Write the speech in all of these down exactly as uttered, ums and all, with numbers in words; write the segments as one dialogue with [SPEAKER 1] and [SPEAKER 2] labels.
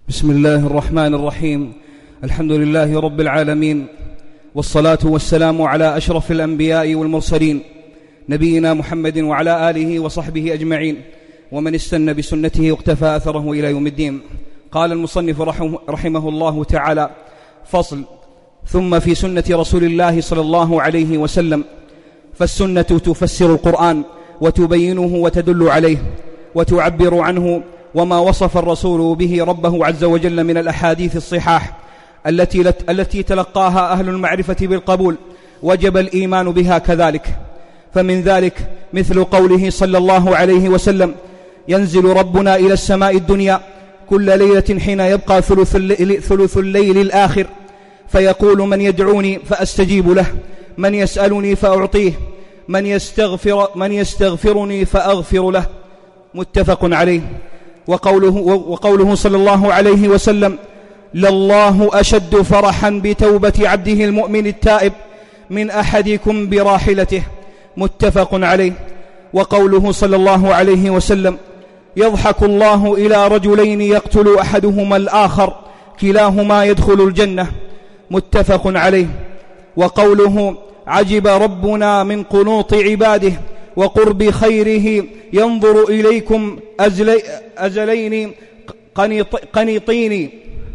[SPEAKER 1] بسم الله الرحمن الرحيم. الحمد لله رب العالمين، والصلاة والسلام على أشرف الأنبياء والمرسلين، نبينا محمد وعلى آله وصحبه أجمعين، ومن استنى بسنته واقتفى أثره إلى يوم الدين. قال المصنف رحمه الله تعالى: فصل. ثم في سنة رسول الله صلى الله عليه وسلم، فالسنة تفسر القرآن وتبينه وتدل عليه وتعبر عنه، وما وصف الرسول به ربه عز وجل من الأحاديث الصحاح التي, التي تلقاها أهل المعرفة بالقبول، وجب الإيمان بها كذلك. فمن ذلك مثل قوله صلى الله عليه وسلم: ينزل ربنا إلى السماء الدنيا كل ليلة حين يبقى ثلث الليل, ثلث الليل الآخر، فيقول: من يدعوني فأستجيب له، من يسألني فأعطيه، من, يستغفر من يستغفرني فأغفر له. متفق عليه. وقوله, وقوله صلى الله عليه وسلم: لله أشد فرحا بتوبة عبده المؤمن التائب من أحدكم براحلته. متفق عليه. وقوله صلى الله عليه وسلم: يضحك الله إلى رجلين يقتل أحدهما الآخر كلاهما يدخل الجنة. متفق عليه. وقوله: عجب ربنا من قنوط عباده وقرب خيره ينظر إليكم أزلي أزلين قنيط قنيطين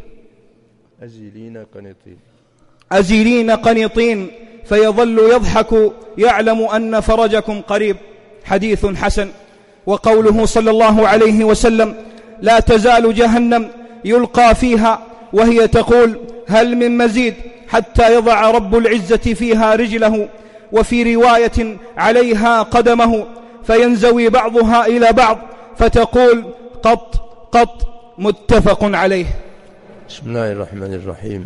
[SPEAKER 2] أزلين قنيطين
[SPEAKER 1] أزلين قنيطين فيظل يضحك يعلم أن فرجكم قريب. حديث حسن. وقوله صلى الله عليه وسلم: لا تزال جهنم يلقى فيها وهي تقول: هل من مزيد، حتى يضع رب العزة فيها رجله، وفي رواية: عليها قدمه، فينزوي بعضها إلى بعض فتقول: قط قط. متفق عليه.
[SPEAKER 2] بسم الله الرحمن الرحيم.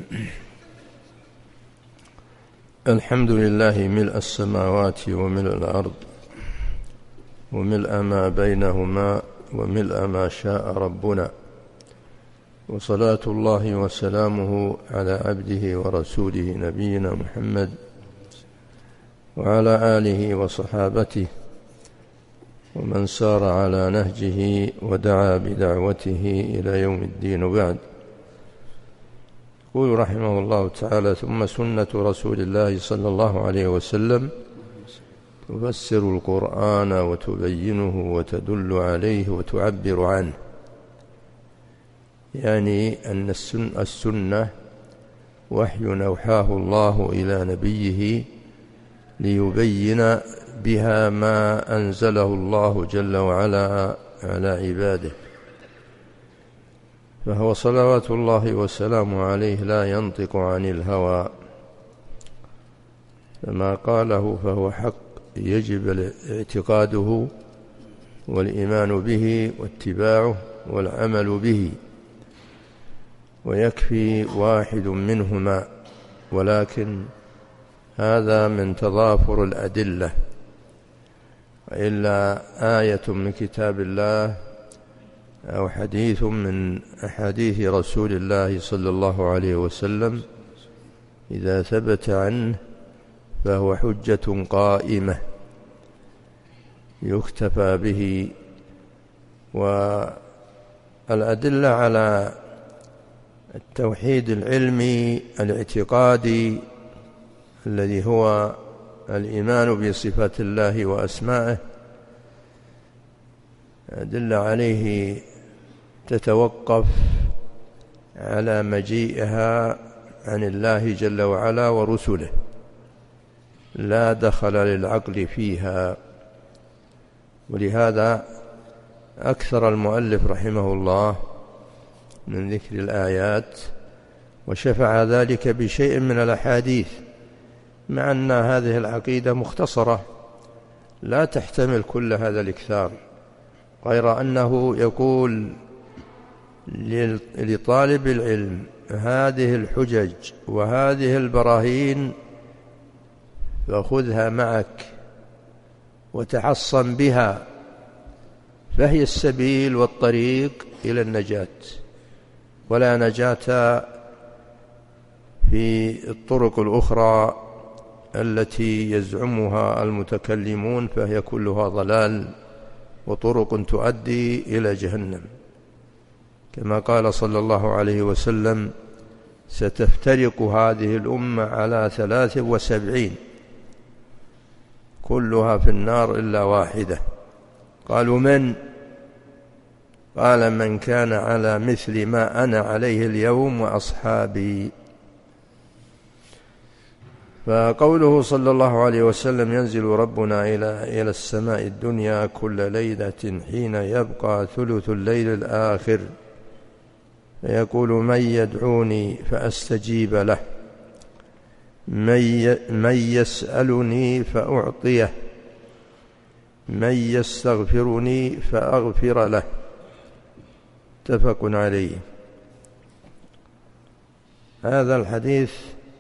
[SPEAKER 2] الحمد لله ملء السماوات وملء الأرض وملء ما بينهما وملء ما شاء ربنا، وصلاة الله وسلامه على عبده ورسوله نبينا محمد وعلى آله وصحابته ومن سار على نهجه ودعا بدعوته إلى يوم الدين. وبعد، يقول رحمه الله تعالى: ثم سنة رسول الله صلى الله عليه وسلم تفسر القرآن وتبينه وتدل عليه وتعبر عنه. يعني أن السنة وحي أوحاه الله إلى نبيه ليبين بها ما أنزله الله جل وعلا على عباده، فهو صلوات الله وسلامه عليه لا ينطق عن الهوى، فما قاله فهو حق يجب اعتقاده والإيمان به واتباعه والعمل به، ويكفي واحد منهما، ولكن هذا من تضافر الأدلة، وإلا آية من كتاب الله أو حديث من أحاديث رسول الله صلى الله عليه وسلم إذا ثبت عنه فهو حجة قائمة يكتفى به. والأدلة على التوحيد العلمي الاعتقادي الذي هو الإيمان بصفات الله وأسمائه، أدل عليه تتوقف على مجيئها عن الله جل وعلا ورسله، لا دخل للعقل فيها. ولهذا أكثر المؤلف رحمه الله من ذكر الآيات، وشفع ذلك بشيء من الأحاديث، مع أن هذه العقيدة مختصرة لا تحتمل كل هذا الإكثار، غير أنه يقول لطالب العلم: هذه الحجج وهذه البراهين فخذها معك وتحصن بها، فهي السبيل والطريق إلى النجاة، ولا نجاة في الطرق الأخرى التي يزعمها المتكلمون، فهي كلها ضلال وطرق تؤدي إلى جهنم. كما قال صلى الله عليه وسلم: ستفترق هذه الأمة على ثلاث وسبعين كلها في النار إلا واحدة. قالوا: من؟ قال: من كان على مثل ما أنا عليه اليوم وأصحابي. فقوله صلى الله عليه وسلم: ينزل ربنا إلى إلى السماء الدنيا كل ليلة حين يبقى ثلث الليل الآخر فيقول: من يدعوني فأستجيب له، من يسألني فأعطيه، من يستغفرني فأغفر له. متفق عليه. هذا الحديث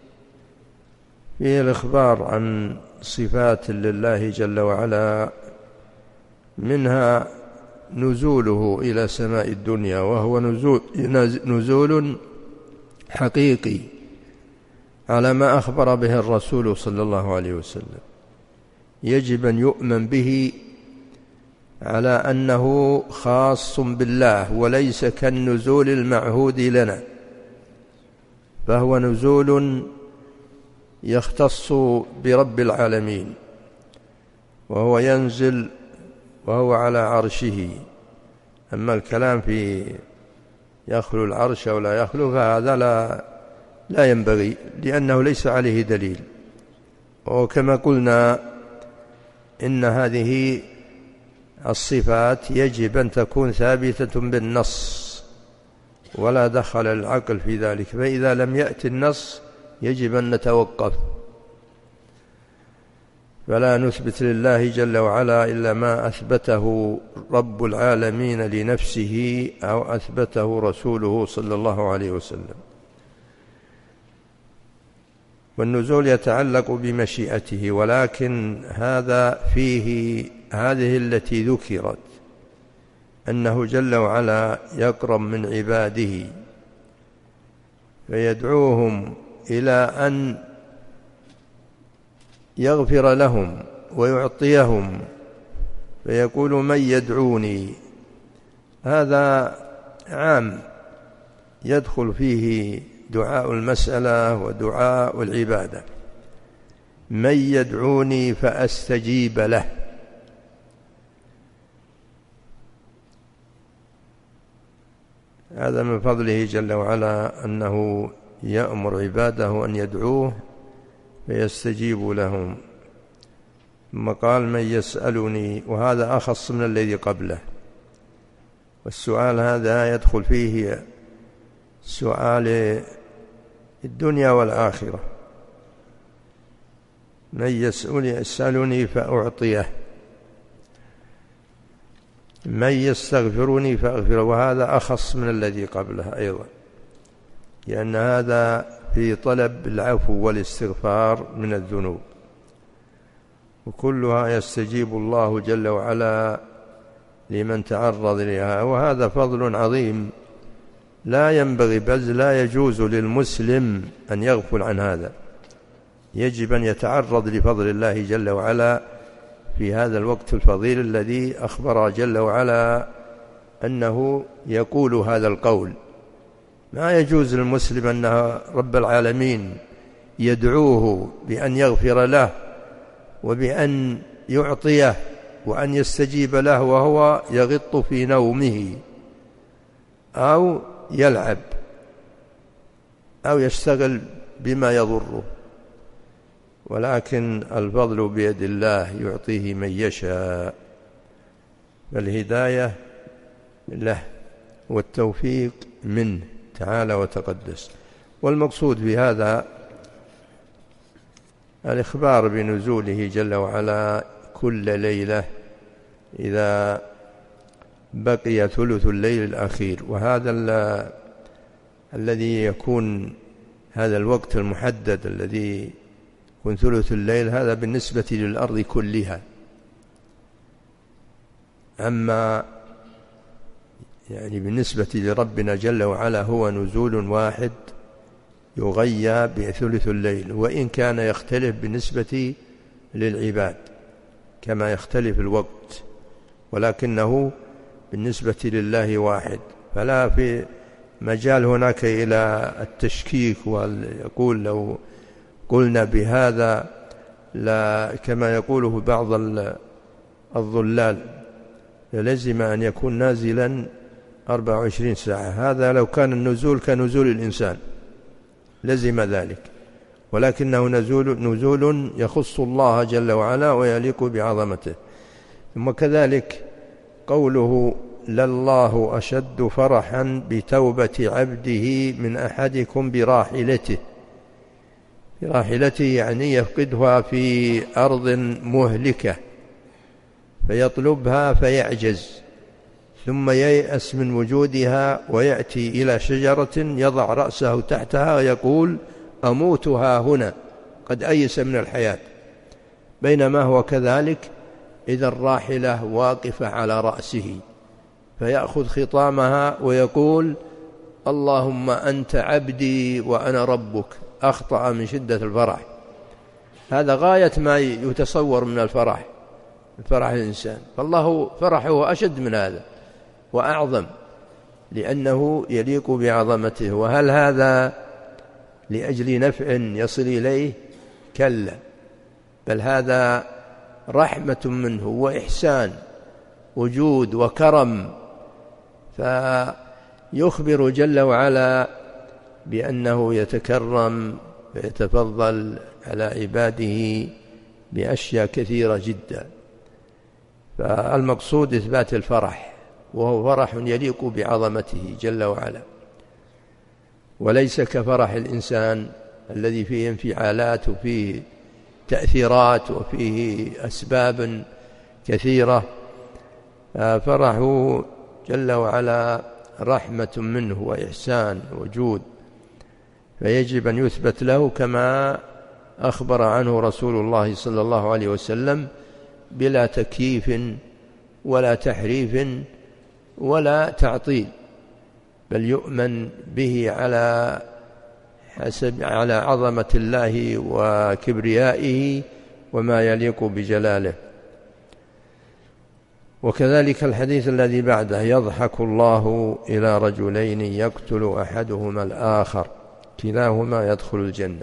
[SPEAKER 2] فيه الإخبار عن صفات لله جل وعلا، منها نزوله إلى سماء الدنيا، وهو نزول, نزول حقيقي على ما أخبر به الرسول صلى الله عليه وسلم. يجب أن يؤمن به على أنه خاص بالله وليس كالنزول المعهود لنا، فهو نزول يختص برب العالمين، وهو ينزل وهو على عرشه. أما الكلام في يخلو العرش أو لا يخلو فهذا لا لا ينبغي، لأنه ليس عليه دليل. وكما قلنا إن هذه الصفات يجب أن تكون ثابتة بالنص ولا دخل العقل في ذلك، فإذا لم يأتي النص يجب أن نتوقف، فلا نثبت لله جل وعلا إلا ما أثبته رب العالمين لنفسه أو أثبته رسوله صلى الله عليه وسلم. والنزول يتعلق بمشيئته، ولكن هذا فيه هذه التي ذكرت، أنه جل وعلا يقرب من عباده فيدعوهم إلى أن يغفر لهم ويعطيهم، فيقول: من يدعوني. هذا عام يدخل فيه دعاء المسألة ودعاء العبادة. من يدعوني فأستجيب له. هذا من فضله جل وعلا أنه يأمر عباده أن يدعوه فيستجيب لهم. ثم قال: من يسألني، وهذا أخص من الذي قبله. والسؤال هذا يدخل فيه سؤال الدنيا والآخرة. من يسألني فأعطيه، من يستغفرني فأغفره، وهذا أخص من الذي قبله أيضا، لأن هذا في طلب العفو والاستغفار من الذنوب، وكلها يستجيب الله جل وعلا لمن تعرض لها. وهذا فضل عظيم لا ينبغي بل لا يجوز للمسلم أن يغفل عن هذا. يجب أن يتعرض لفضل الله جل وعلا في هذا الوقت الفضيل الذي أخبر جل وعلا أنه يقول هذا القول. ما يجوز للمسلم أن رب العالمين يدعوه بأن يغفر له وبأن يعطيه وأن يستجيب له وهو يغط في نومه أو يلعب أو يشتغل بما يضره، ولكن الفضل بيد الله يعطيه من يشاء، فالهداية له والتوفيق منه تعالى وتقدس. والمقصود بهذا الإخبار بنزوله جل وعلا كل ليلة إذا بقي ثلث الليل الأخير، وهذا الذي يكون هذا الوقت المحدد الذي يكون ثلث الليل، هذا بالنسبة للأرض كلها. أما يعني بالنسبة لربنا جل وعلا هو نزول واحد يغيى بثلث الليل، وإن كان يختلف بالنسبة للعباد كما يختلف الوقت، ولكنه بالنسبة لله واحد. فلا في مجال هناك إلى التشكيك، ويقول لو قلنا بهذا لا كما يقوله بعض الضلال لازم أن يكون نازلا أربع وعشرين ساعة. هذا لو كان النزول كنزول الإنسان لزم ذلك، ولكنه نزول, نزول يخص الله جل وعلا ويليق بعظمته. ثم كذلك قوله لله أشد فرحا بتوبة عبده من أحدكم براحلته. براحلته يعني يفقدها في أرض مهلكة فيطلبها فيعجز، ثم ييأس من وجودها ويأتي إلى شجرة يضع رأسه تحتها ويقول أموتها هنا، قد أيس من الحياة. بينما هو كذلك إذا الراحلة واقفة على رأسه فيأخذ خطامها ويقول اللهم أنت عبدي وأنا ربك، أخطأ من شدة الفرح. هذا غاية ما يتصور من الفرح، فرح الإنسان، فالله فرحه أشد من هذا وأعظم لأنه يليق بعظمته. وهل هذا لأجل نفع يصل إليه؟ كلا، بل هذا رحمة منه وإحسان وجود وكرم. فيخبر جل وعلا بأنه يتكرم ويتفضل على عباده بأشياء كثيرة جدا. فالمقصود إثبات الفرح، وهو فرح يليق بعظمته جل وعلا، وليس كفرح الإنسان الذي فيه انفعالات وفيه تأثيرات وفيه أسباب كثيرة. فرحه جل وعلا رحمة منه وإحسان وجود، فيجب أن يثبت له كما أخبر عنه رسول الله صلى الله عليه وسلم بلا تكييف ولا تحريف ولا تعطيل، بل يؤمن به على حسب على عظمة الله وكبريائه وما يليق بجلاله. وكذلك الحديث الذي بعده يضحك الله إلى رجلين يقتل أحدهما الآخر كلاهما يدخل الجنة.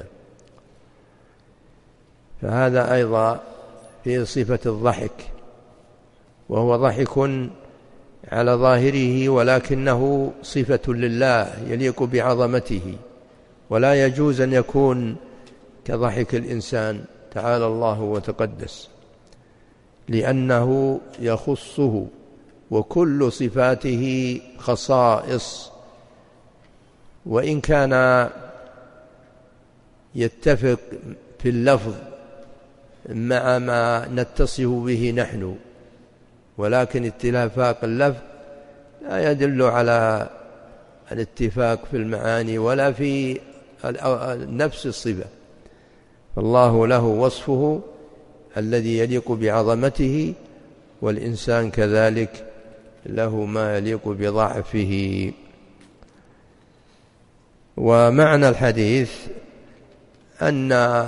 [SPEAKER 2] فهذا أيضا في صفة الضحك، وهو ضحك على ظاهره ولكنه صفة لله يليق بعظمته، ولا يجوز أن يكون كضحك الإنسان تعالى الله وتقدس، لأنه يخصه، وكل صفاته خصائص، وإن كان يتفق في اللفظ مع ما نتصف به نحن، ولكن اتفاق اللفظ لا يدل على الاتفاق في المعاني ولا في نفس الصفة. فالله له وصفه الذي يليق بعظمته، والإنسان كذلك له ما يليق بضعفه. ومعنى الحديث أن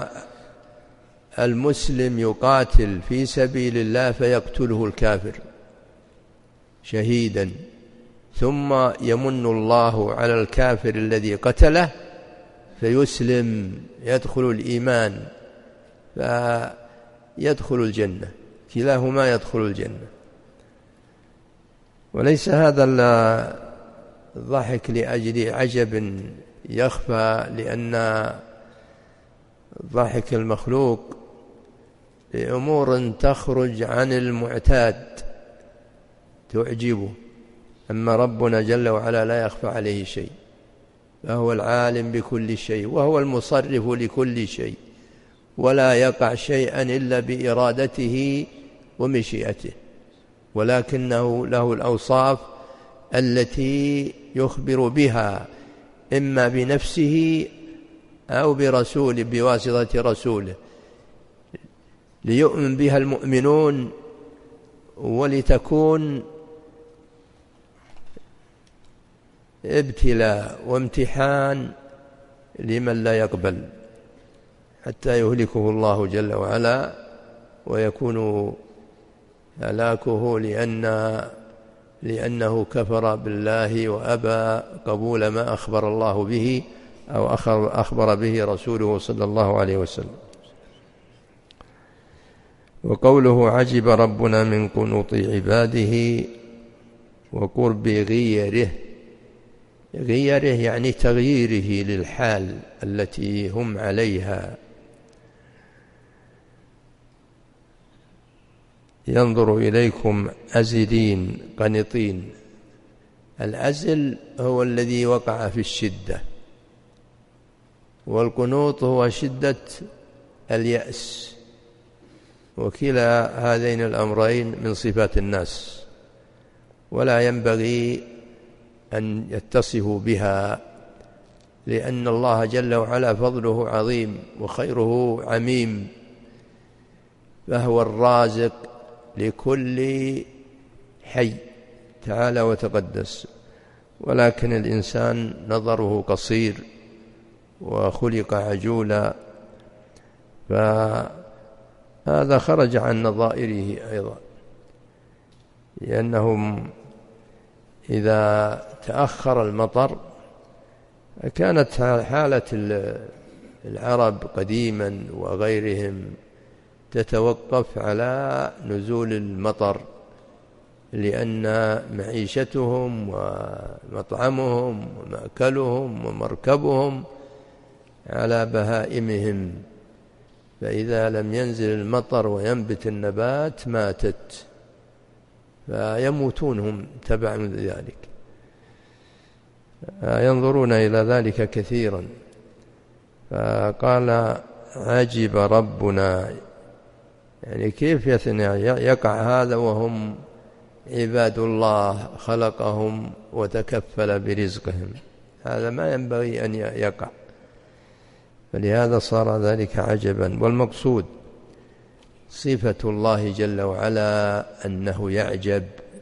[SPEAKER 2] المسلم يقاتل في سبيل الله فيقتله الكافر شهيدا، ثم يمن الله على الكافر الذي قتله فيسلم يدخل الإيمان فيدخل الجنة، كلاهما يدخل الجنة. وليس هذا الضحك لأجل عجب يخفى، لأن ضحك المخلوق لأمور تخرج عن المعتاد تعجبه، أما ربنا جل وعلا لا يخفى عليه شيء، فهو العالم بكل شيء وهو المصرف لكل شيء، ولا يقع شيئا إلا بإرادته ومشيئته، ولكنه له الأوصاف التي يخبر بها إما بنفسه أو برسوله بواسطة رسوله ليؤمن بها المؤمنون، ولتكون ابتلاء وامتحان لمن لا يقبل حتى يهلكه الله جل وعلا ويكون هلاكه، لأن لأنه كفر بالله وأبى قبول ما أخبر الله به أو أخبر به رسوله صلى الله عليه وسلم. وقوله عجب ربنا من قنوط عباده وقرب غيره، غيره يعني تغييره للحال التي هم عليها، ينظر إليكم أزلين قنطين. الأزل هو الذي وقع في الشدة، والقنوط هو شدة اليأس، وكلا هذين الأمرين من صفات الناس ولا ينبغي أن يتصفوا بها، لأن الله جل وعلا فضله عظيم وخيره عميم، فهو الرازق لكل حي تعالى وتقدس، ولكن الإنسان نظره قصير وخلق عجولا، فهذا خرج عن نظائره أيضا، لأنهم إذا تأخر المطر كانت حالة العرب قديما وغيرهم تتوقف على نزول المطر، لأن معيشتهم ومطعمهم ومأكلهم ومركبهم على بهائمهم، فإذا لم ينزل المطر وينبت النبات ماتت، فيموتون هم تبعا من ذلك. ينظرون إلى ذلك كثيرا. فقال عجب ربنا، يعني كيف يقع هذا وهم عباد الله خلقهم وتكفل برزقهم؟ هذا ما ينبغي أن يقع، فلهذا صار ذلك عجبا. والمقصود صفة الله جل وعلا أنه يعجب،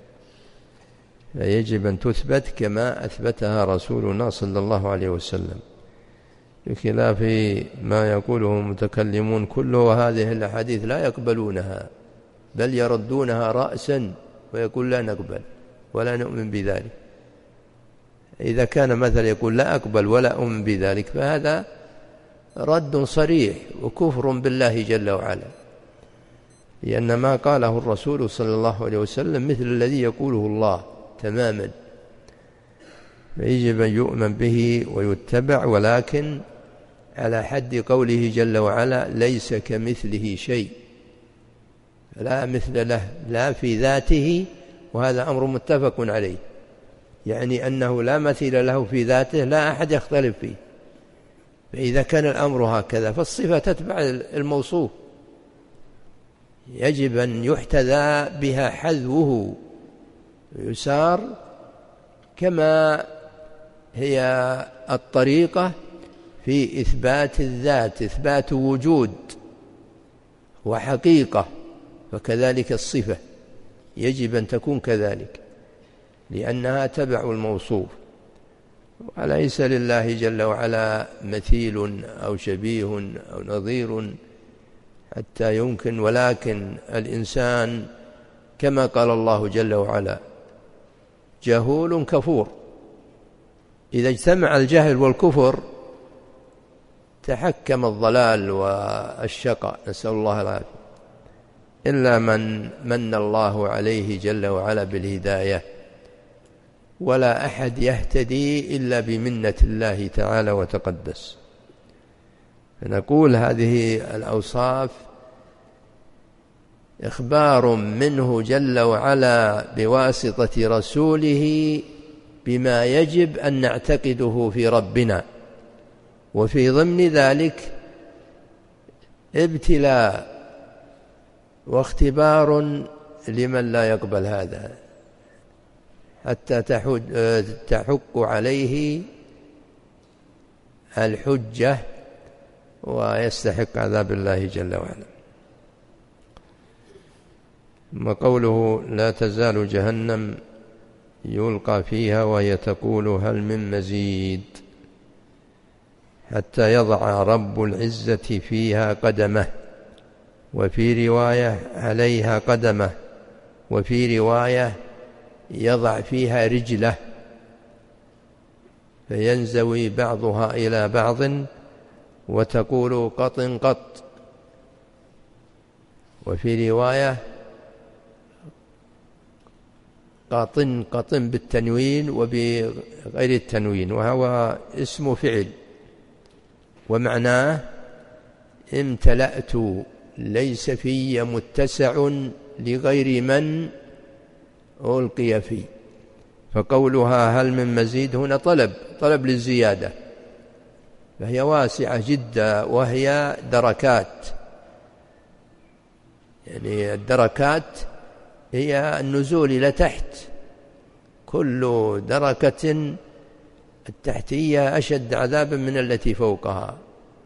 [SPEAKER 2] فيجب أن تثبت كما أثبتها رسولنا صلى الله عليه وسلم، بخلاف ما يقوله المتكلمون كله. هذه الأحاديث لا يقبلونها، بل يردونها رأسا ويقول لا نقبل ولا نؤمن بذلك. إذا كان مثلا يقول لا أقبل ولا أؤمن بذلك، فهذا رد صريح وكفر بالله جل وعلا، لأن ما قاله الرسول صلى الله عليه وسلم مثل الذي يقوله الله تماما، فيجب أن يؤمن به ويتبع، ولكن على حد قوله جل وعلا ليس كمثله شيء، لا مثل له لا في ذاته، وهذا أمر متفق عليه، يعني أنه لا مثيل له في ذاته، لا أحد يختلف فيه. فإذا كان الأمر هكذا فالصفة تتبع الموصوف، يجب أن يحتذى بها حذوه، يسار كما هي الطريقة في إثبات الذات، إثبات وجود وحقيقة، فكذلك الصفة يجب أن تكون كذلك، لأنها تبع الموصوف، وليس لله جل وعلا مثيل أو شبيه أو نظير حتى يمكن. ولكن الإنسان كما قال الله جل وعلا جهول كفور، إذا اجتمع الجهل والكفر تحكم الضلال والشقاء، نسأل الله العافية، إلا من من الله عليه جل وعلا بالهداية، ولا أحد يهتدي إلا بمنة الله تعالى وتقدس. فنقول هذه الأوصاف إخبار منه جل وعلا بواسطة رسوله بما يجب أن نعتقده في ربنا، وفي ضمن ذلك ابتلاء واختبار لمن لا يقبل هذا، حتى تحق عليه الحجة ويستحق عذاب الله جل وعلا. ثم قوله لا تزال جهنم يلقى فيها وهي تقول هل من مزيد، حتى يضع رب العزة فيها قدمه، وفي رواية عليها قدمه، وفي رواية يضع فيها رجله فينزوي بعضها إلى بعض وتقول قط قط، وفي رواية قاطن قطن بالتنوين وبغير التنوين، وهو اسم فعل ومعناه امتلأت ليس في متسع لغير من ألقي فيه. فقولها هل من مزيد هنا طلب طلب للزيادة، فهي واسعة جدا، وهي دركات، يعني الدركات هي النزول إلى تحت، كل دركة التحتية أشد عذابا من التي فوقها.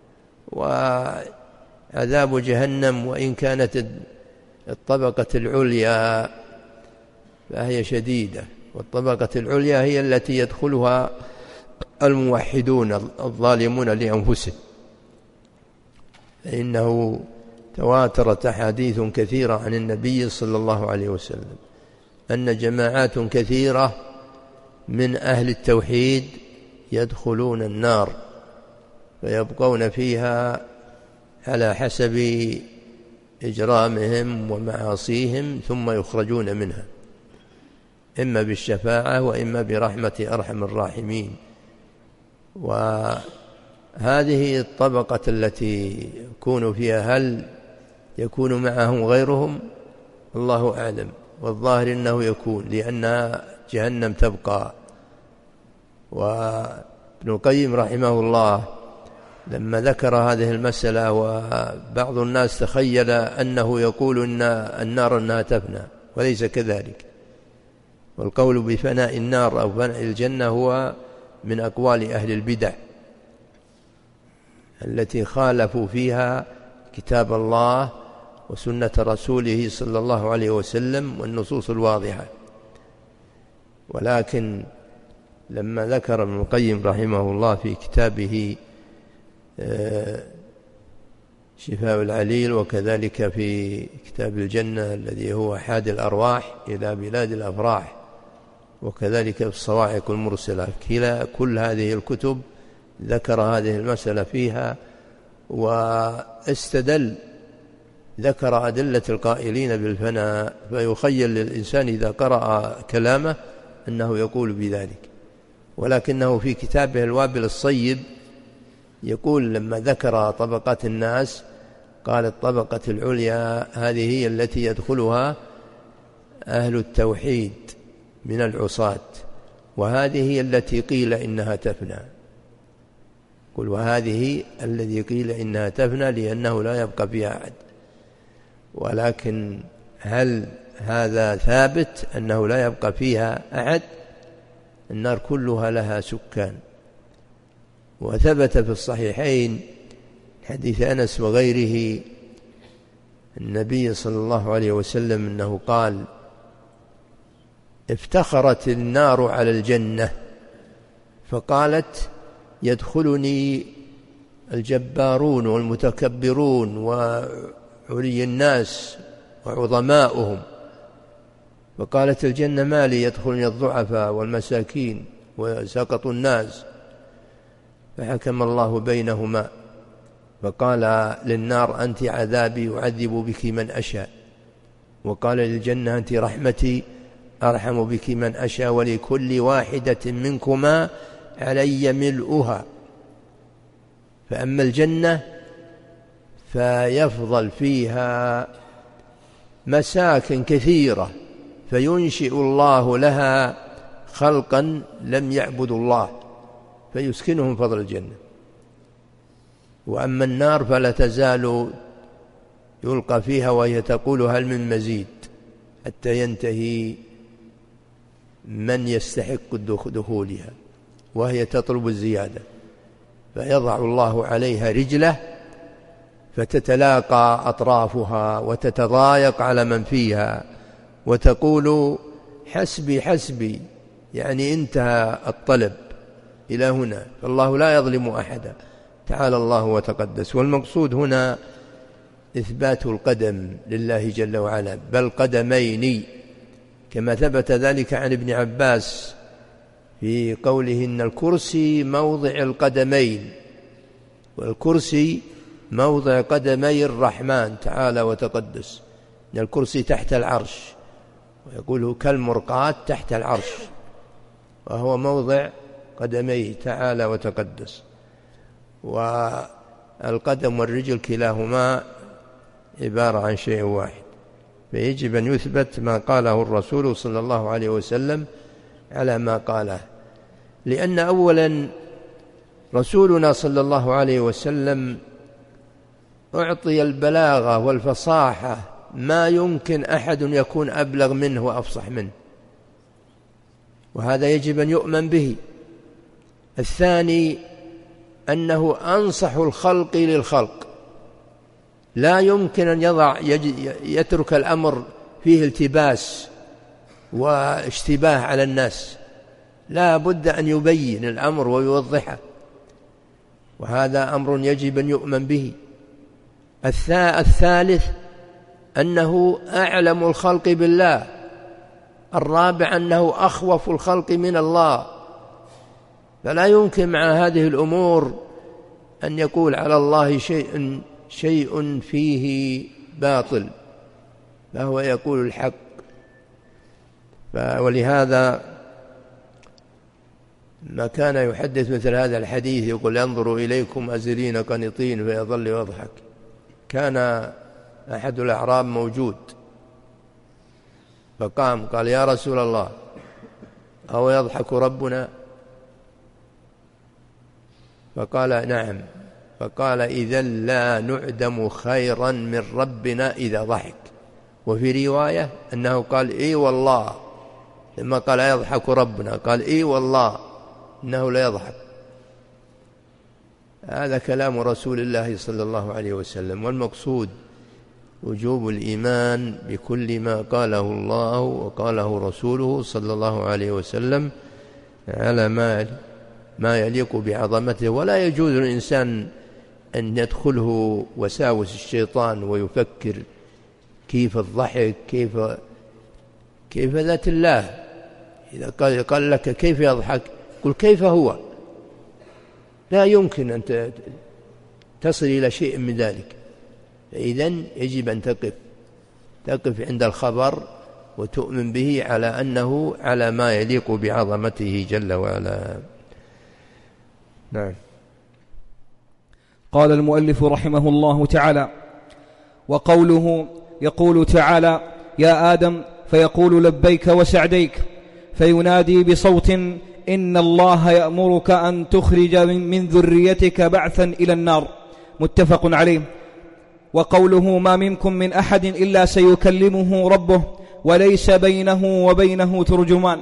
[SPEAKER 2] وعذاب جهنم وإن كانت الطبقة العليا فهي شديدة، والطبقة العليا هي التي يدخلها الموحدون الظالمون لأنفسهم، فإنه تواترت أحاديث كثيرة عن النبي صلى الله عليه وسلم أن جماعات كثيرة من أهل التوحيد يدخلون النار فيبقون فيها على حسب إجرامهم ومعاصيهم، ثم يخرجون منها إما بالشفاعة وإما برحمة أرحم الراحمين. وهذه الطبقة التي يكون فيها هل يكون معهم غيرهم؟ الله أعلم، والظاهر أنه يكون، لأن جهنم تبقى. وابن القيم رحمه الله لما ذكر هذه المسألة، وبعض الناس تخيل أنه يقول أن النار أنها تفنى، وليس كذلك. والقول بفناء النار أو فناء الجنة هو من أقوال أهل البدع التي خالفوا فيها كتاب الله وسنة رسوله صلى الله عليه وسلم والنصوص الواضحة. ولكن لما ذكر ابن القيم رحمه الله في كتابه شفاء العليل، وكذلك في كتاب الجنة الذي هو حاد الأرواح إلى بلاد الأفراح، وكذلك في الصواعق المرسلة، كلا كل هذه الكتب ذكر هذه المسألة فيها واستدل، ذكر أدلة القائلين بالفناء، فيخيل للإنسان إذا قرأ كلامه أنه يقول بذلك. ولكنه في كتابه الوابل الصيب يقول لما ذكر طبقات الناس قال الطبقة العليا هذه هي التي يدخلها أهل التوحيد من العصاة، وهذه هي التي قيل إنها تفنى. قل وهذه الذي قيل إنها تفنى لأنه لا يبقى فيها أحد. ولكن هل هذا ثابت أنه لا يبقى فيها أحد؟ النار كلها لها سكان. وثبت في الصحيحين حديث أنس وغيره النبي صلى الله عليه وسلم أنه قال افتخرت النار على الجنة فقالت يدخلني الجبارون والمتكبرون وعلي الناس وعظماؤهم، فقالت الجنة ما لي يدخلني الضعفاء والمساكين وسقط الناس، فحكم الله بينهما فقال للنار أنت عذابي أعذب بك من أشاء، وقال للجنة أنت رحمتي أرحم بك من أشاء، ولكل واحدة منكما علي ملؤها. فأما الجنة فيفضل فيها مساكن كثيرة فينشئ الله لها خلقا لم يعبدوا الله فيسكنهم فضل الجنة. وأما النار فلا تزال يلقى فيها وهي تقول هل من مزيد، حتى ينتهي من يستحق دخولها وهي تطلب الزيادة، فيضع الله عليها رجله فتتلاقى أطرافها وتتضايق على من فيها وتقول حسبي حسبي، يعني انتهى الطلب إلى هنا. فالله لا يظلم أحدا تعالى الله وتقدس. والمقصود هنا إثبات القدم لله جل وعلا، بل قدمين، كما ثبت ذلك عن ابن عباس في قوله إن الكرسي موضع القدمين، والكرسي موضع قدمي الرحمن تعالى وتقدس، إن الكرسي تحت العرش، ويقوله كالمرقاة تحت العرش، وهو موضع قدميه تعالى وتقدس. والقدم والرجل كلاهما عبارة عن شيء واحد، فيجب أن يثبت ما قاله الرسول صلى الله عليه وسلم على ما قاله، لأن أولا رسولنا صلى الله عليه وسلم أعطي البلاغة والفصاحة ما يمكن أحد يكون أبلغ منه وأفصح منه، وهذا يجب أن يؤمن به. الثاني أنه أنصح الخلق للخلق، لا يمكن أن يضع يترك الأمر فيه التباس واشتباه على الناس، لا بد أن يبين الأمر ويوضحه، وهذا أمر يجب أن يؤمن به. الثالث أنه أعلم الخلق بالله. الرابع أنه أخوف الخلق من الله، فلا يمكن مع هذه الأمور أن يقول على الله شيء شيء فيه باطل، فهو يقول الحق. ولهذا ما كان يحدث مثل هذا الحديث يقول ينظر إليكم أزلين قنطين فيظل يضحك. كان أحد الأعراب موجود فقام قال يا رسول الله أو يضحك ربنا؟ فقال نعم. فقال إذا لا نعدم خيرا من ربنا إذا ضحك. وفي رواية أنه قال إي والله، لما قال يضحك ربنا قال إي والله إنه لا يضحك. هذا كلام رسول الله صلى الله عليه وسلم. والمقصود وجوب الإيمان بكل ما قاله الله وقاله رسوله صلى الله عليه وسلم على ما ما يليق بعظمته. ولا يجوز للإنسان أن يدخله وساوس الشيطان ويفكر كيف الضحك، كيف كيف ذات الله. إذا قال, قال لك كيف يضحك قل كيف هو، لا يمكن أن تصل إلى شيء من ذلك. فإذن يجب أن تقف تقف عند الخبر وتؤمن به على أنه على ما يليق بعظمته جل وعلا. نعم.
[SPEAKER 1] قال المؤلف رحمه الله تعالى: وقوله يقول تعالى: يا آدم فيقول لبيك وسعديك، فينادي بصوت: إن الله يأمرك أن تخرج من ذريتك بعثا إلى النار. متفق عليه. وقوله: ما منكم من أحد إلا سيكلمه ربه وليس بينه وبينه ترجمان.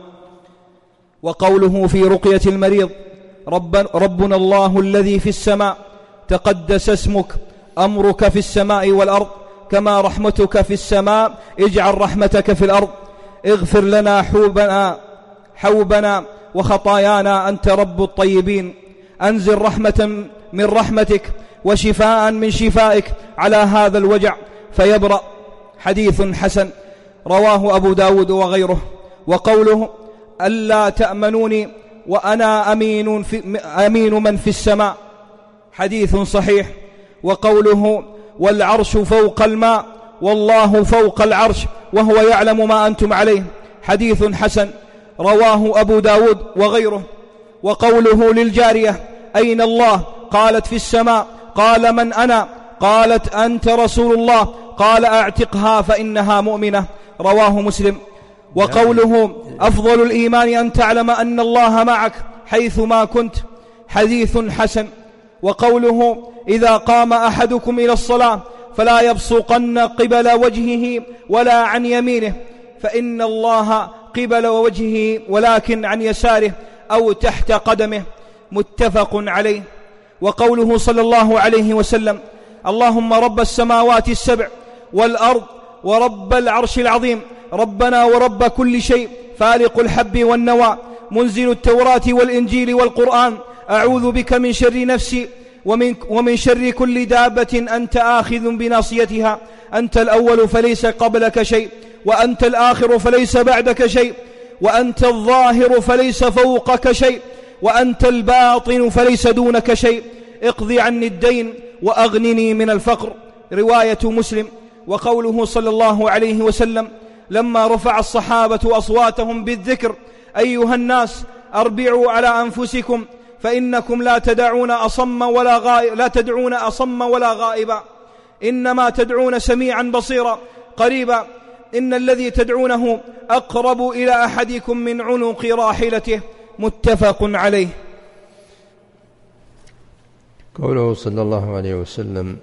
[SPEAKER 1] وقوله في رقية المريض: رب ربنا الله الذي في السماء تقدس اسمك، أمرك في السماء والأرض كما رحمتك في السماء، اجعل رحمتك في الأرض، اغفر لنا حوبنا حوبنا وخطايانا أنت رب الطيبين، أنزل رحمة من رحمتك وشفاء من شفائك على هذا الوجع فيبرأ. حديث حسن رواه أبو داود وغيره. وقوله: ألا تأمنوني وأنا أمين, في أمين من في السماء، حديث صحيح. وقوله: والعرش فوق الماء والله فوق العرش وهو يعلم ما أنتم عليه، حديث حسن رواه أبو داود وغيره. وقوله للجارية: أين الله؟ قالت: في السماء. قال: من أنا؟ قالت: أنت رسول الله. قال: أعتقها فإنها مؤمنة، رواه مسلم. وقوله: أفضل الإيمان أن تعلم أن الله معك حيث ما كنت، حديث حسن. وقوله: إذا قام أحدكم إلى الصلاة فلا يبصقن قبل وجهه ولا عن يمينه، فإن الله قبل وجهه ولكن عن يساره أو تحت قدمه، متفق عليه. وقوله صلى الله عليه وسلم: اللهم رب السماوات السبع والأرض ورب العرش العظيم، ربنا ورب كل شيء، فالق الحب والنوى، منزل التوراة والإنجيل والقرآن، أعوذ بك من شر نفسي ومن, ومن شر كل دابة أنت آخذ بناصيتها، أنت الأول فليس قبلك شيء وأنت الآخر فليس بعدك شيء، وأنت الظاهر فليس فوقك شيء، وأنت الباطن فليس دونك شيء، اقضي عني الدين وأغنني من الفقر. رواية مسلم. وقوله صلى الله عليه وسلم لما رفع الصحابة أصواتهم بالذكر: أيها الناس أربعوا على أنفسكم فإنكم لا تدعون أصم ولا غائب لا تدعون أصم ولا غائبا، إنما تدعون سميعا بصيرا قريبا، إن الذي تدعونه أقرب إلى أحدكم من عنق راحلته. متفق عليه.
[SPEAKER 2] قوله صلى الله عليه وسلم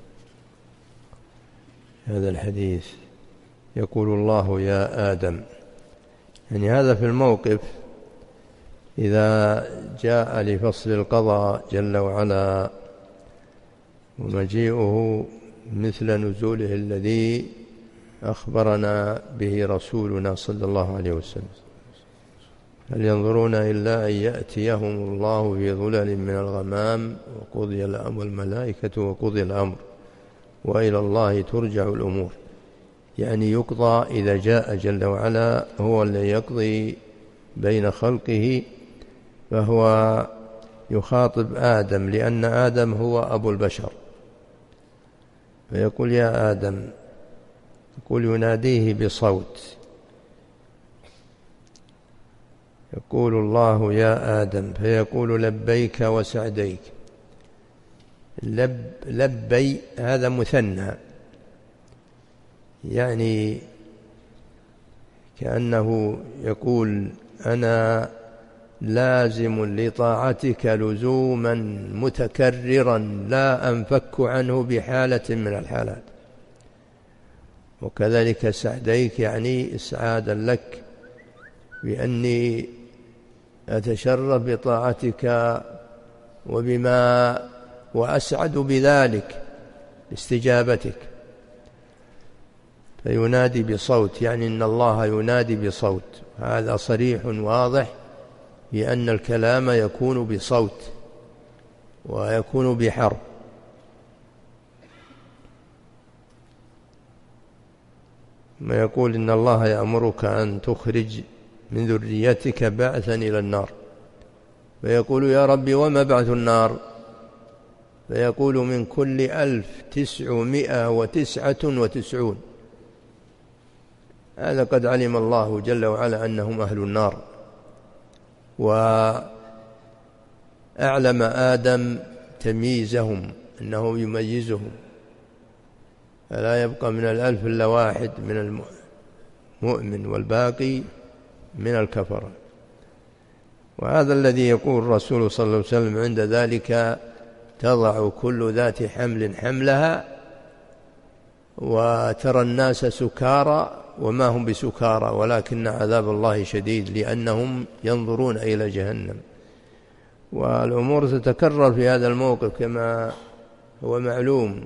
[SPEAKER 2] هذا الحديث يقول الله يا آدم، يعني هذا في الموقف إذا جاء لفصل القضاء جل وعلا ومجيئه مثل نزوله الذي أخبرنا به رسولنا صلى الله عليه وسلم: هل ينظرون إلا أن يأتيهم الله في ظلل من الغمام وقضي الأمر الملائكة وقضي الأمر وإلى الله ترجع الأمور. يعني يقضى إذا جاء جل وعلا، هو الذي يقضي بين خلقه، فهو يخاطب آدم لأن آدم هو أبو البشر، فيقول يا آدم، يقول يناديه بصوت، يقول الله يا آدم فيقول لبيك وسعديك. لب لبي هذا مثنى، يعني كأنه يقول أنا لازم لطاعتك لزوما متكررا لا أنفك عنه بحالة من الحالات. وكذلك سعديك يعني إسعادا لك بأني أتشرف بطاعتك وبما وأسعد بذلك استجابتك. فينادي بصوت، يعني إن الله ينادي بصوت، هذا صريح واضح بأن الكلام يكون بصوت ويكون بحرف. ما يقول إن الله يأمرك أن تخرج من ذريتك بعثا إلى النار، فيقول يا ربي وما بعث النار؟ فيقول من كل ألف تسعمائة وتسعة وتسعون. هذا قد علم الله جل وعلا أنهم أهل النار، وأعلم آدم تمييزهم أنه يميزهم، فلا يبقى من الألف إلا واحد من المؤمن والباقي من الكفرة. وهذا الذي يقول الرسول صلى الله عليه وسلم عند ذلك تضع كل ذات حمل حملها وترى الناس سكارى وما هم بسكارى ولكن عذاب الله شديد لأنهم ينظرون إلى جهنم. والأمور تتكرر في هذا الموقف كما هو معلوم،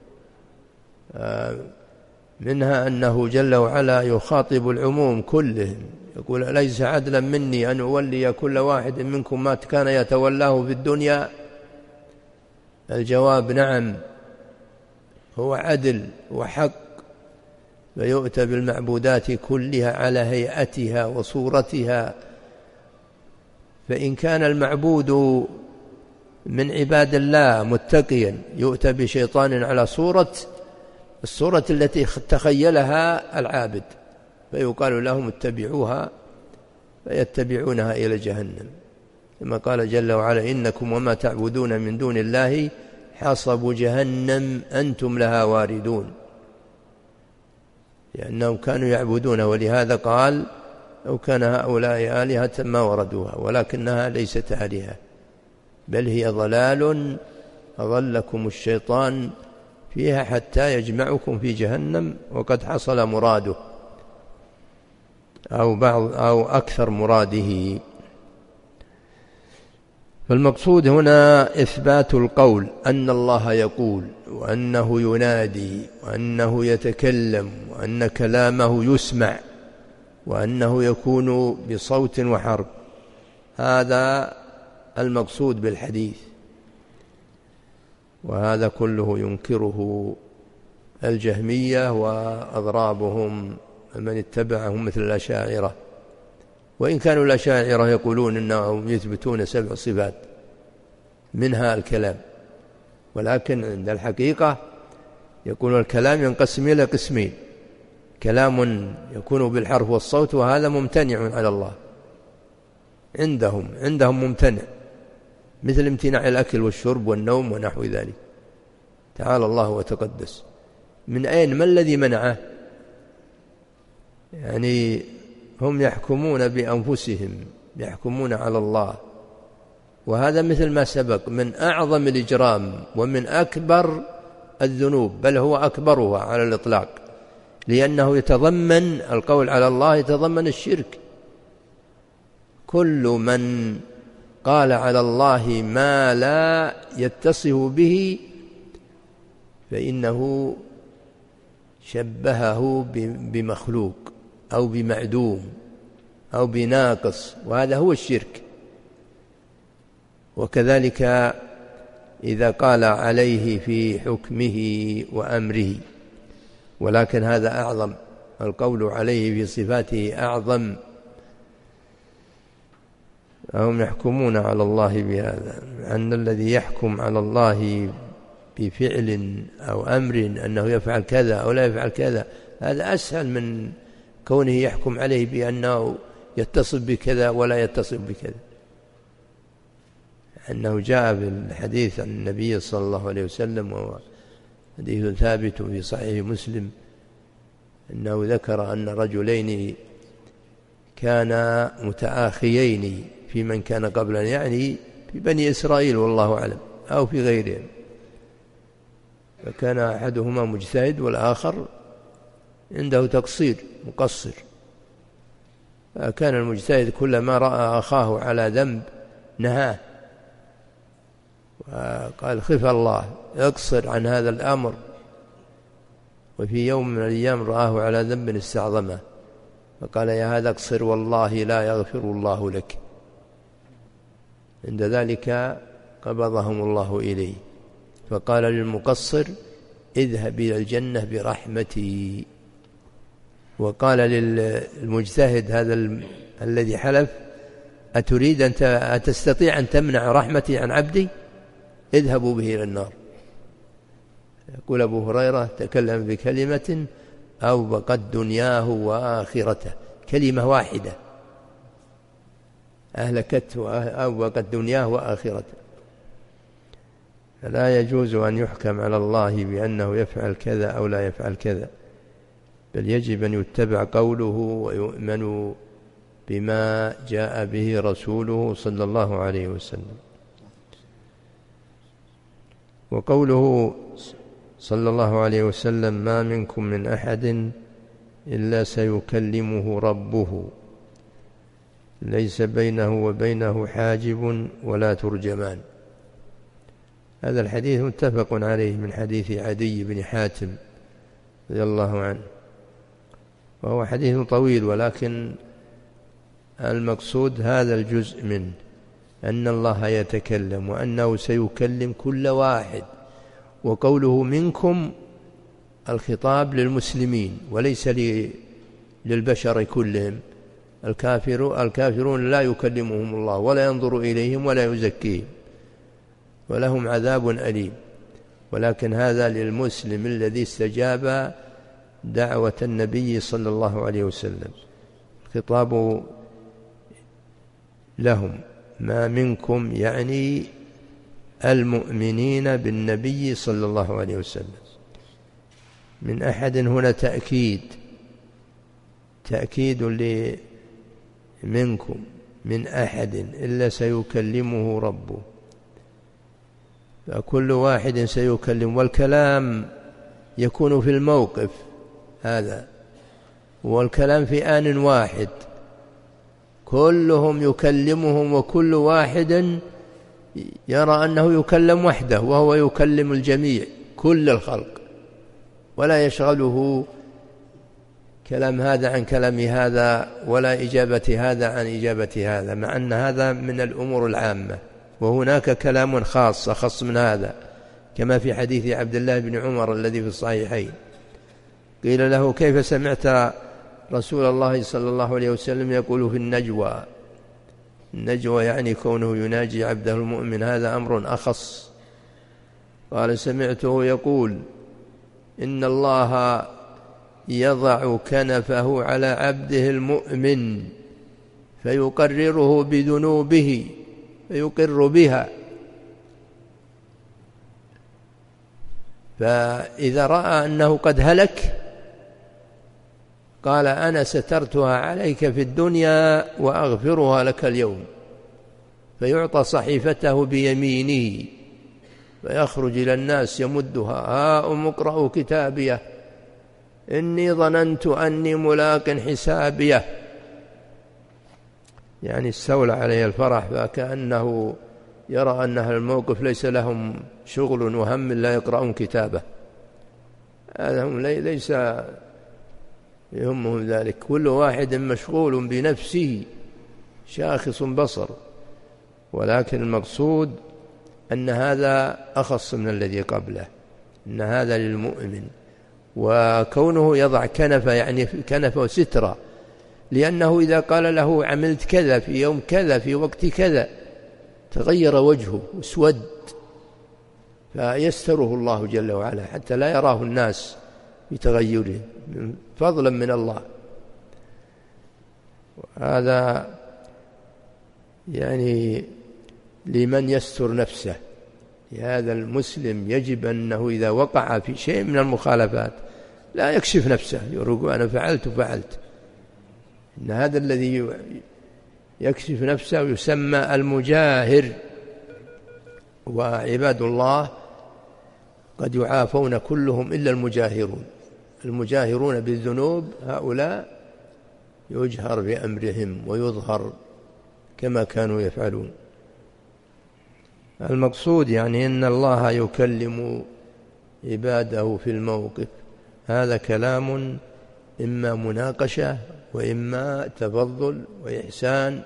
[SPEAKER 2] منها أنه جل وعلا يخاطب العموم كلهم، يقول أليس عدلا مني أن أولي كل واحد منكم ما كان يتولاه في الدنيا؟ الجواب نعم، هو عدل وحق، فيؤتى بالمعبودات كلها على هيئتها وصورتها. فإن كان المعبود من عباد الله متقيا يؤتى بشيطان على صورة الصورة التي تخيلها العابد، فيقال لهم اتبعوها فيتبعونها إلى جهنم، كما قال جل وعلا إنكم وما تعبدون من دون الله حصب جهنم أنتم لها واردون، لأنهم كانوا يعبدون. ولهذا قال لو كان هؤلاء آلهة ما وردوها، ولكنها ليست آلهة بل هي ضلال أضلكم الشيطان فيها حتى يجمعكم في جهنم، وقد حصل مراده أو بعض أو أكثر مراده. فالمقصود هنا إثبات القول أن الله يقول وأنه ينادي وأنه يتكلم وأن كلامه يسمع وأنه يكون بصوت وحرف، هذا المقصود بالحديث. وهذا كله ينكره الجهمية وأضرابهم من اتبعهم مثل الأشاعرة، وإن كانوا الأشاعرة يقولون أنهم يثبتون سبع صفات منها الكلام، ولكن عند الحقيقة يقول الكلام ينقسم إلى قسمين: كلام يكون بالحرف والصوت وهذا ممتنع على الله عندهم عندهم ممتنع، مثل امتناع الأكل والشرب والنوم ونحو ذلك، تعالى الله وتقدس. من أين؟ ما الذي منعه؟ يعني هم يحكمون بأنفسهم، يحكمون على الله، وهذا مثل ما سبق من أعظم الإجرام ومن أكبر الذنوب، بل هو أكبرها على الإطلاق، لأنه يتضمن القول على الله يتضمن الشرك. كل من قال على الله ما لا يتصف به فإنه شبهه بمخلوق أو بمعدوم أو بناقص، وهذا هو الشرك. وكذلك إذا قال عليه في حكمه وأمره، ولكن هذا أعظم، القول عليه في صفاته أعظم. هم يحكمون على الله بهذا، أن الذي يحكم على الله بفعل أو أمر أنه يفعل كذا أو لا يفعل كذا، هذا أسهل من كونه يحكم عليه بأنه يتصف بكذا ولا يتصف بكذا. أنه جاء في الحديث عن النبي صلى الله عليه وسلم، وهو حديث ثابت في صحيح مسلم، أنه ذكر أن رجلين كانا متآخيين في من كان قبلا، يعني في بني إسرائيل والله أعلم أو في غيرهم، فكان أحدهما مجتهد والآخر عنده تقصير مقصر. فكان المجتهد كلما رأى أخاه على ذنب نهاه وقال: خف الله، اقصر عن هذا الأمر. وفي يوم من الأيام رآه على ذنب استعظمه فقال: يا هذا اقصر والله لا يغفر الله لك. عند ذلك قبضهم الله إليه، فقال للمقصر: اذهب إلى الجنة برحمتي. وقال للمجتهد هذا ال... الذي حلف: أتريد أن أتستطيع أن تمنع رحمتي عن عبدي؟ اذهبوا به إلى النار. يقول أبو هريرة: تكلم بكلمة أوبقت دنياه وآخرته، كلمة واحدة أهلكته أوبقت دنياه وآخرته. فلا يجوز أن يحكم على الله بأنه يفعل كذا أو لا يفعل كذا، بل يجب أن يتبع قوله ويؤمن بما جاء به رسوله صلى الله عليه وسلم. وقوله صلى الله عليه وسلم: ما منكم من أحد إلا سيكلمه ربه ليس بينه وبينه حاجب ولا ترجمان. هذا الحديث متفق عليه من حديث عدي بن حاتم رضي الله عنه، وهو حديث طويل، ولكن المقصود هذا الجزء منه، أن الله يتكلم وأنه سيكلم كل واحد. وقوله منكم الخطاب للمسلمين وليس للبشر كلهم. الكافر الكافرون لا يكلمهم الله ولا ينظر إليهم ولا يزكيهم ولهم عذاب أليم، ولكن هذا للمسلم الذي استجاب دعوة النبي صلى الله عليه وسلم. الخطاب لهم، ما منكم يعني المؤمنين بالنبي صلى الله عليه وسلم. من أحد هنا تأكيد تأكيد منكم من أحد إلا سيكلمه ربه، فكل واحد سيكلم، والكلام يكون في الموقف هذا، والكلام في آن واحد، كلهم يكلمهم، وكل واحد يرى أنه يكلم وحده وهو يكلم الجميع كل الخلق، ولا يشغله كلام هذا عن كلام هذا ولا إجابة هذا عن إجابة هذا، مع أن هذا من الأمور العامة، وهناك كلام خاص أخص من هذا، كما في حديث عبد الله بن عمر الذي في الصحيحين، قيل له: كيف سمعت رسول الله صلى الله عليه وسلم يقول في النجوى، النجوى يعني كونه يناجي عبده المؤمن، هذا أمر أخص. قال سمعته يقول إن الله يضع كنفه على عبده المؤمن فيقرره بذنوبه فيقر بها، فإذا رأى أنه قد هلك قال أنا سترتها عليك في الدنيا وأغفرها لك اليوم، فيعطى صحيفته بيمينه فيخرج إلى الناس يمدها، هاؤم اقرأوا كتابيه إني ظننت أني ملاق حسابيه، يعني استولى عليه الفرح، فكأنه يرى أن الموقف ليس لهم شغل وهم لا يقرؤون كتابه، هذا ليس يهمهم ذلك، كل واحد مشغول بنفسه شاخص بصر، ولكن المقصود أن هذا أخص من الذي قبله، أن هذا للمؤمن. وكونه يضع كنفه يعني كنفه سترة، لأنه إذا قال له عملت كذا في يوم كذا في وقت كذا تغير وجهه واسود، فيستره الله جل وعلا حتى لا يراه الناس بتغيره فضلا من الله. هذا يعني لمن يستر نفسه، هذا المسلم يجب أنه إذا وقع في شيء من المخالفات لا يكشف نفسه يقول أنا فعلت وفعلت، إن هذا الذي يكشف نفسه يسمى المجاهر. وعباد الله قد يعافون كلهم إلا المجاهرون، المجاهرون بالذنوب هؤلاء يجهر بأمرهم ويظهر كما كانوا يفعلون. المقصود يعني أن الله يكلم عباده في الموقف، هذا كلام إما مناقشة وإما تفضل وإحسان،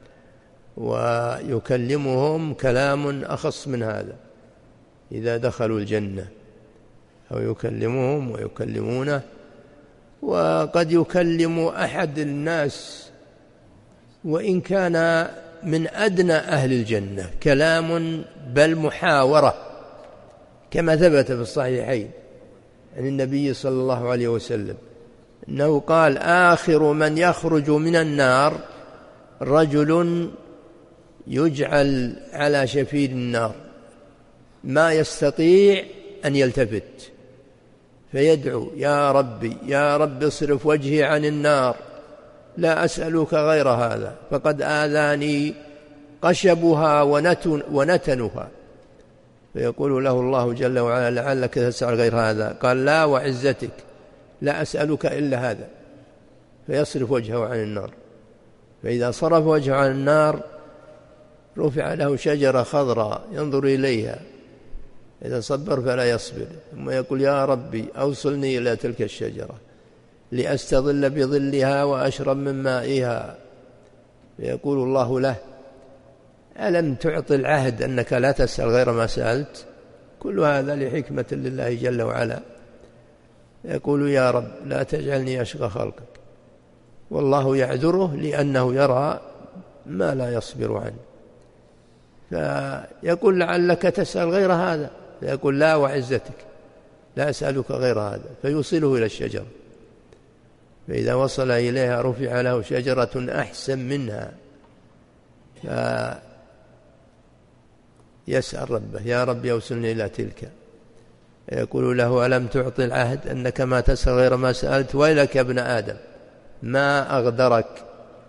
[SPEAKER 2] ويكلمهم كلام أخص من هذا إذا دخلوا الجنة، أو يكلمهم ويكلمونه. وقد يكلم أحد الناس وإن كان من أدنى أهل الجنة كلام بل محاورة، كما ثبت في الصحيحين عن النبي صلى الله عليه وسلم أنه قال آخر من يخرج من النار رجل يجعل على شفير النار ما يستطيع أن يلتفت فيدعو يا ربي يا رب اصرف وجهي عن النار لا أسألك غير هذا فقد آذاني قشبها ونتن ونتنها، فيقول له الله جل وعلا لعلك تسأل غير هذا، قال لا وعزتك لا أسألك إلا هذا، فيصرف وجهه عن النار، فإذا صرف وجهه عن النار رفع له شجرة خضراء ينظر إليها، إذا صبر فلا يصبر، ثم يقول يا ربي أوصلني إلى تلك الشجرة لأستظل بظلها وأشرب من مائها، فيقول الله له ألم تعطي العهد أنك لا تسأل غير ما سألت؟ كل هذا لحكمة لله جل وعلا. يقول يا رب لا تجعلني أشقى خلقك، والله يعذره لأنه يرى ما لا يصبر عنه، فيقول لعلك تسأل غير هذا، فيقول لا وعزتك لا أسألك غير هذا، فيوصله إلى الشجرة، فإذا وصل إليها رفع له شجرة أحسن منها، فيسأل ربه يا رب يوصلني إلى تلك، يقول له ألم تعطي العهد أنك ما تسأل غير ما سألت؟ ويلك يا ابن آدم ما أغدرك،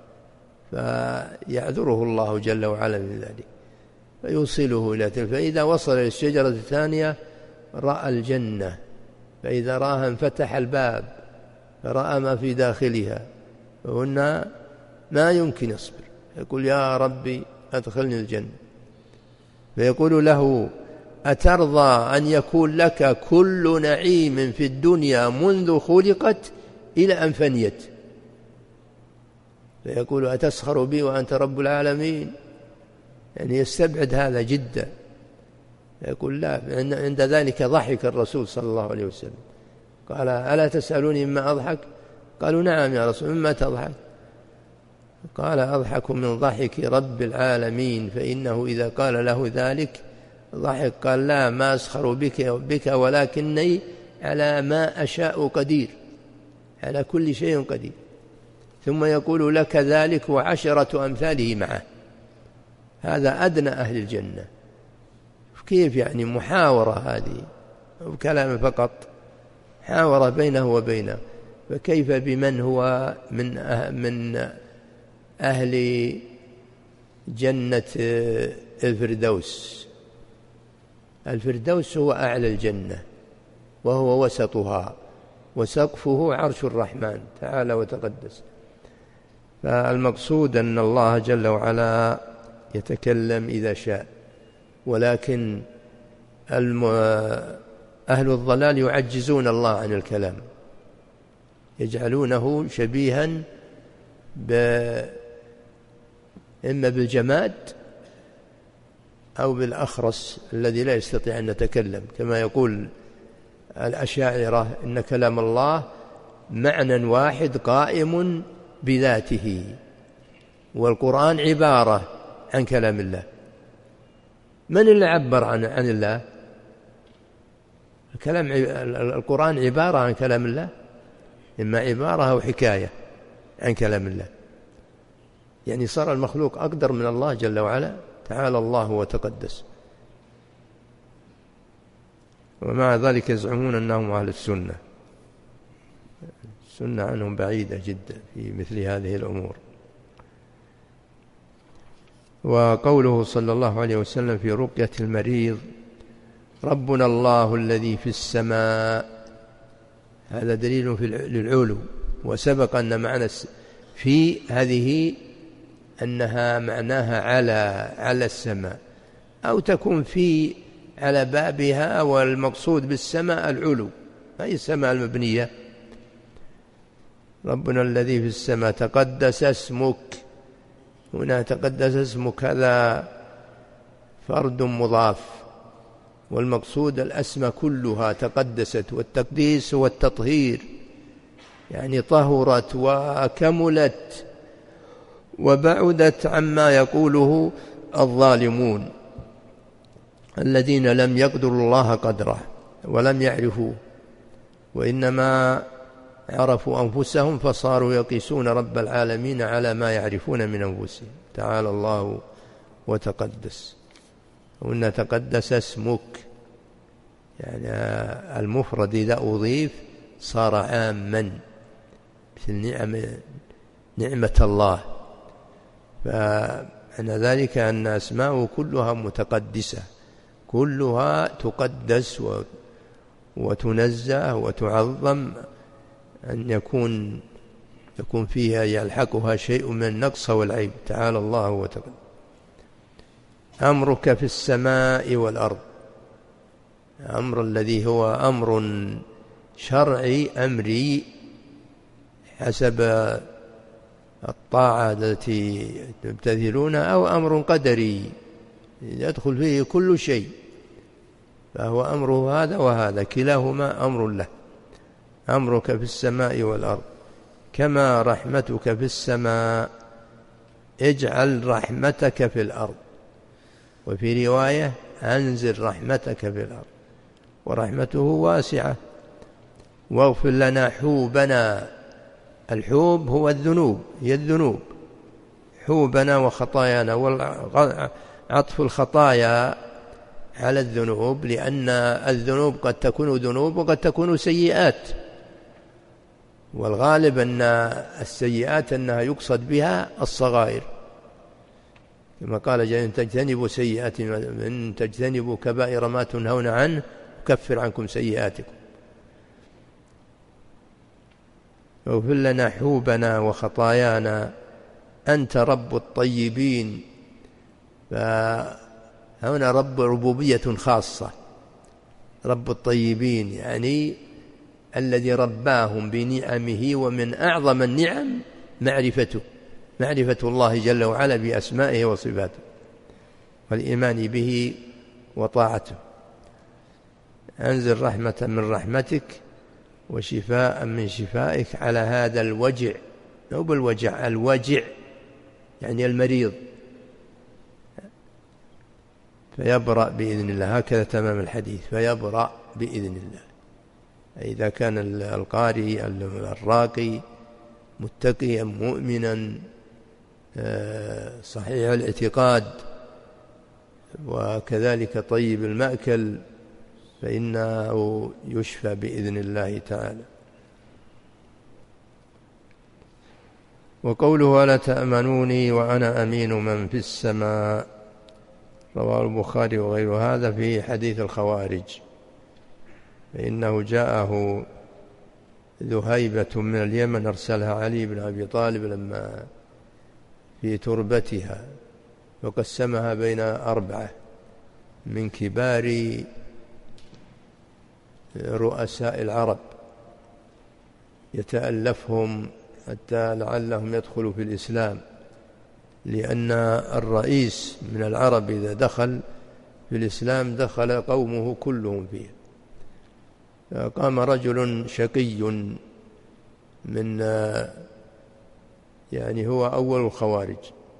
[SPEAKER 2] فيعذره الله جل وعلا من ذلك فيوصله إلى تلك، فإذا وصل إلى الشجرة الثانية رأى الجنة، فإذا رآها انفتح الباب فرأى ما في داخلها، فهنا ما يمكن يصبر، يقول يا ربي أدخلني الجنة، فيقول له أترضى أن يكون لك كل نعيم في الدنيا منذ خلقت إلى أن فنيت؟ فيقول أتسخر بي وأنت رب العالمين، يعني يستبعد هذا جدا، يقول لا. عند ذلك ضحك الرسول صلى الله عليه وسلم قال ألا تسألوني مما أضحك؟ قالوا نعم يا رسول مما تضحك؟ قال أضحك من ضحك رب العالمين، فإنه إذا قال له ذلك ضحك. قال لا، ما أسخر بك بك ولكني على ما أشاء قدير، على كل شيء قدير. ثم يقول لك ذلك وعشرة أمثاله معه. هذا أدنى أهل الجنة. كيف يعني محاورة هذه وكلام فقط، محاورة بينه وبينه. فكيف بمن هو من أه من أهل جنة الفردوس؟ الفردوس هو أعلى الجنة وهو وسطها، وسقفه عرش الرحمن تعالى وتقدس. فالمقصود أن الله جل وعلا يتكلم إذا شاء، ولكن أهل الضلال يعجزون الله عن الكلام، يجعلونه شبيها ب... إما بالجماد أو بالأخرس الذي لا يستطيع أن يتكلم، كما يقول الأشاعرة إن كلام الله معنى واحد قائم بذاته، والقرآن عبارة عن كلام الله. من اللي عبر عن عن الله؟ الكلام القرآن عبارة عن كلام الله، إما عبارة أو حكاية عن كلام الله. يعني صار المخلوق أقدر من الله جل وعلا، تعالى الله وتقدس. ومع ذلك يزعمون أنهم أهل السنة. السنة عنهم بعيدة جدا في مثل هذه الأمور. وقوله صلى الله عليه وسلم في رقية المريض ربنا الله الذي في السماء، هذا دليل في للعلو. وسبق أن معنى في هذه أنها معناها على على السماء، أو تكون في على بابها، والمقصود بالسماء العلو، أي السماء المبنية. ربنا الذي في السماء تقدس اسمك. هنا تقدس اسمك هذا فرد مضاف، والمقصود الأسماء كلها تقدست، والتقديس هو التطهير، يعني طهرت وكملت وبعدت عما يقوله الظالمون الذين لم يقدروا الله قدره ولم يعرفوه، وإنما عرفوا أنفسهم فصاروا يقيسون رب العالمين على ما يعرفون من أنفسهم، تعالى الله وتقدس. وإن تقدس اسمك، يعني المفرد إذا أضيف صار عاما، مثل نعمة نعمة الله. فمعنى ذلك أن أسماءه كلها متقدسة، كلها تقدس وتنزه وتعظم، أن يكون يكون فيها يلحقها شيء من النقص والعيب، تعالى الله وتقدس. أمرك في السماء والأرض، أمر الذي هو أمر شرعي أمري حسب الطاعة التي تبتذلونها، أو أمر قدري يدخل فيه كل شيء، فهو أمره هذا وهذا، كلاهما أمر له. أمرك في السماء والأرض كما رحمتك في السماء اجعل رحمتك في الأرض، وفي رواية أنزل رحمتك في الأرض، ورحمته واسعة. واغفر لنا حوبنا، الحوب هو الذنوب، هي الذنوب، حوبنا وخطايانا، وعطف الخطايا على الذنوب، لأن الذنوب قد تكون ذنوب وقد تكون سيئات، والغالب أن السيئات أنها يقصد بها الصغائر، كما قال إن تجتنبوا سيئات إن تجتنبوا كبائر ما تنهون عنه يكفر عنكم سيئاتكم. واغفر لنا حوبنا وخطايانا أنت رب الطيبين. فهنا رب ربوبية خاصة، رب الطيبين يعني الذي رباهم بنعمه، ومن أعظم النعم معرفته، معرفة الله جل وعلا بأسمائه وصفاته، والإيمان به وطاعته. أنزل رحمة من رحمتك وشفاء من شفائك على هذا الوجع، مو بالوجع، الوجع يعني المريض، فيبرأ بإذن الله. هكذا تمام الحديث، فيبرأ بإذن الله. إذا كان القارئ الراقي متقيا مؤمنا صحيح الاعتقاد وكذلك طيب المأكل فإنه يشفى بإذن الله تعالى. وقوله ألا تأمنوني وأنا أمين من في السماء، رواه البخاري وغير هذا في حديث الخوارج، فإنه جاءه ذهيبة من اليمن أرسلها علي بن أبي طالب لما في تربتها، وقسمها بين أربعة من كبار رؤساء العرب يتألفهم حتى لعلهم يدخلوا في الإسلام، لأن الرئيس من العرب إذا دخل في الإسلام دخل قومه كلهم فيه. قام رجل شقي من يعني هو أول الخوارج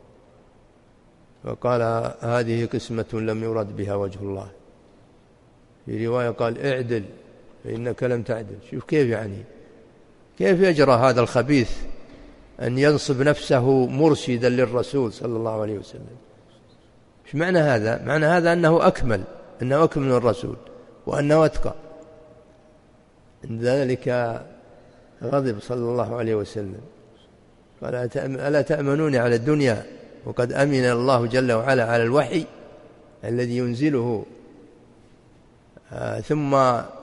[SPEAKER 2] فقال هذه قسمة لم يرد بها وجه الله. في رواية قال اعدل فإنك لم تعدل. شوف كيف يعني كيف يجرى هذا الخبيث أن ينصب نفسه مرشدا للرسول صلى الله عليه وسلم. ايش معنى هذا؟ معنى هذا أنه أكمل، أنه أكمل من الرسول وأنه أتقى. عند ذلك غضب صلى الله عليه وسلم قال ألا تأمنوني على الدنيا وقد أمن الله جل وعلا على الوحي الذي ينزله. آه ثم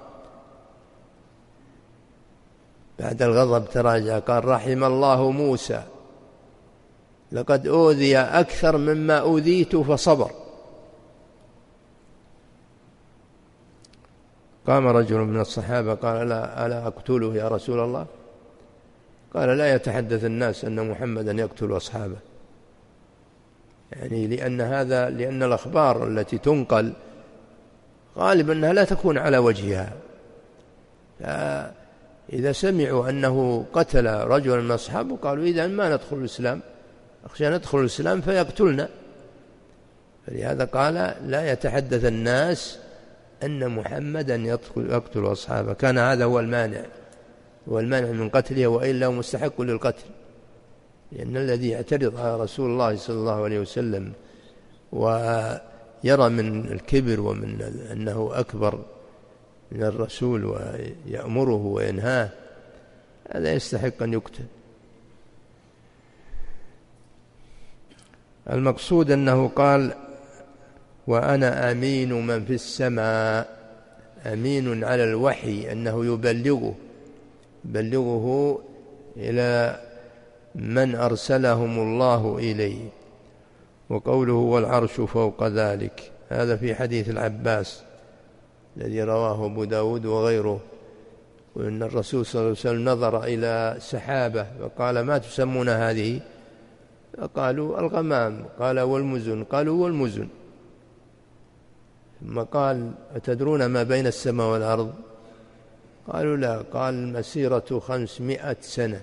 [SPEAKER 2] بعد الغضب تراجع قال رحم الله موسى لقد أوذي أكثر مما أوذيت فصبر. قام رجل من الصحابة قال ألا, ألا أقتله يا رسول الله؟ قال لا يتحدث الناس أن محمدا يقتل أصحابه، يعني لأن هذا لأن الأخبار التي تنقل غالبا أنها لا تكون على وجهها. إذا سمعوا أنه قتل رجلا من أصحابه قالوا إذا ما ندخل الإسلام، أخشى ندخل الإسلام فيقتلنا. فلهذا قال لا يتحدث الناس أن محمدا يقتل أصحابه. كان هذا هو المانع، هو المانع من قتله، وإلا هو مستحق للقتل، لأن الذي يعترض على رسول الله صلى الله عليه وسلم ويرى من الكبر ومن أنه أكبر من الرسول ويأمره وينهاه هذا يستحق أن يقتل. المقصود أنه قال وأنا أمين من في السماء، أمين على الوحي أنه يبلغه يبلغه إلى من أرسلهم الله إليه. وقوله والعرش فوق ذلك هذا في حديث العباس الذي رواه أبو داود وغيره، وأن الرسول صلى الله عليه وسلم نظر إلى سحابة وقال ما تسمون هذه؟ قالوا الغمام. قال والمزن؟ قالوا والمزن. ثم قال أتدرون ما بين السماء والأرض؟ قالوا لا. قال مسيرة خمسمائة سنة،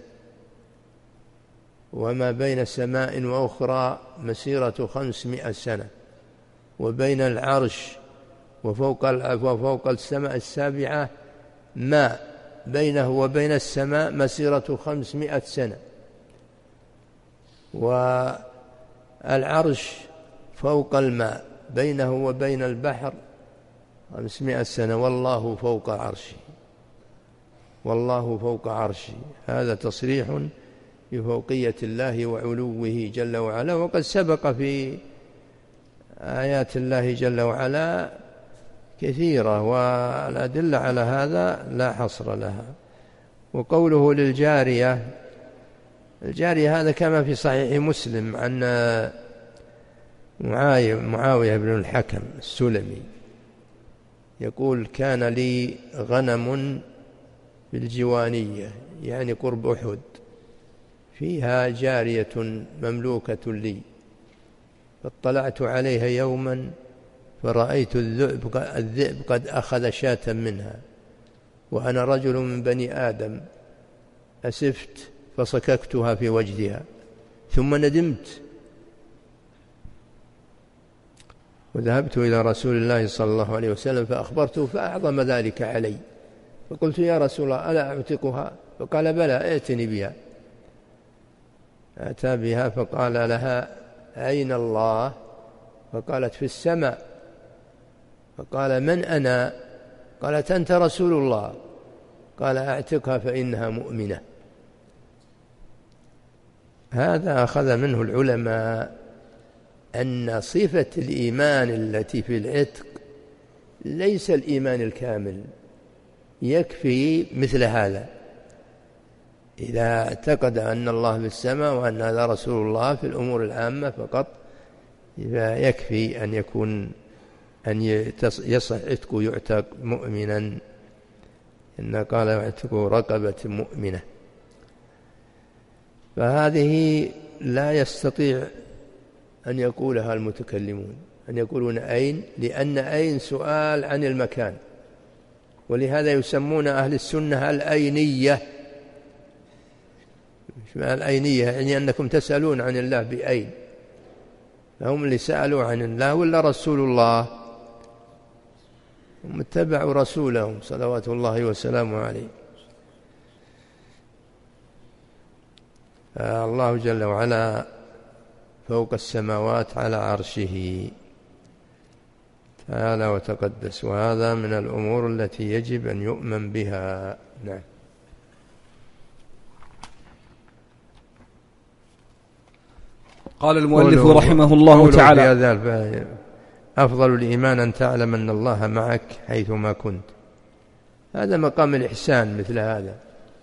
[SPEAKER 2] وما بين سماء وأخرى مسيرة خمسمائة سنة، وبين العرش وفوق وفوق السماء السابعة ما بينه وبين السماء مسيرة خمسمائة سنة، والعرش فوق الماء بينه وبين البحر خمسمائة سنة، والله فوق عرشه، والله فوق عرشه. هذا تصريح بفوقية الله وعلوه جل وعلا، وقد سبق في آيات الله جل وعلا كثيرة، والأدلة على هذا لا حصر لها. وقوله للجارية، الجارية هذا كما في صحيح مسلم عن معاوية بن الحكم السلمي يقول كان لي غنم بالجوانية يعني قرب أحد، فيها جارية مملوكة لي، فاطلعت عليها يوما فرأيت الذئب, الذئب قد أخذ شاة منها وأنا رجل من بني آدم أسفت فصككتها في وجدها ثم ندمت وذهبت إلى رسول الله صلى الله عليه وسلم فأخبرته فأعظم ذلك علي، فقلت يا رسول الله ألا أعتقها؟ فقال بلى ائتني بها. أتى بها فقال لها أين الله؟ فقالت في السماء. فقال من أنا؟ قالت أنت رسول الله. قال أعتقها فإنها مؤمنة. هذا أخذ منه العلماء أن صفة الإيمان التي في العتق ليس الإيمان الكامل، يكفي مثل هذا إذا اعتقد أن الله في السماء وأن هذا رسول الله في الأمور العامة فقط، يكفي أن يكون أن يصح عتق يعتق مؤمنا، إن قال اعتق رقبة مؤمنة. فهذه لا يستطيع أن يقولها المتكلمون، أن يقولون أين، لأن أين سؤال عن المكان، ولهذا يسمون أهل السنة الأينية. الأينية يعني أنكم تسألون عن الله بأين، فهم اللي سألوا عن الله ولا رسول الله؟ هم اتبعوا رسولهم صلوات الله وسلامه عليه. الله جل وعلا فوق السماوات على عرشه تعالى وتقدس، وهذا من الأمور التي يجب أن يؤمن بها. نعم.
[SPEAKER 1] قال المؤلف رحمه الله تعالى:
[SPEAKER 2] أفضل الإيمان أن تعلم أن الله معك حيثما كنت. هذا مقام الإحسان. مثل هذا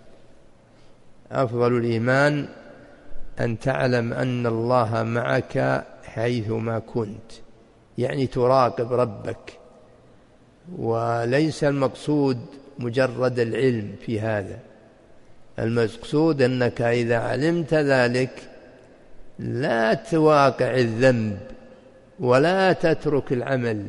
[SPEAKER 2] أفضل الإيمان أن تعلم أن الله معك حيثما كنت، يعني تراقب ربك، وليس المقصود مجرد العلم في هذا، المقصود أنك إذا علمت ذلك لا تواقع الذنب ولا تترك العمل،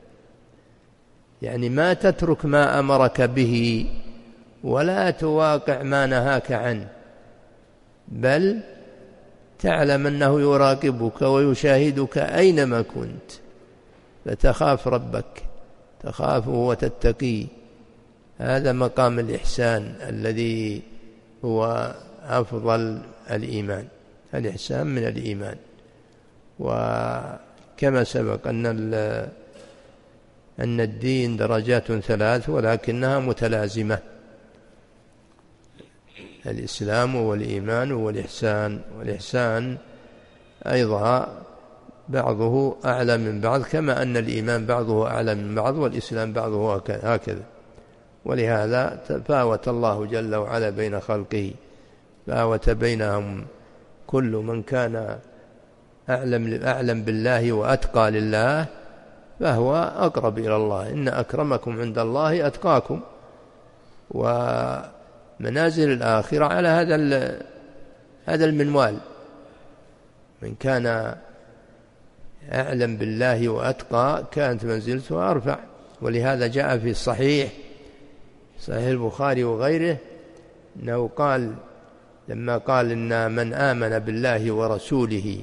[SPEAKER 2] يعني ما تترك ما أمرك به ولا تواقع ما نهاك عنه، بل تعلم أنه يراقبك ويشاهدك أينما كنت، فتخاف ربك، تخافه وتتقي. هذا مقام الإحسان الذي هو أفضل الإيمان. الإحسان من الإيمان. وكما سبق أن أن الدين درجات ثلاث ولكنها متلازمة: الإسلام والإيمان والإحسان. والإحسان أيضا بعضه أعلى من بعض، كما أن الإيمان بعضه أعلى من بعض والإسلام بعضه هكذا. ولهذا تفاوت الله جل وعلا بين خلقه، فاوت بينهم كل من كان أعلم, أعلم بالله وأتقى لله فهو أقرب إلى الله. إن أكرمكم عند الله أتقاكم. ومنازل الآخرة على هذا هذا المنوال: من كان أعلم بالله وأتقى كانت منزلته أرفع. ولهذا جاء في الصحيح صحيح البخاري وغيره أنه قال لما قال إن من آمن بالله ورسوله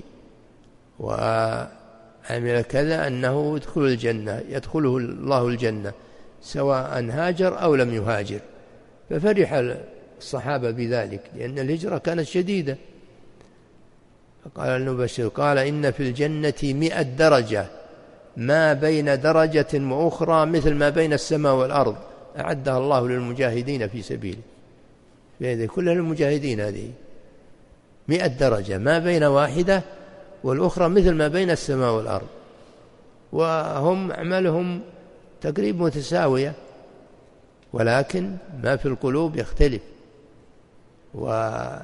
[SPEAKER 2] وعمل كذا أنه يدخل الجنة، يدخله الله الجنة سواء هاجر أو لم يهاجر. ففرح الصحابة بذلك لأن الهجرة كانت شديدة. فقال المبشر قال إن في الجنة مئة درجة ما بين درجة وأخرى مثل ما بين السماء والأرض أعدها الله للمجاهدين في سبيله. هذه كلها للمجاهدين، هذه مئة درجة ما بين واحدة والأخرى مثل ما بين السماء والأرض، وهم أعمالهم تقريبا متساوية، ولكن ما في القلوب يختلف، ولهذا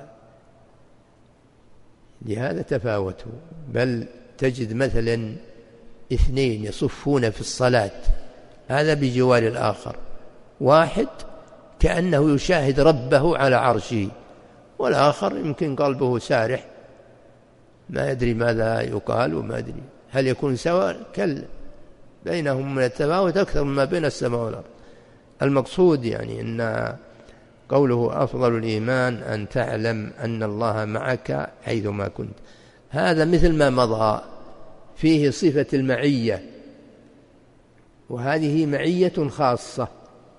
[SPEAKER 2] تفاوتوا. بل تجد مثلا اثنين يصفون في الصلاة، هذا بجوار الآخر، واحد كأنه يشاهد ربه على عرشه، والآخر يمكن قلبه سارح ما يدري ماذا يقال وما يدري. هل يكون سواء؟ كلا، بينهم من التفاوت أكثر مما بين السماء والأرض. المقصود يعني أن قوله أفضل الإيمان أن تعلم أن الله معك حيثما كنت، هذا مثل ما مضى فيه صفة المعية، وهذه معية خاصة.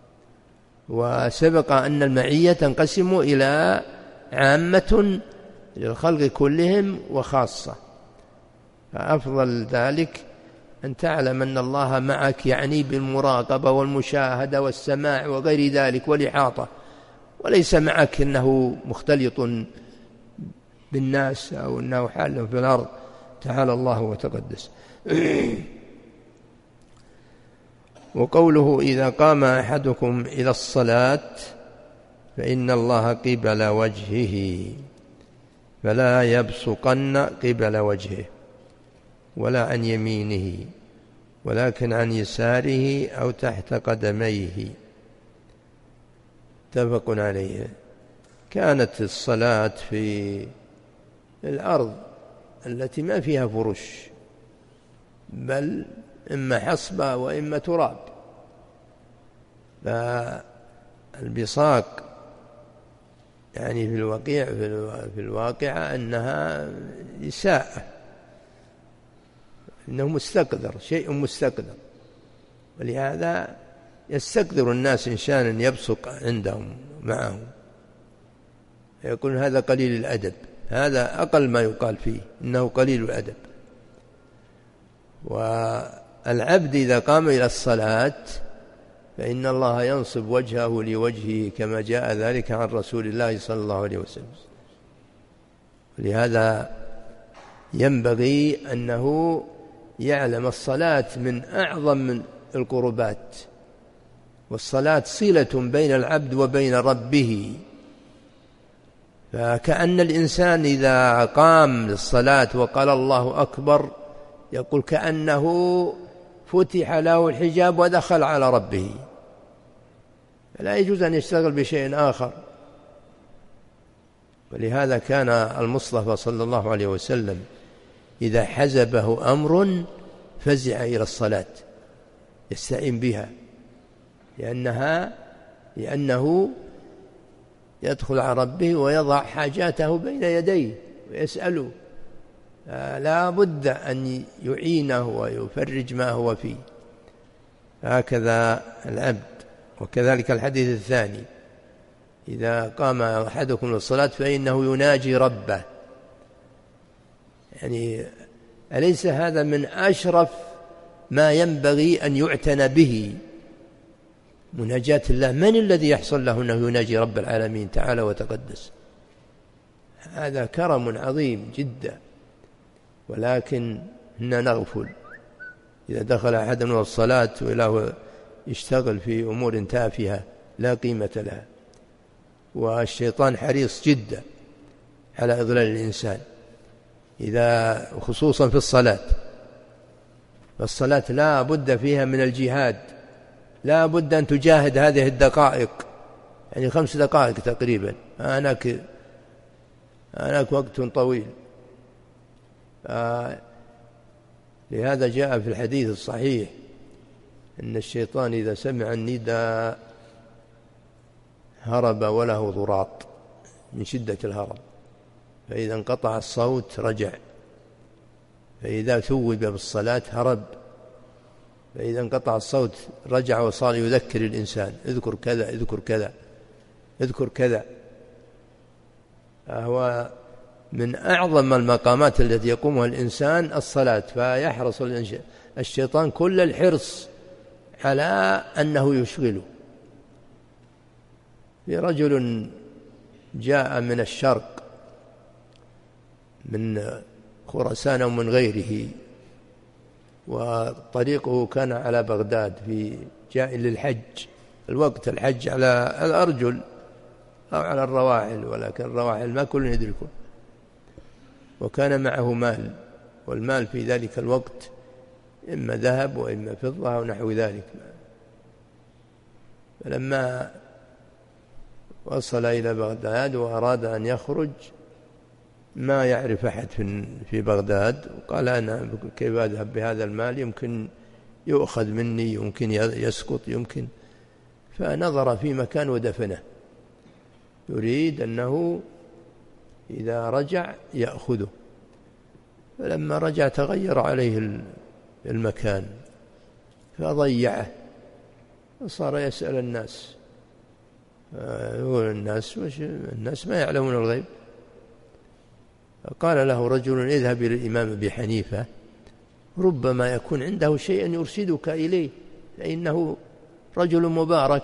[SPEAKER 2] وسبق أن المعية تنقسم إلى عامة للخلق كلهم وخاصة، فأفضل ذلك أن تعلم أن الله معك، يعني بالمراقبة والمشاهدة والسماع وغير ذلك والإحاطة، وليس معك أنه مختلط بالناس أو أنه حال في الأرض، تعالى الله وتقدس. وقوله إذا قام أحدكم إلى الصلاة فإن الله قبل وجهه فلا يبصقن قبل وجهه ولا عن يمينه ولكن عن يساره أو تحت قدميه، متفق عليه. كانت الصلاة في الأرض التي ما فيها فرش، بل إما حصبة وإما تراب، فالبصاق يعني في الواقع في الواقع أنها إساءة، إنه مستقذر، شيء مستقذر، ولهذا يستقذر الناس إنسانا يبصق عندهم معهم، يقول هذا قليل الأدب، هذا أقل ما يقال فيه إنه قليل الأدب. والعبد إذا قام إلى الصلاة فإن الله ينصب وجهه لوجهه كما جاء ذلك عن رسول الله صلى الله عليه وسلم. ولهذا ينبغي أنه يعلم الصلاة من أعظم القربات، والصلاة صلة بين العبد وبين ربه، فكأن الإنسان إذا قام للصلاة وقال الله أكبر يقول كأنه فتح له الحجاب ودخل على ربه، لا يجوز أن يشتغل بشيء آخر. ولهذا كان المصطفى صلى الله عليه وسلم إذا حزبه أمر فزع إلى الصلاة يستعين بها، لأنها لأنه يدخل على ربه ويضع حاجاته بين يديه ويسأله، لا بد أن يعينه ويفرج ما هو فيه. هكذا العبد. وكذلك الحديث الثاني إذا قام أحدكم للصلاة فإنه يناجي ربه، يعني أليس هذا من أشرف ما ينبغي أن يعتنى به؟ مناجاة الله، من الذي يحصل له أنه يناجي رب العالمين تعالى وتقدس؟ هذا كرم عظيم جدا، ولكن إننا نغفل. إذا دخل أحدنا الصلاة وإله يشتغل في أمور تافهة لا قيمة لها، والشيطان حريص جدا على إضلال الإنسان، إذا خصوصا في الصلاة. فالصلاة لا بد فيها من الجهاد، لا بد أن تجاهد هذه الدقائق، يعني خمس دقائق تقريبا، آنك آنك وقت طويل. آه لهذا جاء في الحديث الصحيح أن الشيطان إذا سمع النداء هرب وله ضراط من شدة الهرب، فإذا انقطع الصوت رجع، فإذا ثوب بالصلاة هرب، فإذا انقطع الصوت رجع وصار يذكر الإنسان اذكر كذا اذكر كذا اذكر كذا. هو من أعظم المقامات التي يقومها الإنسان الصلاة، فيحرص الشيطان كل الحرص على أنه يشغله. في رجل جاء من الشرق من خراسان ومن غيره، وطريقه كان على بغداد، في جاء للحج، الوقت الحج على الأرجل أو على الرواحل، ولكن الرواحل ما كل يدركون، وكان معه مال، والمال في ذلك الوقت إما ذهب وإما فضة أو نحو ذلك. فلما وصل إلى بغداد وأراد أن يخرج ما يعرف أحد في بغداد، وقال أنا كيف أذهب بهذا المال؟ يمكن يؤخذ مني، يمكن يسقط، يمكن. فنظر في مكان ودفنه، يريد أنه إذا رجع يأخذه. فلما رجع تغير عليه المكان فضيعه، وصار يسأل الناس، يقول الناس الناس ما يعلمون الغيب. قال له رجل: اذهب إلى الإمام أبي حنيفة، ربما يكون عنده شيء يرشدك إليه، فإنه رجل مبارك،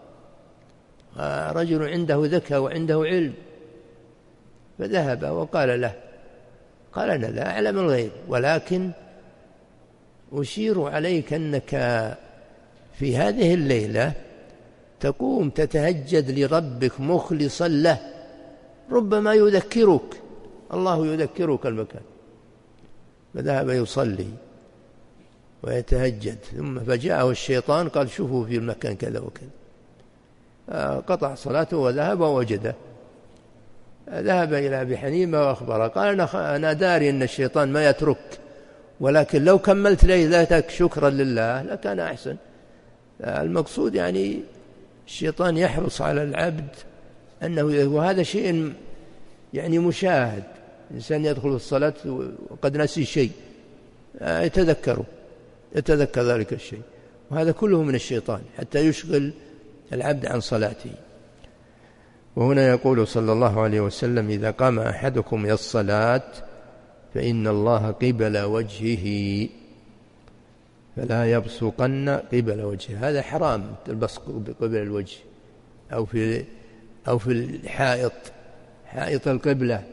[SPEAKER 2] رجل عنده ذكاء وعنده علم. فذهب وقال له، قال: أنا لا أعلم الغيب، ولكن أشير عليك أنك في هذه الليلة تقوم تتهجد لربك مخلصا له، ربما يذكرك الله، يذكرك المكان. فذهب يصلي ويتهجد، ثم فجاءه الشيطان قال: شوفوا في المكان كذا وكذا. قطع صلاته وذهب ووجده. ذهب إلى أبي حنيفة وأخبره، قال: أنا داري أن الشيطان ما يترك، ولكن لو كملت ليلتك شكرا لله لكان أحسن. المقصود يعني الشيطان يحرص على العبد أنه، وهذا شيء يعني مشاهد، الإنسان يدخل الصلاة وقد نسي شيء يتذكره، يتذكر ذلك الشيء، وهذا كله من الشيطان حتى يشغل العبد عن صلاته. وهنا يقول صلى الله عليه وسلم: إذا قام أحدكم إلى الصلاة فإن الله قبل وجهه فلا يبصقن قبل وجهه. هذا حرام البصق قبل الوجه، أو في أو في الحائط، حائط القبلة،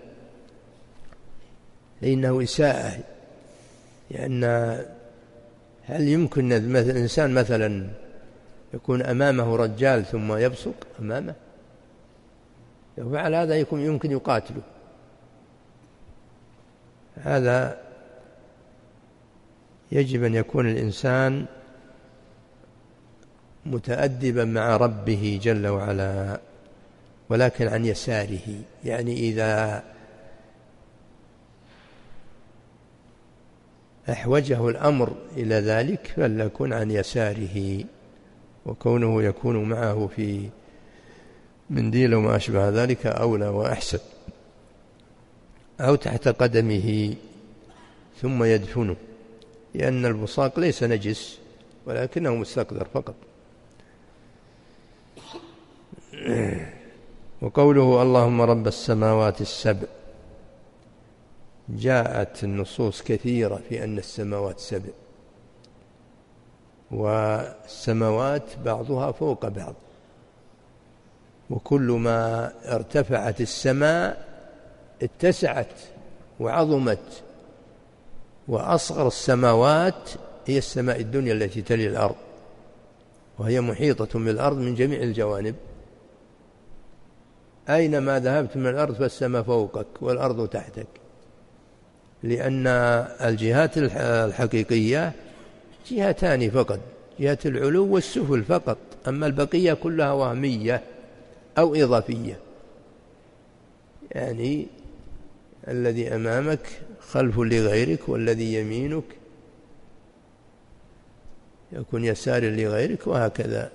[SPEAKER 2] لأنه إساءة. لأن هل يمكن مثل إنسان مثلا يكون أمامه رجال ثم يبصق أمامه؟ لو فعل هذا يكون يمكن يقاتله. هذا يجب أن يكون الإنسان متأدبا مع ربه جل وعلا، ولكن عن يساره. يعني إذا أحوجه الأمر إلى ذلك فليكن عن يساره، وكونه يكون معه في منديل وما أشبه ذلك أولى وأحسن، أو تحت قدمه ثم يدفنه، لأن البصاق ليس نجس ولكنه مستقذر فقط. وقوله: اللهم رب السماوات السبع، جاءت النصوص كثيرة في أن السماوات سبع، والسماوات بعضها فوق بعض، وكل ما ارتفعت السماء اتسعت وعظمت، وأصغر السماوات هي السماء الدنيا التي تلي الأرض، وهي محيطة بالأرض من جميع الجوانب. أينما ذهبت من الأرض فالسماء فوقك والأرض تحتك، لأن الجهات الحقيقية جهتان فقط، جهة العلو والسفل فقط، أما البقية كلها وهمية أو إضافية. يعني الذي أمامك خلف لغيرك، والذي يمينك يكون يسار لغيرك، وهكذا.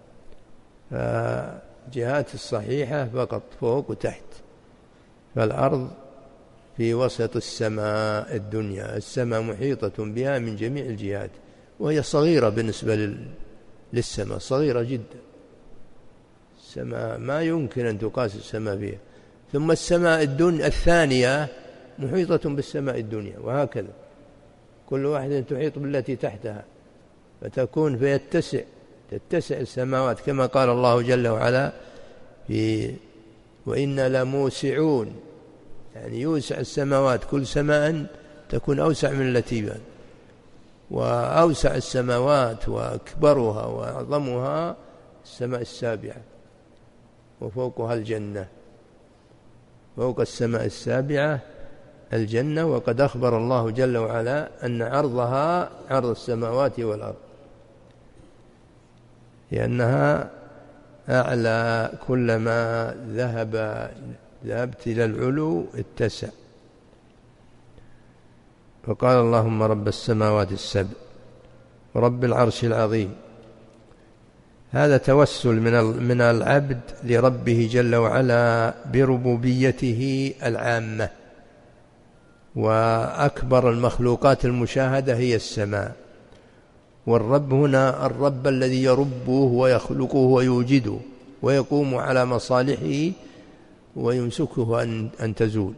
[SPEAKER 2] فجهات الصحيحة فقط فوق وتحت، فالأرض في وسط السماء الدنيا، السماء محيطة بها من جميع الجهات، وهي صغيرة بالنسبة للسماء، صغيرة جدا. السماء ما يمكن أن تقاس السماء فيها. ثم السماء الدنيا الثانية محيطة بالسماء الدنيا، وهكذا كل واحدة تحيط بالتي تحتها، فتكون فيتسع تتسع السماوات، كما قال الله جل وعلا في وإنا لموسعون، يعني يوسع السماوات، كل سماء تكون أوسع من التي بعد، وأوسع السماوات وأكبرها وأعظمها السماء السابعة، وفوقها الجنة، فوق السماء السابعة الجنة. وقد أخبر الله جل وعلا أن عرضها عرض السماوات والأرض، لأنها أعلى، كلما ذهب ذهبت إلى العلو اتسع. فقال: اللهم رب السماوات السبع ورب العرش العظيم. هذا توسل من من العبد لربه جل وعلا بربوبيته العامة. وأكبر المخلوقات المشاهدة هي السماء، والرب هنا الرب الذي يربه ويخلقه ويوجده ويقوم على مصالحه ويمسكه أن, أن تزول.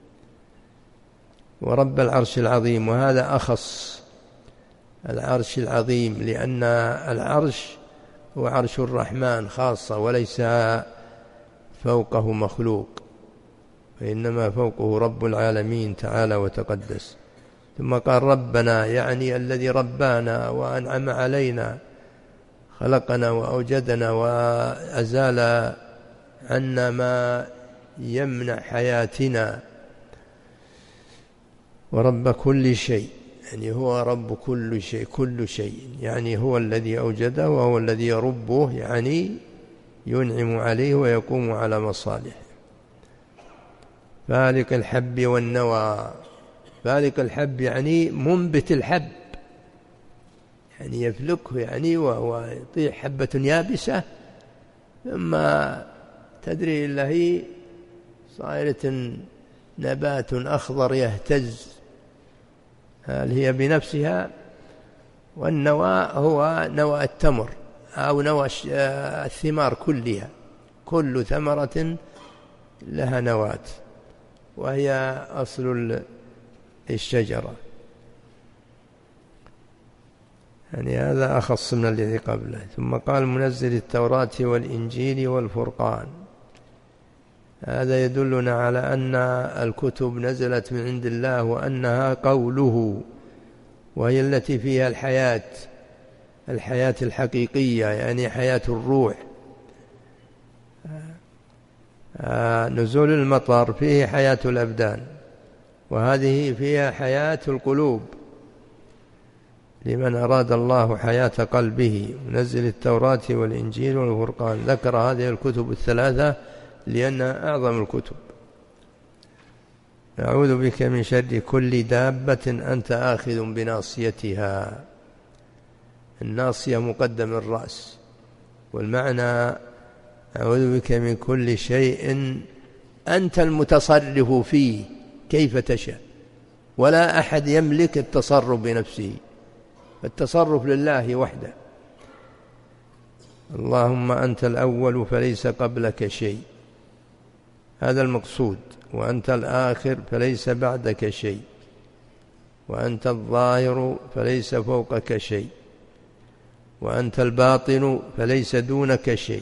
[SPEAKER 2] ورب العرش العظيم، وهذا أخص العرش العظيم، لأن العرش هو عرش الرحمن خاصة، وليس فوقه مخلوق، وإنما فوقه رب العالمين تعالى وتقدس. ثم قال ربنا، يعني الذي ربانا وأنعم علينا، خلقنا وأوجدنا وأزال عنا ما يمنع حياتنا، ورب كل شيء، يعني هو رب كل شيء، كل شيء يعني هو الذي أوجده وهو الذي يربه، يعني ينعم عليه ويقوم على مصالحه. فالق الحب والنوى، فالق الحب يعني منبت الحب، يعني يفلقه يعني وهو يطيح حبة يابسة، ثم تدري إلا هي صائرة نبات أخضر يهتز، هل هي بنفسها. والنوى هو نوى التمر أو نوى الثمار كلها، كل ثمرة لها نواة، وهي أصل الشجرة. يعني هذا أخص من الذي قبله. ثم قال منزل التوراة والإنجيل والفرقان، هذا يدلنا على أن الكتب نزلت من عند الله، وأنها قوله، وهي التي فيها الحياة، الحياة الحقيقية، يعني حياة الروح. نزول المطر فيه حياة الأبدان، وهذه فيها حياة القلوب لمن أراد الله حياة قلبه. منزل التوراة والإنجيل والفرقان، ذكر هذه الكتب الثلاثة لأنها أعظم الكتب. أعوذ بك من شر كل دابة أنت آخذ بناصيتها، الناصية مقدم الرأس، والمعنى أعوذ بك من كل شيء أنت المتصرف فيه كيف تشاء، ولا أحد يملك التصرف بنفسه، التصرف لله وحده. اللهم أنت الأول فليس قبلك شيء، هذا المقصود، وأنت الآخر فليس بعدك شيء، وأنت الظاهر فليس فوقك شيء، وأنت الباطن فليس دونك شيء،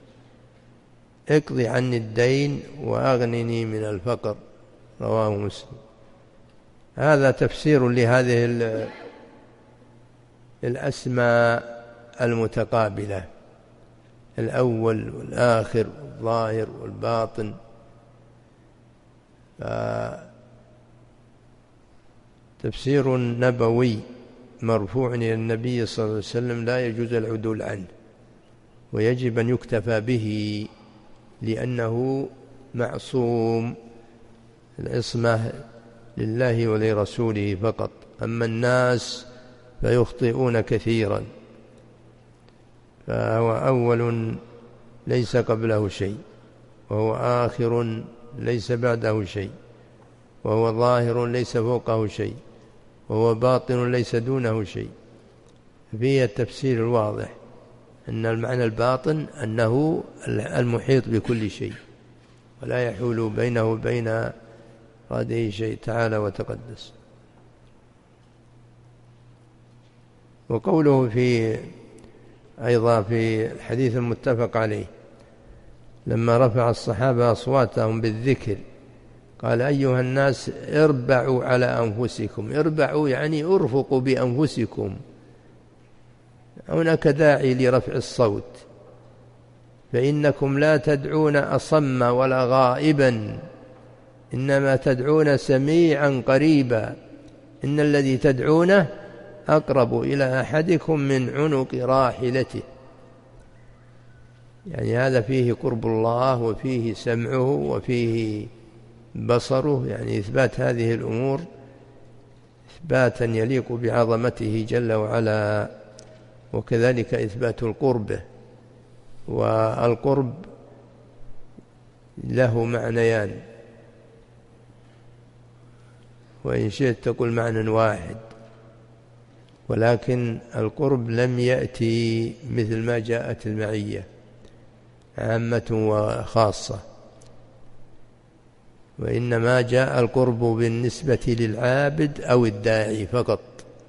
[SPEAKER 2] اقضي عني الدين وأغنني من الفقر. رواه مسلم. هذا تفسير لهذه الأسماء المتقابلة، الأول والآخر والظاهر والباطن. تفسير نبوي مرفوع إلى النبي صلى الله عليه وسلم لا يجوز العدول عنه، ويجب أن يكتفى به لأنه معصوم، العصمة لله ولرسوله فقط، أما الناس فيخطئون كثيرا. فهو أول ليس قبله شيء، وهو آخر ليس بعده شيء، وهو ظاهر ليس فوقه شيء، وهو باطن ليس دونه شيء. فيه التفسير الواضح أن المعنى الباطن أنه المحيط بكل شيء، ولا يحول بينه وبين راده شيء تعالى وتقدس. وقوله في أيضا في الحديث المتفق عليه لما رفع الصحابة أصواتهم بالذكر قال أيها الناس اربعوا على أنفسكم، اربعوا يعني ارفقوا بأنفسكم، هناك داعي لرفع الصوت، فإنكم لا تدعون أصم ولا غائبا، إنما تدعون سميعا قريبا، إن الذي تدعونه أقرب إلى أحدكم من عنق راحلته. يعني هذا فيه قرب الله، وفيه سمعه، وفيه بصره، يعني إثبات هذه الأمور إثباتا يليق بعظمته جل وعلا، وكذلك إثبات القرب والقرب له معنيان، وإن شئت تقول معنى واحد، ولكن القرب لم يأتي مثل ما جاءت المعية عامة وخاصة، وإنما جاء القرب بالنسبة للعابد أو الداعي فقط،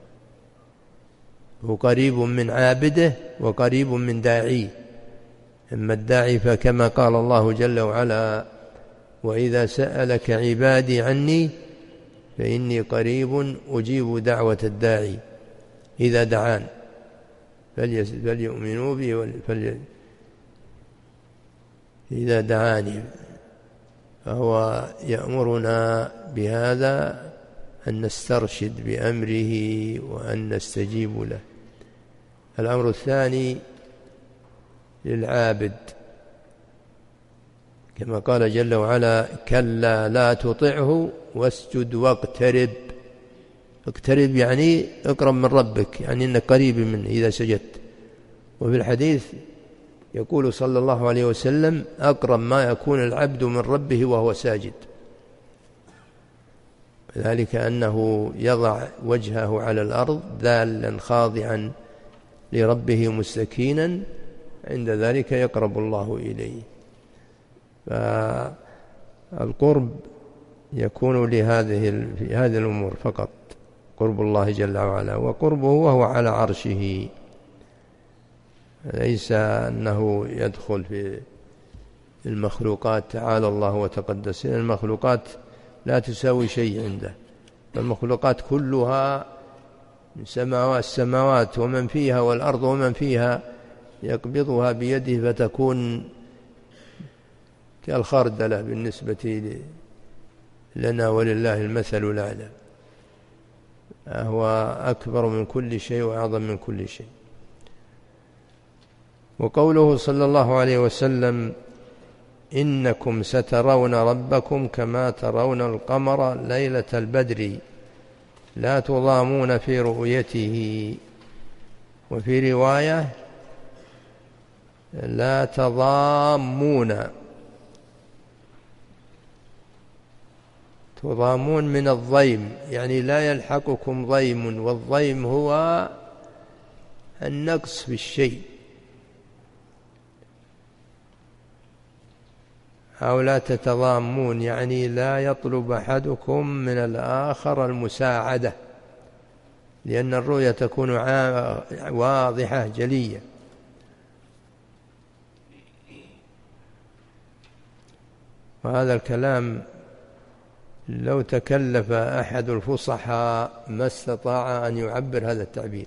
[SPEAKER 2] هو قريب من عابده وقريب من داعيه. أما الداعي فكما قال الله جل وعلا: وإذا سألك عبادي عني فإني قريب أجيب دعوة الداعي إذا دعان فليؤمنوا بي فلي إذا دعاني. فهو يأمرنا بهذا، أن نسترشد بأمره وأن نستجيب له. الأمر الثاني للعابد كما قال جل وعلا: كلا لا تطعه واسجد واقترب. اقترب يعني اقرب من ربك، يعني انك قريب منه إذا سجدت. وفي الحديث يقول صلى الله عليه وسلم: أقرب ما يكون العبد من ربه وهو ساجد، ذلك أنه يضع وجهه على الأرض ذالا خاضعا لربه مستكينا، عند ذلك يقرب الله إليه. فالقرب يكون لهذه في هذه الأمور فقط، قرب الله جل وعلا، وقربه وهو على عرشه، ليس أنه يدخل في المخلوقات تعالى الله وتقدس. المخلوقات لا تساوي شيء عنده، المخلوقات كلها من سماوات السماوات ومن فيها والأرض ومن فيها يقبضها بيده فتكون كالخردلة بالنسبة لنا، ولله المثل الأعلى. هو أكبر من كل شيء وأعظم من كل شيء. وقوله صلى الله عليه وسلم: إنكم سترون ربكم كما ترون القمر ليلة البدر لا تضامون في رؤيته، وفي رواية لا تضامون، تضامون من الضيم، يعني لا يلحقكم ضيم، والضيم هو النقص في الشيء، أو لا تتضامون يعني لا يطلب أحدكم من الآخر المساعدة، لأن الرؤية تكون واضحة جلية. وهذا الكلام لو تكلف أحد الفصحاء ما استطاع أن يعبر هذا التعبير.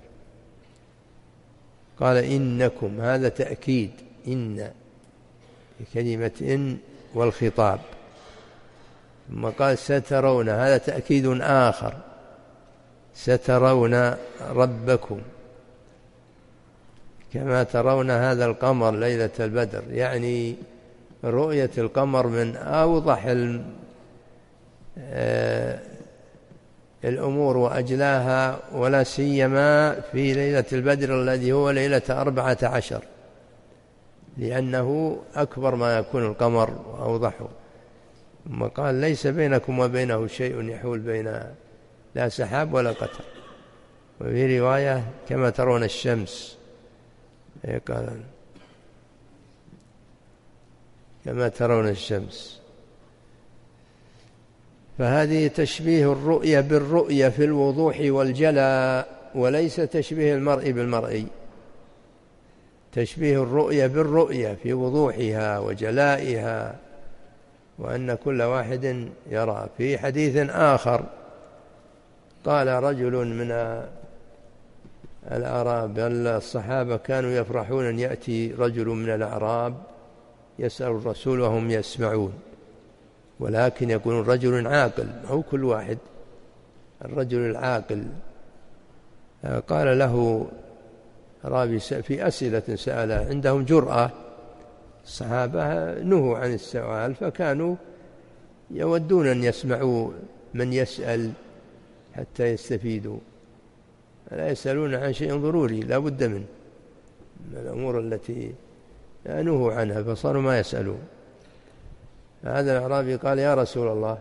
[SPEAKER 2] قال: إنكم، هذا تأكيد، إن كلمة إن والخطاب، ثم قال: سترون، هذا تأكيد آخر، سترون ربكم كما ترون هذا القمر ليلة البدر، يعني رؤية القمر من أوضح الأمور وأجلاها، ولا سيما في ليلة البدر الذي هو ليلة أربعة عشر، لأنه أكبر ما يكون القمر وأوضحه. ثم قال: ليس بينكم وبينه شيء يحول بين لا سحاب ولا قطر. وفي رواية: كما ترون الشمس، قال كما ترون الشمس. فهذه تشبيه الرؤية بالرؤية في الوضوح والجلاء، وليس تشبيه المرء بالمرء، تشبيه الرؤية بالرؤية في وضوحها وجلائها، وأن كل واحد يرى. في حديث آخر قال رجل من الأعراب، الصحابة كانوا يفرحون أن يأتي رجل من الأعراب يسأل الرسول وهم يسمعون، ولكن يكون رجل عاقل، هو كل واحد، الرجل العاقل. قال له رابي في أسئلة سألها، عندهم جرأة، الصحابة نهوا عن السؤال، فكانوا يودون أن يسمعوا من يسأل حتى يستفيدوا، لا يسألون عن شيء ضروري لا بد منه من الأمور التي نهوا عنها فصاروا ما يسألون. هذا الأعرابي قال يا رسول الله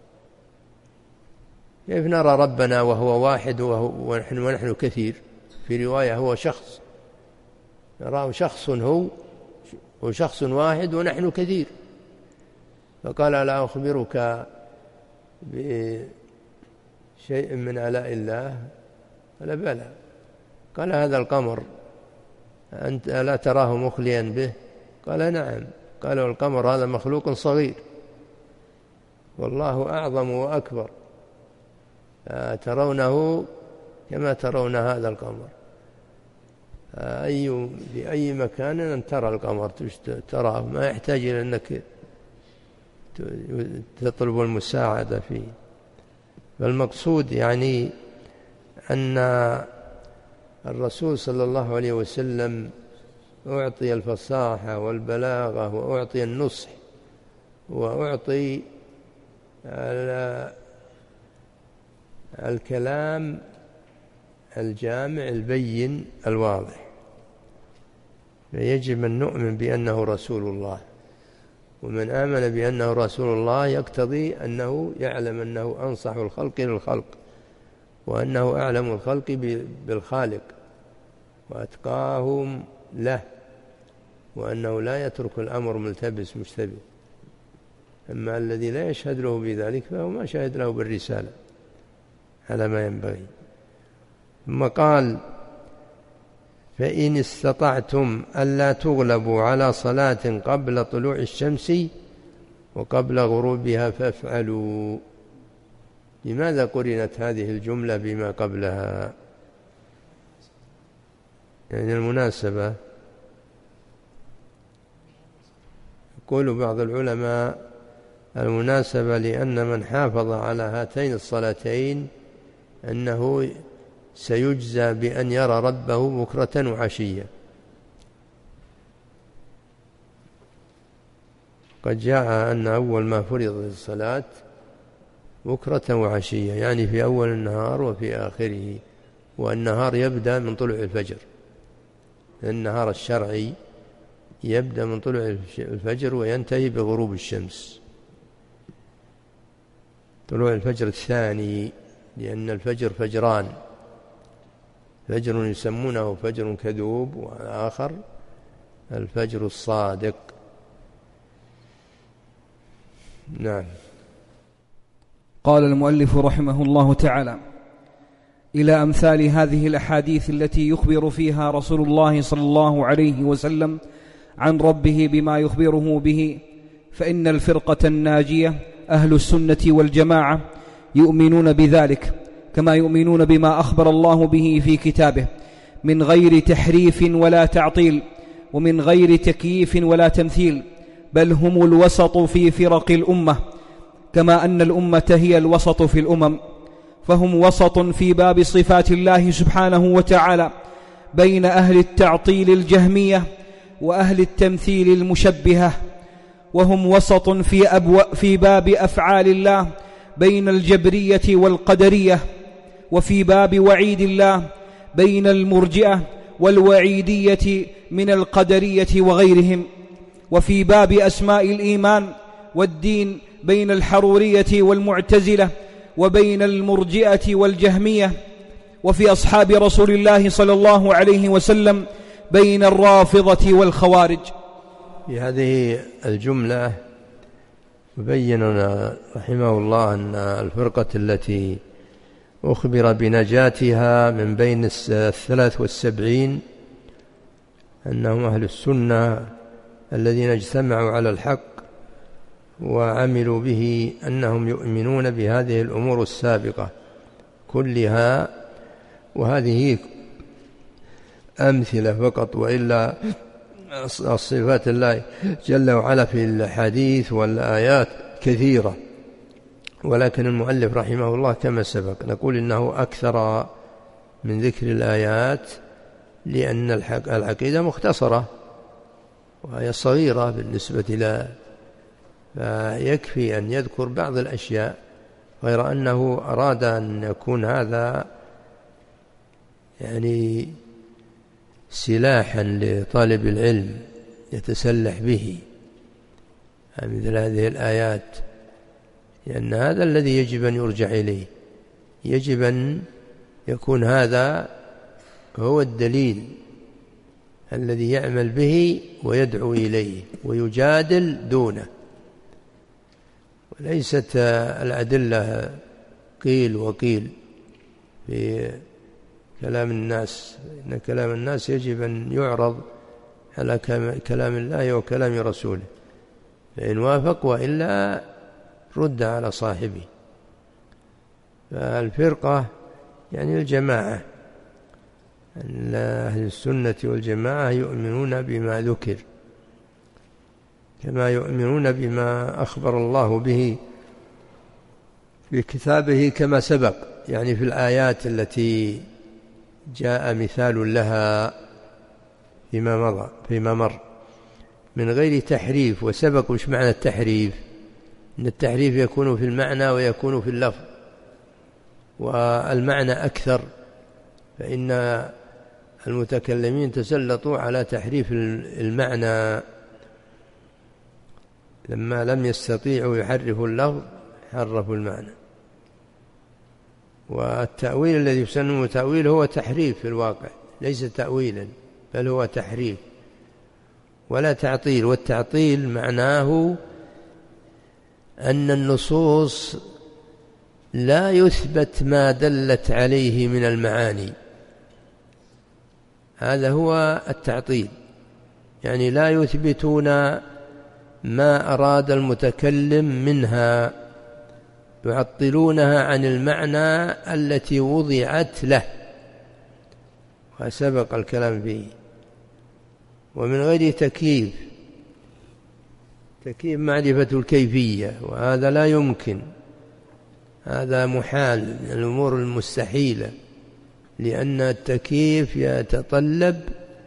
[SPEAKER 2] كيف نرى ربنا وهو واحد ونحن, ونحن كثير؟ في رواية هو شخص، نراه شخص هو وشخص واحد ونحن كثير. فقال ألا أخبرك بشيء من آلاء الله؟ قال بلى. قال هذا القمر أنت لا تراه مخليا به؟ قال نعم. قال القمر هذا مخلوق صغير والله أعظم وأكبر، ترونه كما ترون هذا القمر. أي في أي مكان أن ترى القمر تراه، ما يحتاج إلى أنك تطلب المساعدة فيه. فالمقصود يعني أن الرسول صلى الله عليه وسلم أعطي الفصاحة والبلاغة وأعطي النصح وأعطي الكلام الجامع البين الواضح. فيجب أن نؤمن بأنه رسول الله، ومن آمن بأنه رسول الله يقتضي أنه يعلم أنه أنصح الخلق للخلق، وأنه أعلم الخلق بالخالق وأتقاهم له، وأنه لا يترك الأمر ملتبس مشتبه. أما الذي لا يشهد له بذلك فهو ما شهد له بالرسالة على ما ينبغي. ثم قال فإن استطعتم ألا تغلبوا على صلاة قبل طلوع الشمس وقبل غروبها فافعلوا. لماذا قرنت هذه الجملة بما قبلها؟ يعني المناسبة، يقول بعض العلماء المناسبة لأن من حافظ على هاتين الصلاتين أنه سيجزى بأن يرى ربه بكرة وعشية. قد جاء أن أول ما فرض الصلاة بكرة وعشية، يعني في أول النهار وفي آخره، والنهار يبدأ من طلوع الفجر. النهار الشرعي يبدأ من طلوع الفجر وينتهي بغروب الشمس. طلوع الفجر الثاني، لأن الفجر فجران، فجر يسمونه فجر كذوب، والآخر الفجر الصادق. نعم.
[SPEAKER 1] قال المؤلف رحمه الله تعالى: إلى أمثال هذه الأحاديث التي يخبر فيها رسول الله صلى الله عليه وسلم عن ربه بما يخبره به، فإن الفرقة الناجية أهل السنة والجماعة يؤمنون بذلك كما يؤمنون بما أخبر الله به في كتابه، من غير تحريف ولا تعطيل، ومن غير تكييف ولا تمثيل، بل هم الوسط في فرق الأمة، كما أن الأمة هي الوسط في الأمم. فهم وسط في باب صفات الله سبحانه وتعالى بين أهل التعطيل الجهمية وأهل التمثيل المشبهة، وهم وسط في, أبو في باب أفعال الله بين الجبرية والقدرية، وفي باب وعيد الله بين المرجئة والوعيدية من القدرية وغيرهم، وفي باب أسماء الإيمان والدين بين الحرورية والمعتزلة وبين المرجئة والجهمية، وفي أصحاب رسول الله صلى الله عليه وسلم بين الرافضة والخوارج.
[SPEAKER 2] في هذه الجملة يبين رحمه الله أن الفرقة التي أخبر بنجاتها من بين الثلاث والسبعين أنهم أهل السنة الذين اجتمعوا على الحق وعملوا به، أنهم يؤمنون بهذه الأمور السابقة كلها. وهذه أمثلة فقط، وإلا الصفات الله جل وعلا في الحديث والآيات كثيرة، ولكن المؤلف رحمه الله كما سبق نقول إنه أكثر من ذكر الآيات، لأن العقيدة مختصرة وهي صغيرة بالنسبة له، فيكفي أن يذكر بعض الأشياء، غير أنه أراد أن يكون هذا يعني سلاحا لطالب العلم يتسلح به مثل هذه الآيات، لأن هذا الذي يجب أن يرجع إليه، يجب أن يكون هذا هو الدليل الذي يعمل به ويدعو إليه ويجادل دونه، وليست الأدلة قيل وقيل في كلام الناس، إن كلام الناس يجب أن يعرض على كلام الله وكلام رسوله، فإن وافق وإلا رد على صاحبه. فالفرقة يعني الجماعة، أهل السنة والجماعة يؤمنون بما ذكر كما يؤمنون بما أخبر الله به في كتابه كما سبق، يعني في الآيات التي جاء مثال لها فيما مضى فيما مر من غير تحريف. وسبق وش معنى التحريف؟ إن التحريف يكون في المعنى ويكون في اللفظ، والمعنى أكثر، فإن المتكلمين تسلطوا على تحريف المعنى لما لم يستطيعوا يحرفوا اللفظ حرفوا المعنى. والتأويل الذي يسمى تأويل هو تحريف في الواقع، ليس تأويلا بل هو تحريف ولا تعطيل. والتعطيل معناه أن النصوص لا يثبت ما دلت عليه من المعاني، هذا هو التعطيل، يعني لا يثبتون ما أراد المتكلم منها، يعطلونها عن المعنى التي وضعت له، وسبق الكلام فيه. ومن غير تكييف، تكييف معرفة الكيفية، وهذا لا يمكن، هذا محال من الأمور المستحيلة، لأن التكييف يتطلب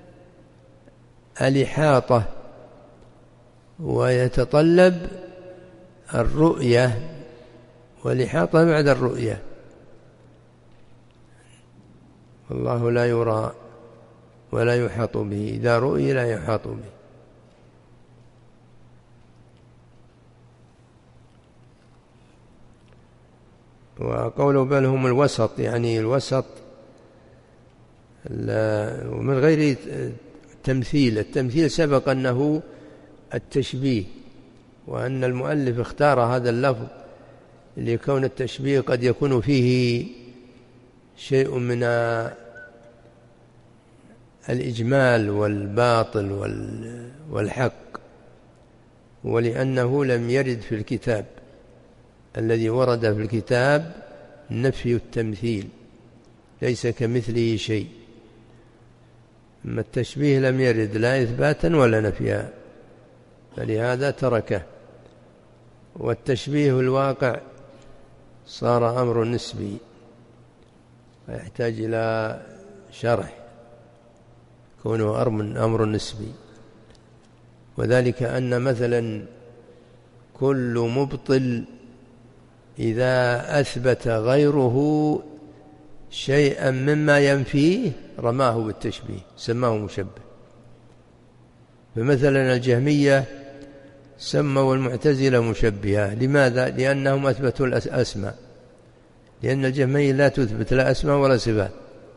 [SPEAKER 2] الإحاطة ويتطلب الرؤية، والإحاطة بعد الرؤية، والله لا يرى ولا يحاط به، إذا رؤي لا يحاط به. وقوله بل هم الوسط، يعني الوسط ومن غير تمثيل. التمثيل سبق أنه التشبيه، وأن المؤلف اختار هذا اللفظ لكون التشبيه قد يكون فيه شيء من الإجمال والباطل والحق، ولأنه لم يرد في الكتاب، الذي ورد في الكتاب نفي التمثيل، ليس كمثله شيء، أما التشبيه لم يرد لا إثباتا ولا نفيا، فلهذا تركه. والتشبيه الواقع صار أمر نسبي ويحتاج إلى شرح، كونه أمر نسبي، وذلك أن مثلا كل مبطل إذا أثبت غيره شيئا مما ينفيه رماه بالتشبيه، سماه مشبه. فمثلا الجهمية سموا المعتزلة مشبهة، لماذا؟ لأنهم أثبتوا الأسماء، لأن الجهمية لا تثبت لا أسماء ولا صفات،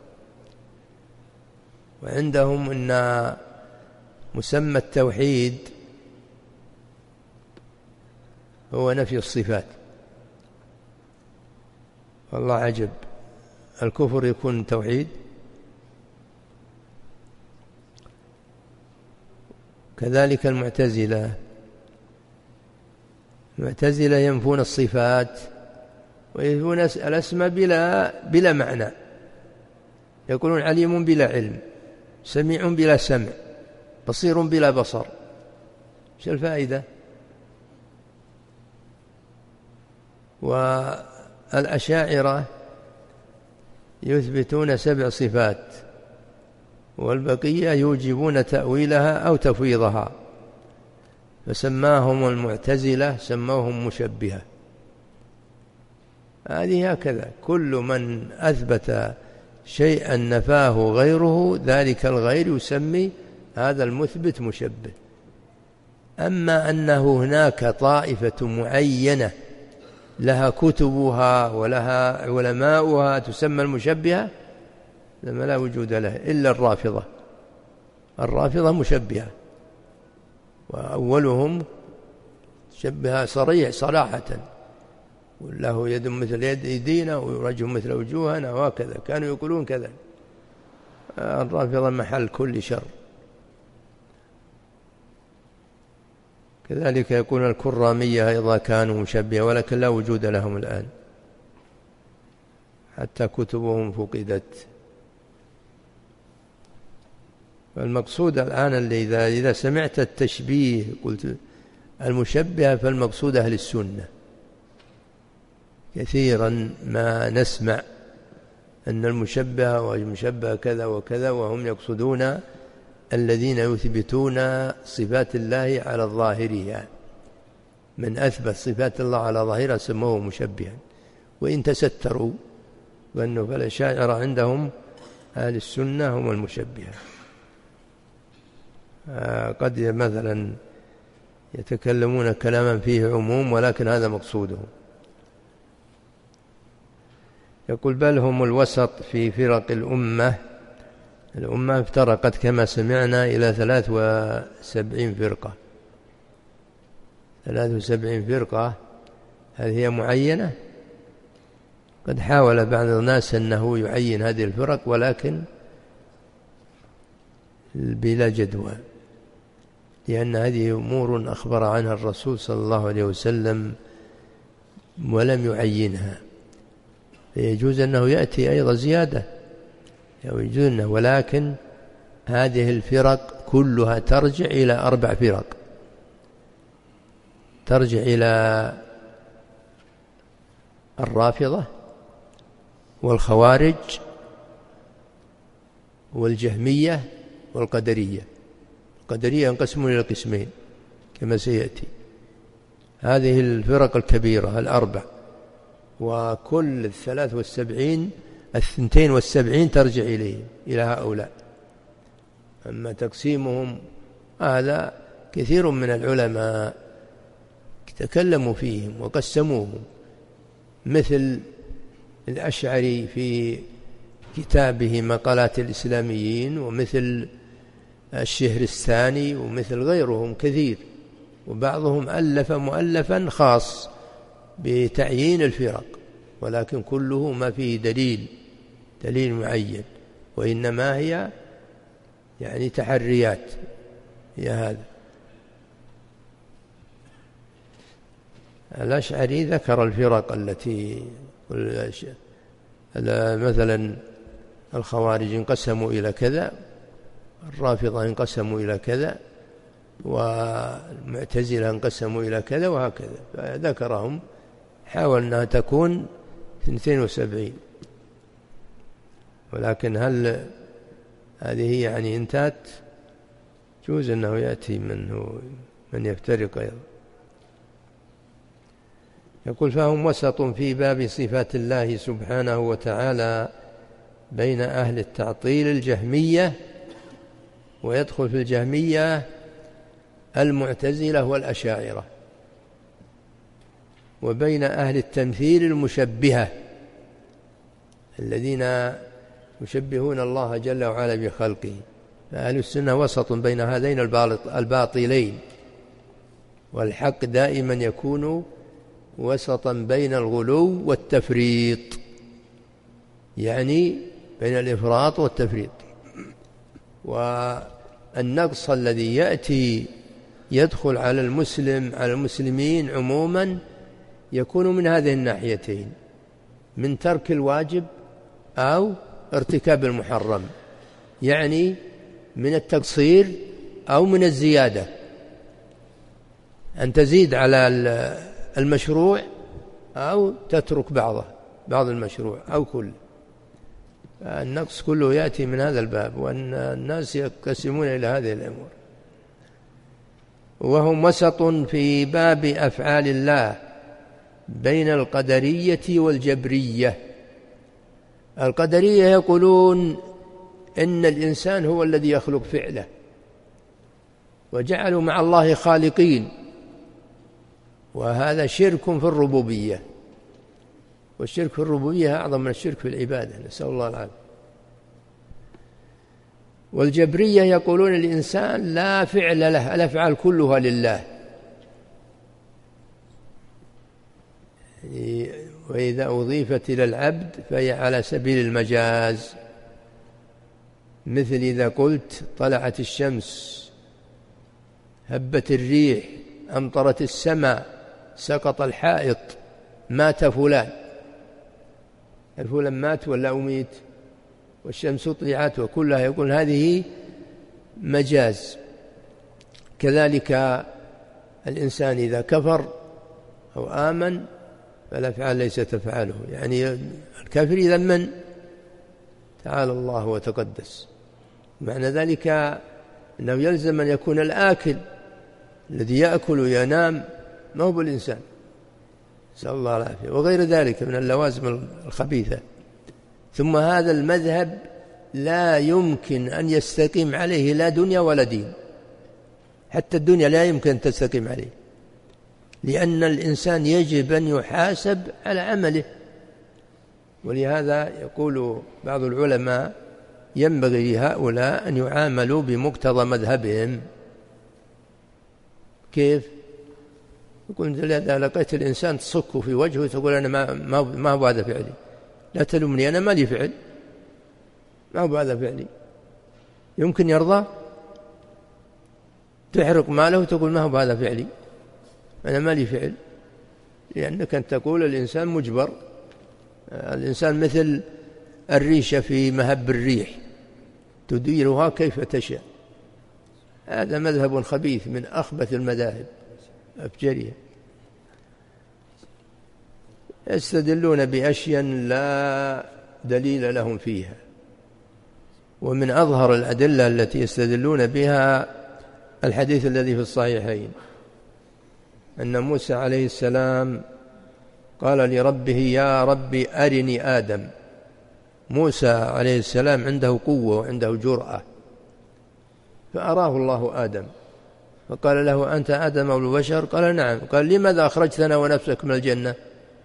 [SPEAKER 2] وعندهم أن مسمى التوحيد هو نفي الصفات. والله عجب، الكفر يكون توحيد؟ كذلك المعتزلة المعتزلة ينفون الصفات وينفون الأسماء بلا, بلا معنى، يقولون عليم بلا علم، سميع بلا سمع، بصير بلا بصر، ايش الفائدة؟ والأشاعرة يثبتون سبع صفات، والبقية يوجبون تأويلها أو تفويضها، فسماهم المعتزلة سموهم مشبهة. هذه هكذا، كل من أثبت شيئا نفاه غيره ذلك الغير يسمي هذا المثبت مشبه، أما أنه هناك طائفة معينة لها كتبها ولها علماؤها تسمى المشبهة، لما لا وجود له إلا الرافضة. الرافضة مشبهة، وأولهم شبه صريح صراحة، وله يد مثل يد أيدينا ووجه مثل وجوهنا وهكذا، كانوا يقولون كذا. الرافضة محل كل شر. كذلك يكون الكرامية أيضا كانوا مشبهة، ولكن لا وجود لهم الآن، حتى كتبهم فقدت. فالمقصود الآن اللي إذا, إذا سمعت التشبيه قلت المشبهة، فالمقصود أهل السنة. كثيرا ما نسمع أن المشبهة والمشبهة كذا وكذا، وهم يقصدون الذين يثبتون صفات الله على ظاهرها. من أثبت صفات الله على ظاهرها سموه مشبها، وإن تستروا، وأنه فالأشاعرة عندهم أهل السنة هم المشبهة. قد مثلا يتكلمون كلاما فيه عموم، ولكن هذا مقصوده. يقول بل هم الوسط في فرق الأمة. الأمة افترقت كما سمعنا إلى ثلاث وسبعين فرقة. ثلاث وسبعين فرقة، هل هي معينة؟ قد حاول بعض الناس أنه يعين هذه الفرق، ولكن بلا جدوى، لأن هذه أمور أخبر عنها الرسول صلى الله عليه وسلم ولم يعينها، فيجوز أنه يأتي أيضا زيادة يجوزنا، ولكن هذه الفرق كلها ترجع إلى أربع فرق. ترجع إلى الرافضة والخوارج والجهمية والقدرية. القدرية ينقسمون إلى قسمين كما سيأتي. هذه الفرق الكبيرة الأربع، وكل الثلاث والسبعين الثنتين والسبعين ترجع إليه إلى هؤلاء. أما تقسيمهم هذا كثير من العلماء تكلموا فيهم وقسموهم، مثل الأشعري في كتابه مقالات الإسلاميين، ومثل الشهرستاني، ومثل غيرهم كثير، وبعضهم ألف مؤلفا خاص بتعيين الفرق، ولكن كله ما فيه دليل دليل معين، وإنما هي يعني تحريات هي هذا. الأشعري ذكر الفرق التي مثلا الخوارج انقسموا إلى كذا، الرافضة انقسموا إلى كذا، والمعتزلة انقسموا إلى كذا، وهكذا. فذكرهم، حاول أنها تكون اثنتين وسبعين، ولكن هل هذه يعني انتهت؟ جوز أنه يأتي منه من يفترق أيضا. يقول فهم وسط في باب صفات الله سبحانه وتعالى بين أهل التعطيل الجهمية، ويدخل في الجهمية المعتزلة والأشاعرة، وبين أهل التمثيل المشبهة الذين يشبهون الله جل وعلا بخلقه. فأهل السنة وسط بين هذين الباطلين، والحق دائما يكون وسطا بين الغلو والتفريط، يعني بين الإفراط والتفريط. والنقص الذي يأتي يدخل على المسلم على المسلمين عموما يكون من هذه الناحيتين، من ترك الواجب أو ارتكاب المحرم، يعني من التقصير أو من الزيادة، أن تزيد على المشروع أو تترك بعضه بعض المشروع أو كل. النقص كله يأتي من هذا الباب، وأن الناس يقسمون إلى هذه الأمور. وهم وسط في باب أفعال الله بين القدرية والجبرية. القدرية يقولون إن الإنسان هو الذي يخلق فعله، وجعلوا مع الله خالقين، وهذا شرك في الربوبية، والشرك في الربوبية أعظم من الشرك في العبادة، نسأل الله العافية. والجبرية يقولون الإنسان لا فعل له، الأفعال كلها لله، وإذا أضيفت إلى العبد فهي على سبيل المجاز، مثل إذا قلت طلعت الشمس، هبت الريح، أمطرت السماء، سقط الحائط، مات فلان، الفلان مات ولا أميت، والشمس طلعت، وكلها يقول هذه مجاز. كذلك الإنسان إذا كفر أو آمن فالأفعال ليست تفعله، يعني الكافر إذا من تعالى الله وتقدس، معنى ذلك أنه يلزم أن يكون الآكل الذي يأكل وينام ما هو بالإنسان، نسأل الله العافية، وغير ذلك من اللوازم الخبيثة. ثم هذا المذهب لا يمكن أن يستقيم عليه لا دنيا ولا دين، حتى الدنيا لا يمكن أن تستقيم عليه، لأن الإنسان يجب أن يحاسب على عمله. ولهذا يقول بعض العلماء ينبغي لهؤلاء أن يعاملوا بمقتضى مذهبهم. كيف؟ يقول إذا لقيت الإنسان تصك في وجهه تقول أنا ما ما ما هو هذا فعلي، لا تلومني أنا ما لي فعل، ما هو هذا فعلي. يمكن يرضى؟ تحرق ماله وتقول ما هو هذا فعلي، أنا ما لي فعل، لأنك أن تقول الإنسان مجبر. الإنسان مثل الريشة في مهب الريح تديرها كيف تشاء. هذا مذهب خبيث من أخبث المذاهب أفجرها. يستدلون بأشياء لا دليل لهم فيها، ومن أظهر الأدلة التي يستدلون بها الحديث الذي في الصحيحين أن موسى عليه السلام قال لربه يا ربي أرني آدم. موسى عليه السلام عنده قوة وعنده جرأة، فأراه الله آدم فقال له أنت آدم أو البشر؟ قال نعم. قال لماذا أخرجتنا ونفسك من الجنة؟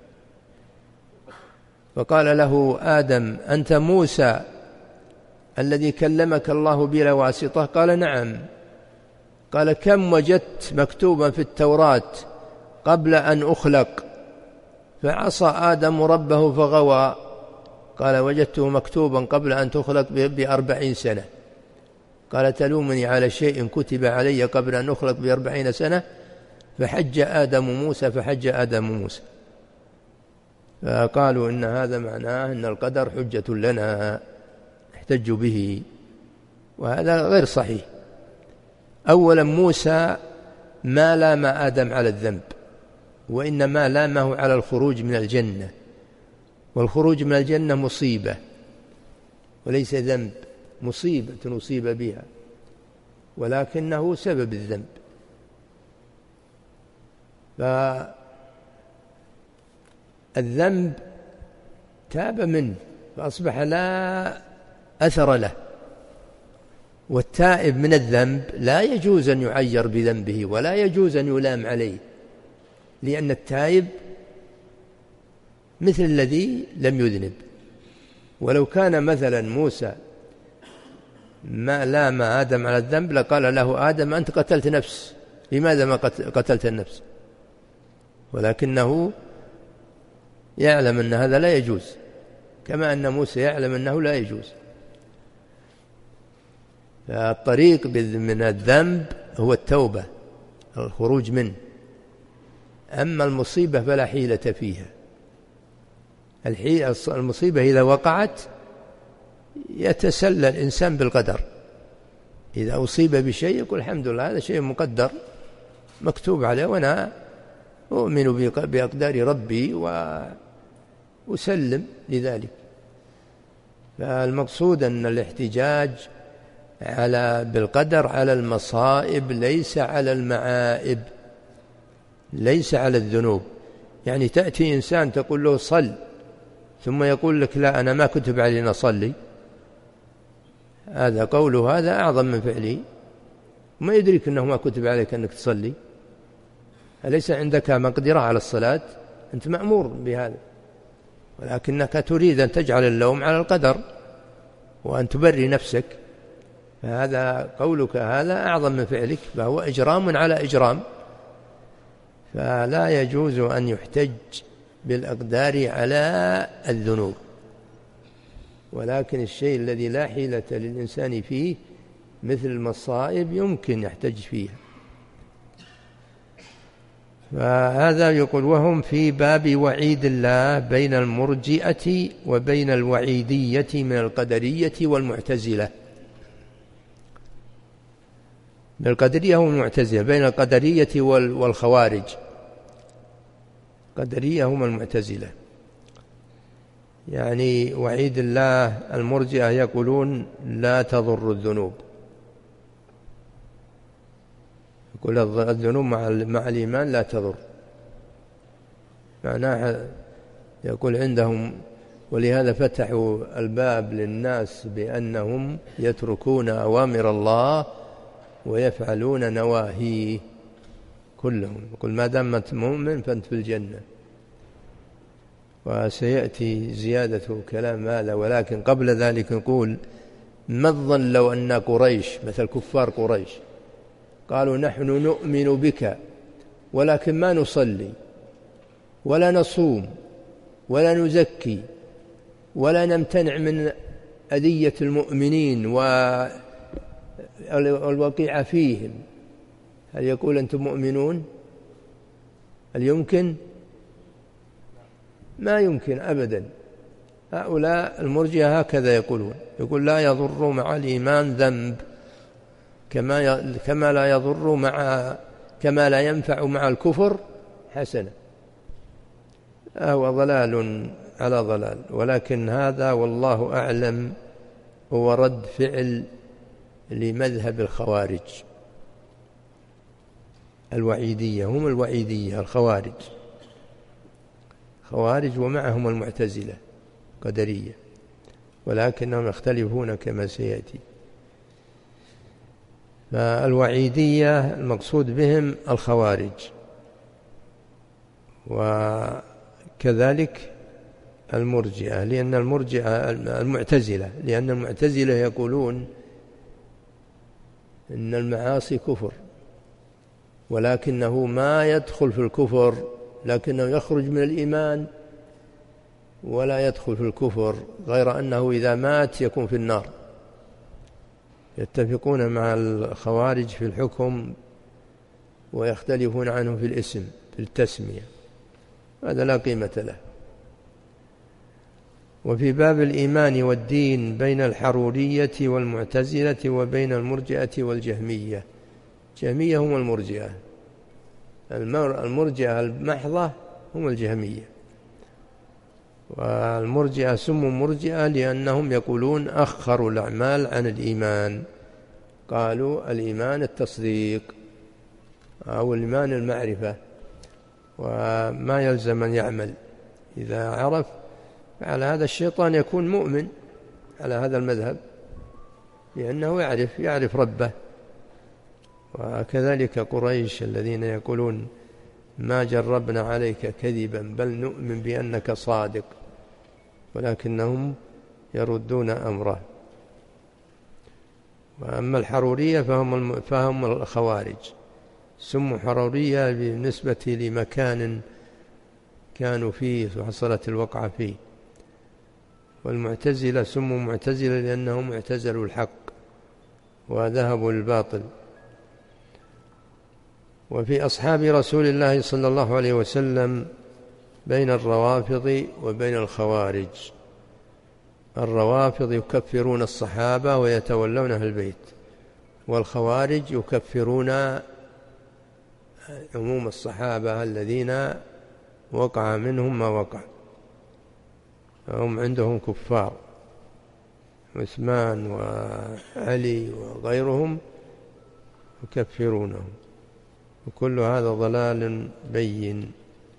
[SPEAKER 2] فقال له آدم أنت موسى الذي كلمك الله بلا واسطة؟ قال نعم. قال كم وجدت مكتوبا في التوراة قبل أن أخلق فعصى آدم ربه فغوى؟ قال وجدته مكتوبا قبل أن تخلق بأربعين سنة. قال تلومني على شيء كتب علي قبل أن أخلق بأربعين سنة؟ فحج آدم موسى فحج آدم موسى. فقالوا إن هذا معناه أن القدر حجة لنا نحتج به، وهذا غير صحيح. أولا موسى ما لام آدم على الذنب، وإنما لامه على الخروج من الجنة، والخروج من الجنة مصيبة وليس ذنب، مصيبة أصيب بها ولكنه سبب الذنب. فالذنب تاب منه فأصبح لا أثر له، والتائب من الذنب لا يجوز أن يعير بذنبه ولا يجوز أن يلام عليه، لأن التائب مثل الذي لم يذنب. ولو كان مثلا موسى ما لام آدم على الذنب لقال له آدم أنت قتلت نفس، لماذا ما قتلت النفس؟ ولكنه يعلم أن هذا لا يجوز، كما أن موسى يعلم أنه لا يجوز. فالطريق من الذنب هو التوبة، الخروج منه. أما المصيبة فلا حيلة فيها. المصيبة إذا وقعت يتسلى الإنسان بالقدر، إذا أصيب بشيء يقول الحمد لله هذا شيء مقدر مكتوب عليه، وأنا أؤمن بأقدار ربي وأسلم لذلك. فالمقصود أن الاحتجاج على بالقدر على المصائب ليس على المعائب، ليس على الذنوب. يعني تأتي إنسان تقول له صل ثم يقول لك لا أنا ما كتب علينا صلي، هذا قوله هذا أعظم من فعله، ما يدرك أنه ما كتب عليك أنك تصلي، أليس عندك مقدرة على الصلاة؟ أنت مأمور بهذا، ولكنك تريد أن تجعل اللوم على القدر وأن تبري نفسك، فهذا قولك هذا أعظم من فعلك، فهو إجرام على إجرام. فلا يجوز أن يحتج بالأقدار على الذنوب، ولكن الشيء الذي لا حيلة للإنسان فيه مثل المصائب يمكن يحتج فيها. فهذا يقول وهم في باب وعيد الله بين المرجئة وبين الوعيدية من القدرية والمعتزلة. القدرية والمعتزلة، بين القدرية والخوارج. قدرية هم المعتزلة، يعني وعيد الله المرجئة يقولون لا تضر الذنوب، يقول الذنوب مع مع الإيمان لا تضر، معناها يقول عندهم، ولهذا فتحوا الباب للناس بأنهم يتركون أوامر الله ويفعلون نواهيه كلهم، يقول ما دامت مؤمن فأنت في الجنة. وسيأتي زيادة كلام هذا، ولكن قبل ذلك نقول ما الظن لو أن قريش مثل كفار قريش قالوا نحن نؤمن بك ولكن ما نصلي ولا نصوم ولا نزكي ولا نمتنع من أذية المؤمنين والوقيع فيهم، هل يقول أنتم مؤمنون؟ هل يمكن؟ ما يمكن أبدا. هؤلاء المرجئة هكذا يقولون، يقول لا يضر مع الإيمان ذنب كما كما لا يضر مع كما لا ينفع مع الكفر حسنة. هو ضلال على ضلال، ولكن هذا والله أعلم هو رد فعل لمذهب الخوارج الوعيدية، هم الوعيدية الخوارج خوارج ومعهم المعتزلة قدرية، ولكنهم يختلفون كما سيأتي. فالوعيدية المقصود بهم الخوارج، وكذلك المرجئة، لأن المرجئة المعتزلة لأن المعتزلة يقولون إن المعاصي كفر، ولكنه ما يدخل في الكفر، لكنه يخرج من الإيمان ولا يدخل في الكفر، غير أنه إذا مات يكون في النار. يتفقون مع الخوارج في الحكم ويختلفون عنهم في الاسم في التسمية، هذا لا قيمة له. وفي باب الإيمان والدين بين الحرورية والمعتزلة وبين المرجئة والجهمية. الجهمية هم المرجئة، المرجئة المحضة هم الجهمية، والمرجئة سموا مرجئة لأنهم يقولون أخروا الأعمال عن الإيمان، قالوا الإيمان التصديق أو الإيمان المعرفة، وما يلزم أن يعمل، إذا عرف على هذا الشيطان يكون مؤمن على هذا المذهب، لأنه يعرف يعرف ربه. وكذلك قريش الذين يقولون ما جربنا عليك كذبا بل نؤمن بأنك صادق، ولكنهم يردون أمره. وأما الحرورية فهم, فهم الخوارج، سموا حرورية بالنسبة لمكان كانوا فيه وحصلت الوقعة فيه. والمعتزلة سموا معتزلة لأنهم اعتزلوا الحق وذهبوا الباطل. وفي أصحاب رسول الله صلى الله عليه وسلم بين الروافض وبين الخوارج. الروافض يكفرون الصحابة ويتولون أهل البيت، والخوارج يكفرون عموم الصحابة الذين وقع منهم ما وقع، هم عندهم كفار، عثمان وعلي وغيرهم يكفرونهم، وكل هذا ضلال بين.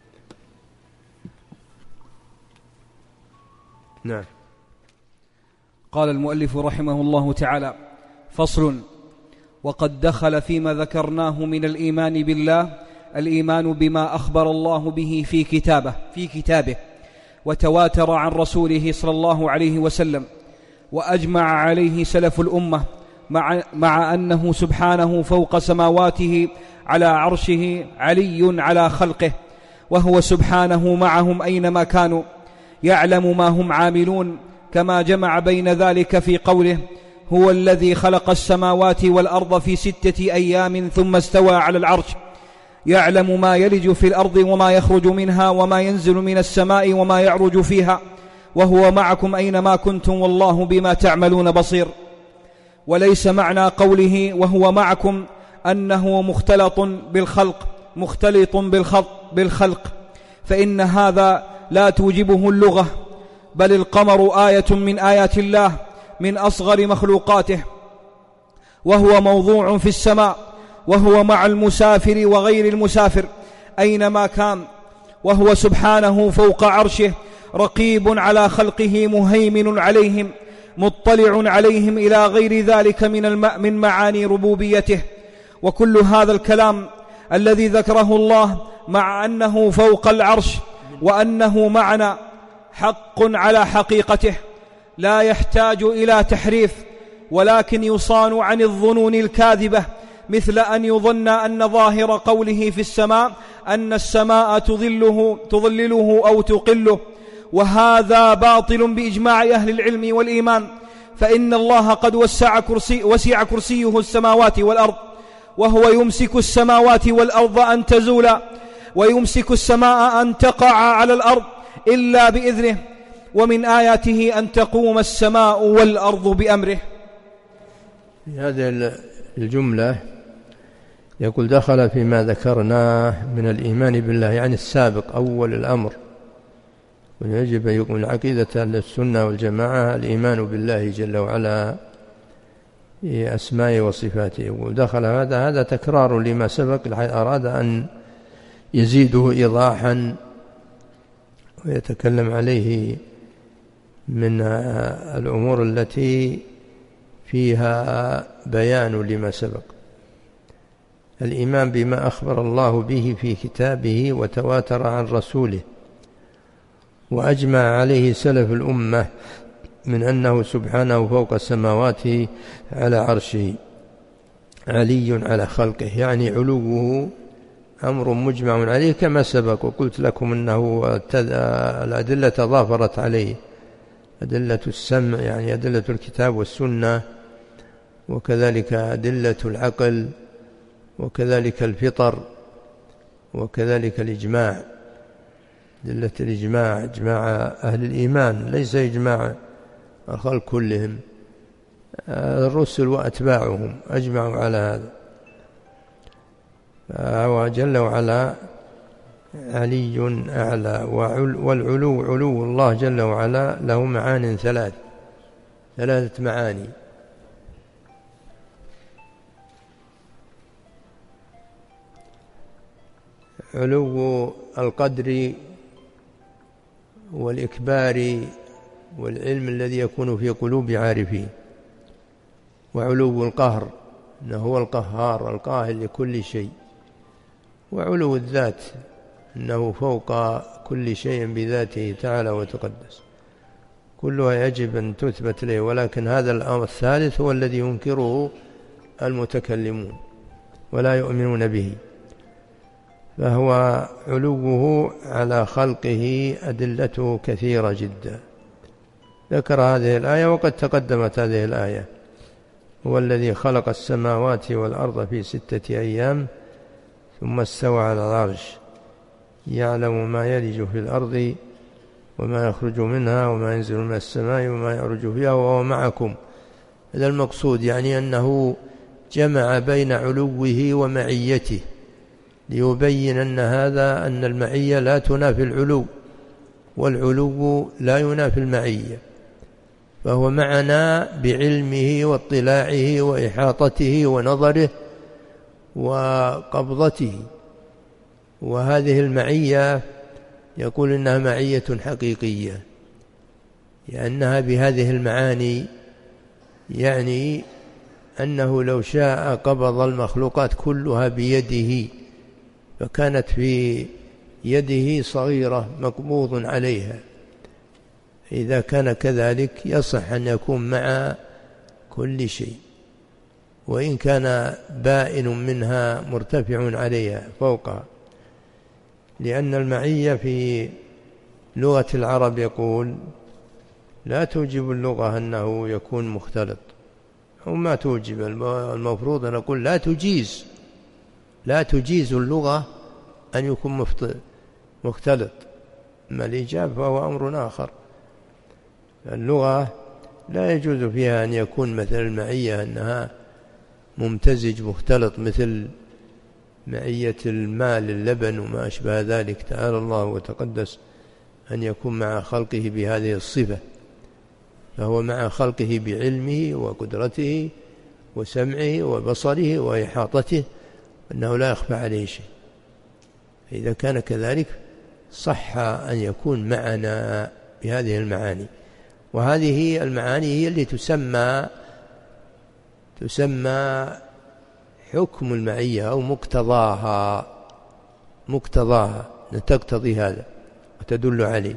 [SPEAKER 2] نعم.
[SPEAKER 1] قال المؤلف رحمه الله تعالى: فصل: وقد دخل فيما ذكرناه من الإيمان بالله الإيمان بما أخبر الله به في كتابه في كتابه وتواتر عن رسوله صلى الله عليه وسلم وأجمع عليه سلف الأمة، مع, مع أنه سبحانه فوق سماواته على عرشه علي على خلقه، وهو سبحانه معهم أينما كانوا يعلم ما هم عاملون، كما جمع بين ذلك في قوله: هو الذي خلق السماوات والأرض في ستة أيام ثم استوى على العرش يعلم ما يلج في الأرض وما يخرج منها وما ينزل من السماء وما يعرج فيها وهو معكم أينما كنتم والله بما تعملون بصير. وليس معنى قوله وهو معكم أنه مختلط بالخلق مختلط بالخلق، فإن هذا لا توجبه اللغة، بل القمر آية من آيات الله من أصغر مخلوقاته، وهو موضوع في السماء، وهو مع المسافر وغير المسافر أينما كان، وهو سبحانه فوق عرشه رقيب على خلقه مهيمن عليهم مطلع عليهم إلى غير ذلك من, الم... من معاني ربوبيته. وكل هذا الكلام الذي ذكره الله مع أنه فوق العرش وأنه معنا حق على حقيقته، لا يحتاج إلى تحريف، ولكن يصان عن الظنون الكاذبة، مثل أن يظن أن ظاهر قوله في السماء أن السماء تظله, تظلله أو تقله، وهذا باطل بإجماع أهل العلم والإيمان، فإن الله قد وسع, كرسي وسع كرسيه السماوات والأرض، وهو يمسك السماوات والأرض أن تزولا، ويمسك السماء أن تقع على الأرض إلا بإذنه، ومن آياته أن تقوم السماء والأرض بأمره.
[SPEAKER 2] في هذه الجملة يقول دخل فيما ذكرناه من الإيمان بالله، يعني السابق أول الأمر، ويجب أن يكون عقيدة السنة والجماعة الإيمان بالله جل وعلا في أسمائه وصفاته. ودخل هذا هذا تكرار لما سبق، أراد أن يزيده إيضاحا ويتكلم عليه من الأمور التي فيها بيان لما سبق. الإيمان بما أخبر الله به في كتابه وتواتر عن رسوله وأجمع عليه سلف الأمة من أنه سبحانه فوق السماوات على عرشه علي على خلقه، يعني علوه أمر مجمع عليه كما سبق. وقلت لكم أنه الأدلة تضافرت عليه، أدلة السمع يعني أدلة الكتاب والسنة، وكذلك أدلة العقل، وكذلك الفطر، وكذلك الإجماع، أدلة الإجماع إجماع أهل الإيمان ليس إجماع الخلق كلهم، الرسل وأتباعهم أجمعوا على هذا. فهو جل وعلا علي أعلى، والعلو علو الله جل وعلا له معان ثلاث ثلاثة معاني. علو القدر والإكبار والعلم الذي يكون في قلوب عارفين، وعلو القهر أنه هو القهار القاهر لكل شيء، وعلو الذات أنه فوق كل شيء بذاته تعالى وتقدس. كلها يجب أن تثبت له، ولكن هذا الأمر الثالث هو الذي ينكره المتكلمون ولا يؤمنون به. فهو علوه على خلقه أدلته كثيرة جدا، ذكر هذه الآية وقد تقدمت هذه الآية: هو الذي خلق السماوات والأرض في ستة أيام ثم استوى على العرش يعلم ما يلج في الأرض وما يخرج منها وما ينزل من السماء وما يعرج فيها وهو معكم. هذا المقصود، يعني أنه جمع بين علوه ومعيته ليبين أن هذا أن المعية لا تنافي العلو، والعلو لا ينافي المعية، فهو معنا بعلمه واطلاعه وإحاطته ونظره وقبضته. وهذه المعية يقول إنها معية حقيقية، لأنها بهذه المعاني يعني أنه لو شاء قبض المخلوقات كلها بيده، فكانت في يده صغيرة مقبوض عليها. إذا كان كذلك يصح أن يكون مع كل شيء، وإن كان بائن منها مرتفع عليها فوقها، لأن المعية في لغة العرب يقول لا توجب اللغة أنه يكون مختلط، أو ما توجب، المفروض أن أقول لا تجيز لا تجيز اللغة أن يكون مختلط. أما الإيجاب فهو أمر آخر. اللغة لا يجوز فيها أن يكون مثل المعية أنها ممتزج مختلط، مثل معية الماء للبن وما أشبه ذلك. تعالى الله وتقدس أن يكون مع خلقه بهذه الصفة، فهو مع خلقه بعلمه وقدرته وسمعه وبصره وإحاطته، أنه لا يخفى عليه شيء. إذا كان كذلك صح أن يكون معنا بهذه المعاني، وهذه المعاني هي اللي تسمى تسمى حكم المعية أو مقتضاها مقتضاها تقتضي هذا وتدل عليه.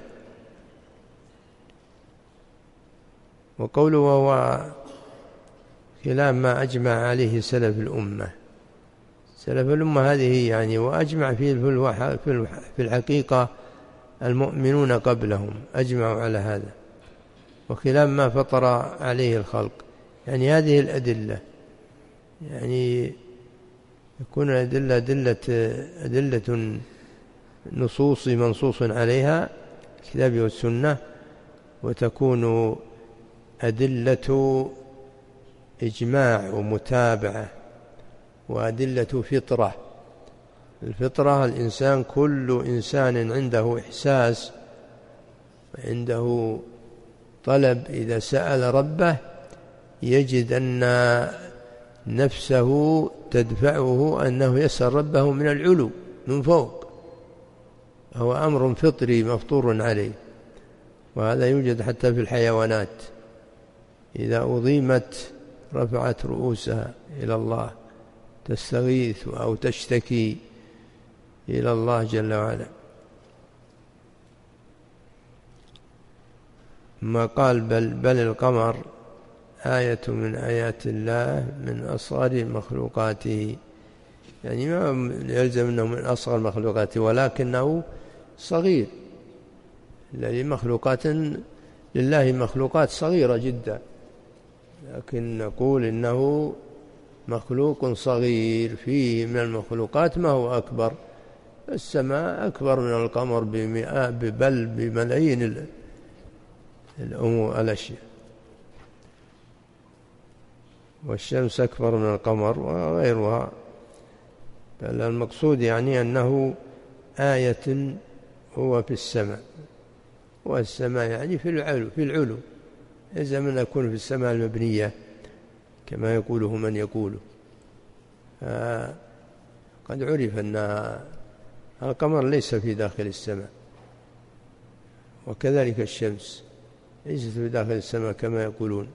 [SPEAKER 2] وقوله وهو خلاف ما أجمع عليه سلف الأمة. سلف الأمة هذه يعني وأجمع فيه في الحقيقة المؤمنون قبلهم أجمعوا على هذا، وخلاف ما فطر عليه الخلق. يعني هذه الأدلة يعني يكون الأدلة أدلة, أدلة نصوص منصوص عليها الكتاب والسنة، وتكون أدلة إجماع ومتابعة، وأدلة فطرة. الفطرة الإنسان، كل إنسان عنده إحساس وعنده طلب، إذا سأل ربه يجد أن نفسه تدفعه أنه يسأل ربه من العلو من فوق، هو أمر فطري مفطور عليه. وهذا يوجد حتى في الحيوانات، إذا أضيمت رفعت رؤوسها إلى الله تستغيث أو تشتكي إلى الله جل وعلا. ما قال بل, بل القمر آية من آيات الله من أصغر مخلوقاته، يعني ما يلزم أنه من أصغر مخلوقاته، ولكنه صغير. لمخلوقات لله مخلوقات صغيرة جدا، لكن نقول إنه مخلوق صغير. فيه من المخلوقات ما هو أكبر. السماء أكبر من القمر بمئة بل بملايين الأمور الأشياء، والشمس أكبر من القمر وغيرها. بل المقصود يعني أنه آية هو في السماء، والسماء يعني في العلو في العلو إذا من يكون في السماء المبنية كما يقوله من يقوله. قد عرف أن القمر ليس في داخل السماء، وكذلك الشمس ليست في داخل السماء كما يقولون.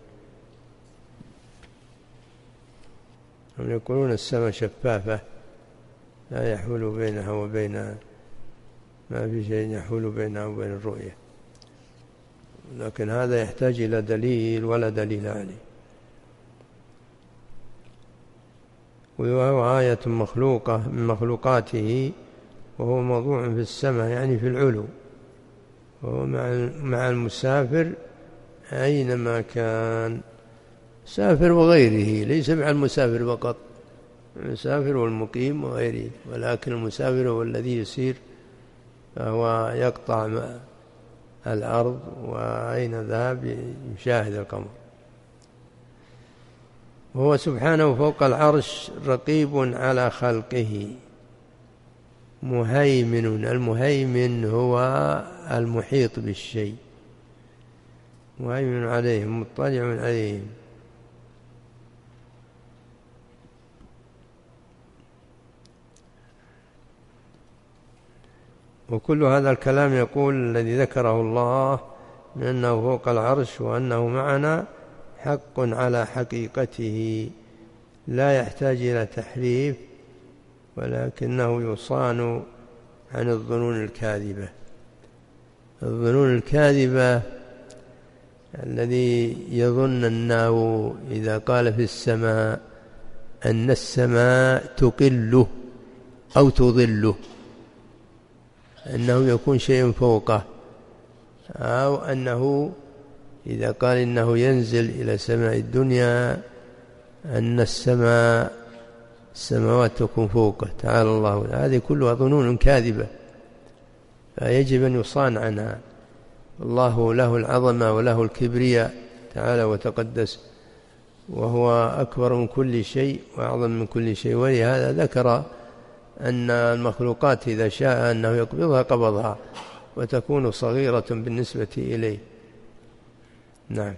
[SPEAKER 2] هم يقولون السماء شفافة لا يحول بينها وبينها، ما في شيء يحول بينها وبين الرؤية، لكن هذا يحتاج إلى دليل ولا دليل عليه. وهو آية مخلوقة من مخلوقاته، وهو موضوع في السماء يعني في العلو، وهو مع المسافر أينما كان، مسافر وغيره، ليس مع المسافر فقط، المسافر والمقيم وغيره، ولكن المسافر هو الذي يسير فهو يقطع الأرض وأين ذهب يشاهد القمر. وهو سبحانه فوق العرش رقيب على خلقه مهيمن. المهيمن هو المحيط بالشيء، مهيمن عليهم مطلع عليهم. وكل هذا الكلام يقول الذي ذكره الله من أنه فوق العرش وأنه معنا حق على حقيقته، لا يحتاج إلى تحريف، ولكنه يصان عن الظنون الكاذبة. الظنون الكاذبة الذي يظن أنه إذا قال في السماء أن السماء تقله أو تظله، أنه يكون شيء فوقه، أو أنه إذا قال إنه ينزل إلى سماء الدنيا أن السماء السماوات تكون فوقه، تعالى الله. هذه كلها ظنون كاذبة، فيجب أن يصان عنها. الله له العظمة وله الكبرياء تعالى وتقدس، وهو أكبر من كل شيء وأعظم من كل شيء. ولهذا ذكر أن المخلوقات إذا شاء أنه يقبضها قبضها وتكون صغيرة بالنسبة إليه. نعم.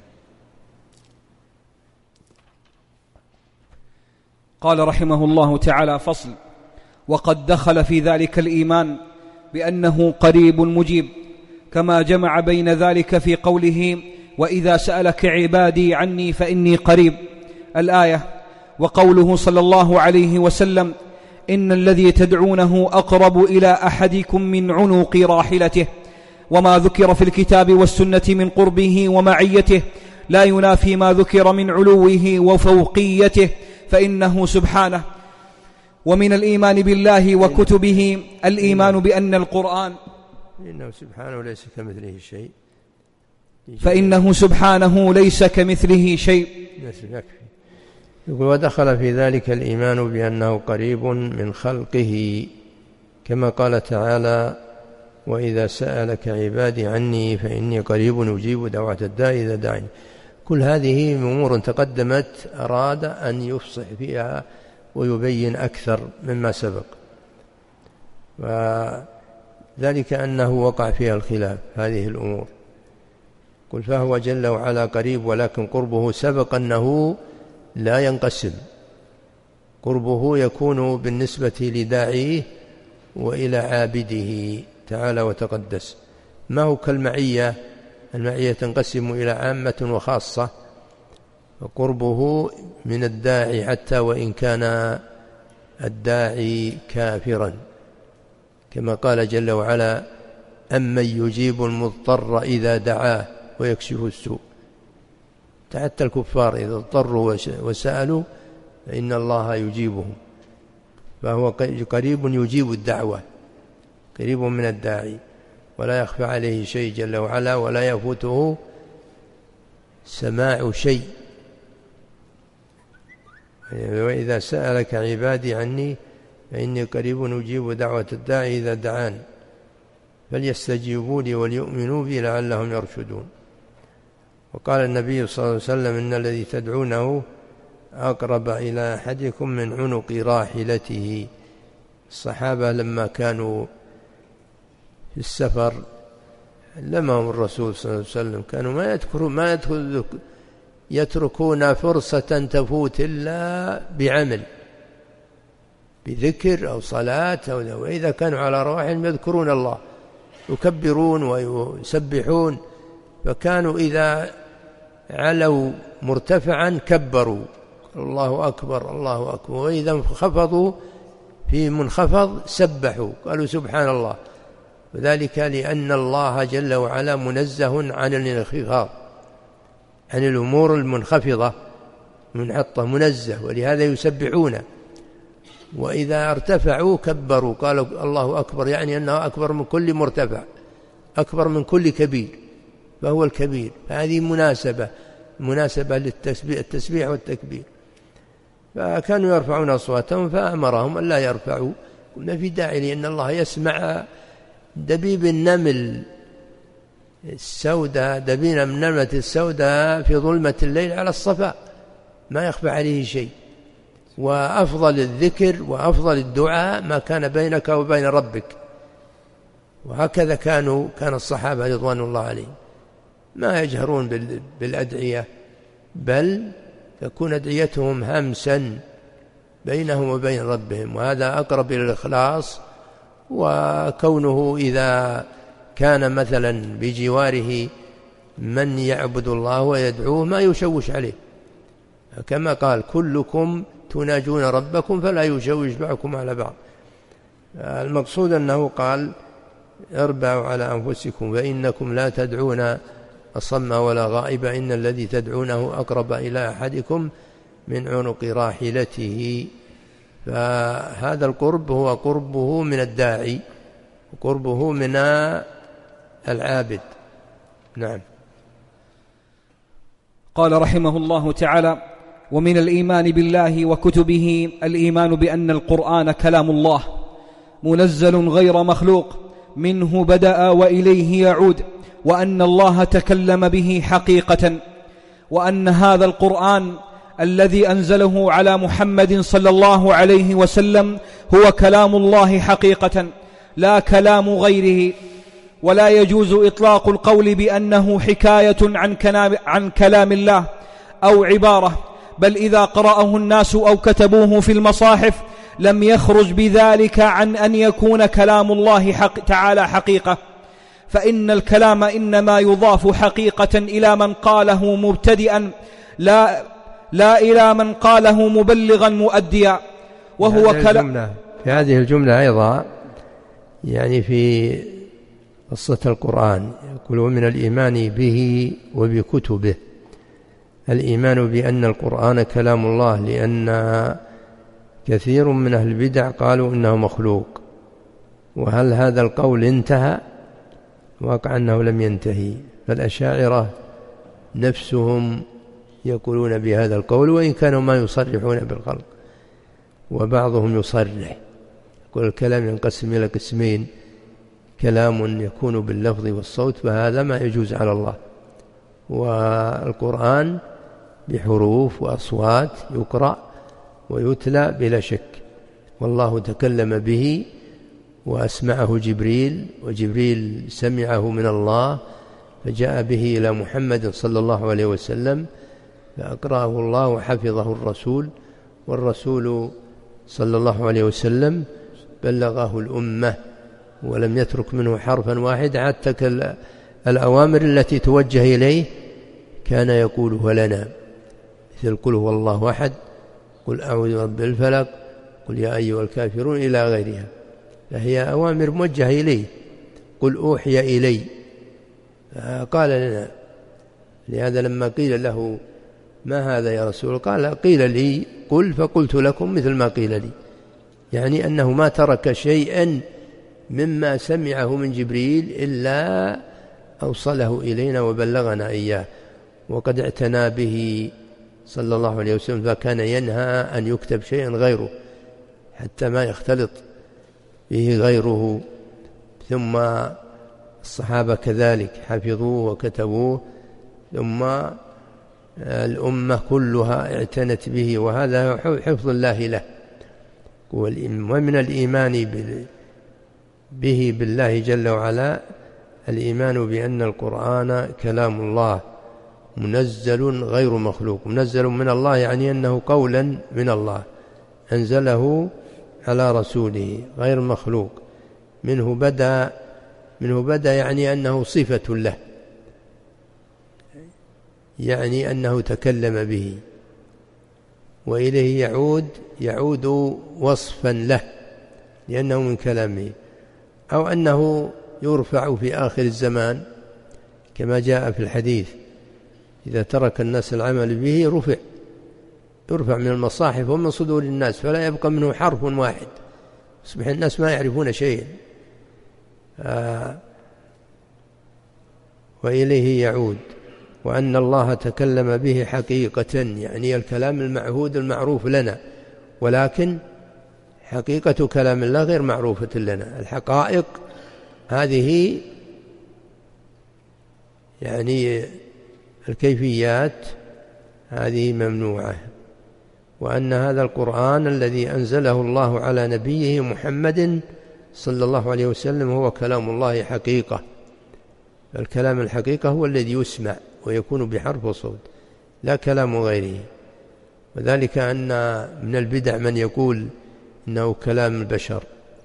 [SPEAKER 1] قال رحمه الله تعالى: فصل. وقد دخل في ذلك الإيمان بأنه قريب مجيب، كما جمع بين ذلك في قوله: وإذا سألك عبادي عني فإني قريب، الآية، وقوله صلى الله عليه وسلم: إن الذي تدعونه أقرب إلى أحدكم من عنق راحلته. وما ذكر في الكتاب والسنة من قربه ومعيته لا ينافي ما ذكر من علوه وفوقيته، فإنه سبحانه. ومن الإيمان بالله وكتبه الإيمان بأن القرآن
[SPEAKER 2] فإنه سبحانه ليس كمثله شيء
[SPEAKER 1] فإنه سبحانه ليس كمثله شيء.
[SPEAKER 2] يقول: ودخل في ذلك الإيمان بأنه قريب من خلقه، كما قال تعالى: وإذا سألك عبادي عني فإني قريب أجيب دعوة الداع إذا دعاني. كل هذه أمور تقدمت أراد أن يفصح فيها ويبين أكثر مما سبق، وذلك أنه وقع فيها الخلاف هذه الأمور. قل: فهو جل وعلا قريب، ولكن قربه سبق أنه لا ينقسم. قربه يكون بالنسبة لداعيه وإلى عابده تعالى وتقدس، ما هو كالمعية. المعية تنقسم إلى عامة وخاصة، وقربه من الداعي حتى وإن كان الداعي كافرا، كما قال جل وعلا: أمن يجيب المضطر إذا دعاه ويكشف السوء. حتى الكفار إذا اضطروا وسألوا فإن الله يجيبهم، فهو قريب يجيب الدعوة، قريب من الداعي، ولا يخفى عليه شيء جل وعلا، ولا يفوته سماع شيء. وإذا سألك عبادي عني فإني قريب أجيب دعوة الداعي إذا دعان فليستجيبوا لي وليؤمنوا بي لعلهم يرشدون. وقال النبي صلى الله عليه وسلم: إن الذي تدعونه أقرب إلى أحدكم من عنق راحلته. الصحابة لما كانوا في السفر لمهم الرسول صلى الله عليه وسلم، كانوا ما يذكرون ما يدخل يتركون فرصة تفوت إلا بعمل، بذكر أو صلاة أو وإذا كانوا على رواحلهم يذكرون الله، يكبرون ويسبحون. فكانوا إذا علوا مرتفعا كبروا الله أكبر الله أكبر، وإذا انخفضوا في منخفض سبحوا قالوا سبحان الله. وذلك لأن الله جل وعلا منزه عن الانخفاض، عن الأمور المنخفضة منحطة، منزه، ولهذا يسبحون. وإذا ارتفعوا كبروا قالوا الله أكبر، يعني أنه أكبر من كل مرتفع، أكبر من كل كبير، فهو الكبير. فهذه مناسبة مناسبة للتسبيح التسبيح والتكبير. فكانوا يرفعون أصواتهم فأمرهم أن لا يرفعوا. قلنا في داعي، لأن الله يسمع دبيب النمل السوداء، دبيب النملة السوداء في ظلمة الليل على الصفا، ما يخفى عليه شيء. وأفضل الذكر وأفضل الدعاء ما كان بينك وبين ربك. وهكذا كانوا كان الصحابة رضوان الله عليهم ما يجهرون بالأدعية، بل تكون أدعيتهم همسا بينهم وبين ربهم، وهذا أقرب إلى الإخلاص. وكونه إذا كان مثلا بجواره من يعبد الله ويدعوه ما يشوش عليه، كما قال: كلكم تناجون ربكم فلا يشوش بعضكم على بعض. المقصود أنه قال اربعوا على أنفسكم فإنكم لا تدعون أصم ولا غائب، إن الذي تدعونه أقرب إلى أحدكم من عنق راحلته. فهذا القرب هو قربه من الداعي وقربه من العابد. نعم.
[SPEAKER 1] قال رحمه الله تعالى: ومن الإيمان بالله وكتبه الإيمان بأن القرآن كلام الله منزل غير مخلوق، منه بدأ وإليه يعود، وأن الله تكلم به حقيقة، وأن هذا القرآن الذي أنزله على محمد صلى الله عليه وسلم هو كلام الله حقيقة لا كلام غيره. ولا يجوز إطلاق القول بأنه حكاية عن, عن كلام الله أو عبارة، بل إذا قرأه الناس أو كتبوه في المصاحف لم يخرج بذلك عن أن يكون كلام الله حق تعالى حقيقة، فإن الكلام إنما يضاف حقيقة إلى من قاله مبتدئا لا, لا إلى من قاله مبلغا مؤديا. وهو كلام.
[SPEAKER 2] في هذه الجملة أيضا يعني في قصة القرآن يقول: ومن الإيمان به وبكتبه. الإيمان بأن القرآن كلام الله، لأن كثير من أهل البدع قالوا إنه مخلوق. وهل هذا القول انتهى؟ واقع أنه لم ينتهي، فالأشاعرة نفسهم يقولون بهذا القول وإن كانوا ما يصرحون بالخلق، وبعضهم يصرح يقول الكلام ينقسم إلى قسمين: كلام يكون باللفظ والصوت فهذا ما يجوز على الله، والقرآن بحروف وأصوات يقرأ ويتلى بلا شك، والله تكلم به وأسمعه جبريل، وجبريل سمعه من الله فجاء به إلى محمد صلى الله عليه وسلم فأقرأه الله وحفظه الرسول، والرسول صلى الله عليه وسلم بلغه الأمة ولم يترك منه حرفا واحدا، حتى الأوامر التي توجه إليه كان يقولها لنا، مثل قل هو الله أحد، قل أعوذ برب الفلق، قل يا أيها الكافرون، إلى غيرها، فهي أوامر موجهة إليه. قل أوحي إلي، قال لنا. لهذا لما قيل له ما هذا يا رسول، قال قيل لي قل فقلت لكم مثل ما قيل لي، يعني أنه ما ترك شيئا مما سمعه من جبريل إلا أوصله إلينا وبلغنا إياه، وقد اعتنى به صلى الله عليه وسلم، فكان ينهى أن يكتب شيئا غيره حتى ما يختلط به غيره. ثم الصحابة كذلك حفظوه وكتبوه، ثم الأمة كلها اعتنت به، وهذا حفظ الله له. ومن الإيمان به بالله جل وعلا الإيمان بأن القرآن كلام الله منزل غير مخلوق. منزل من الله يعني أنه قولا من الله أنزله على رسوله غير مخلوق، منه بدأ منه بدأ يعني أنه صفة له، يعني أنه تكلم به، وإليه يعود يعود وصفا له لأنه من كلامه، أو أنه يرفع في آخر الزمان كما جاء في الحديث: إذا ترك الناس العمل به رفع يرفع من المصاحف ومن صدور الناس فلا يبقى منه حرف واحد، يصبح الناس ما يعرفون شيئا. آه وإليه يعود، وأن الله تكلم به حقيقة، يعني الكلام المعهود المعروف لنا، ولكن حقيقة كلام الله غير معروفة لنا. الحقائق هذه يعني الكيفيات هذه ممنوعة. وأن هذا القرآن الذي أنزله الله على نبيه محمد صلى الله عليه وسلم هو كلام الله حقيقة. الكلام الحقيقة هو الذي يسمع ويكون بحرف وصوت، لا كلام غيره. وذلك أن من البدع من يقول إنه كلام البشر،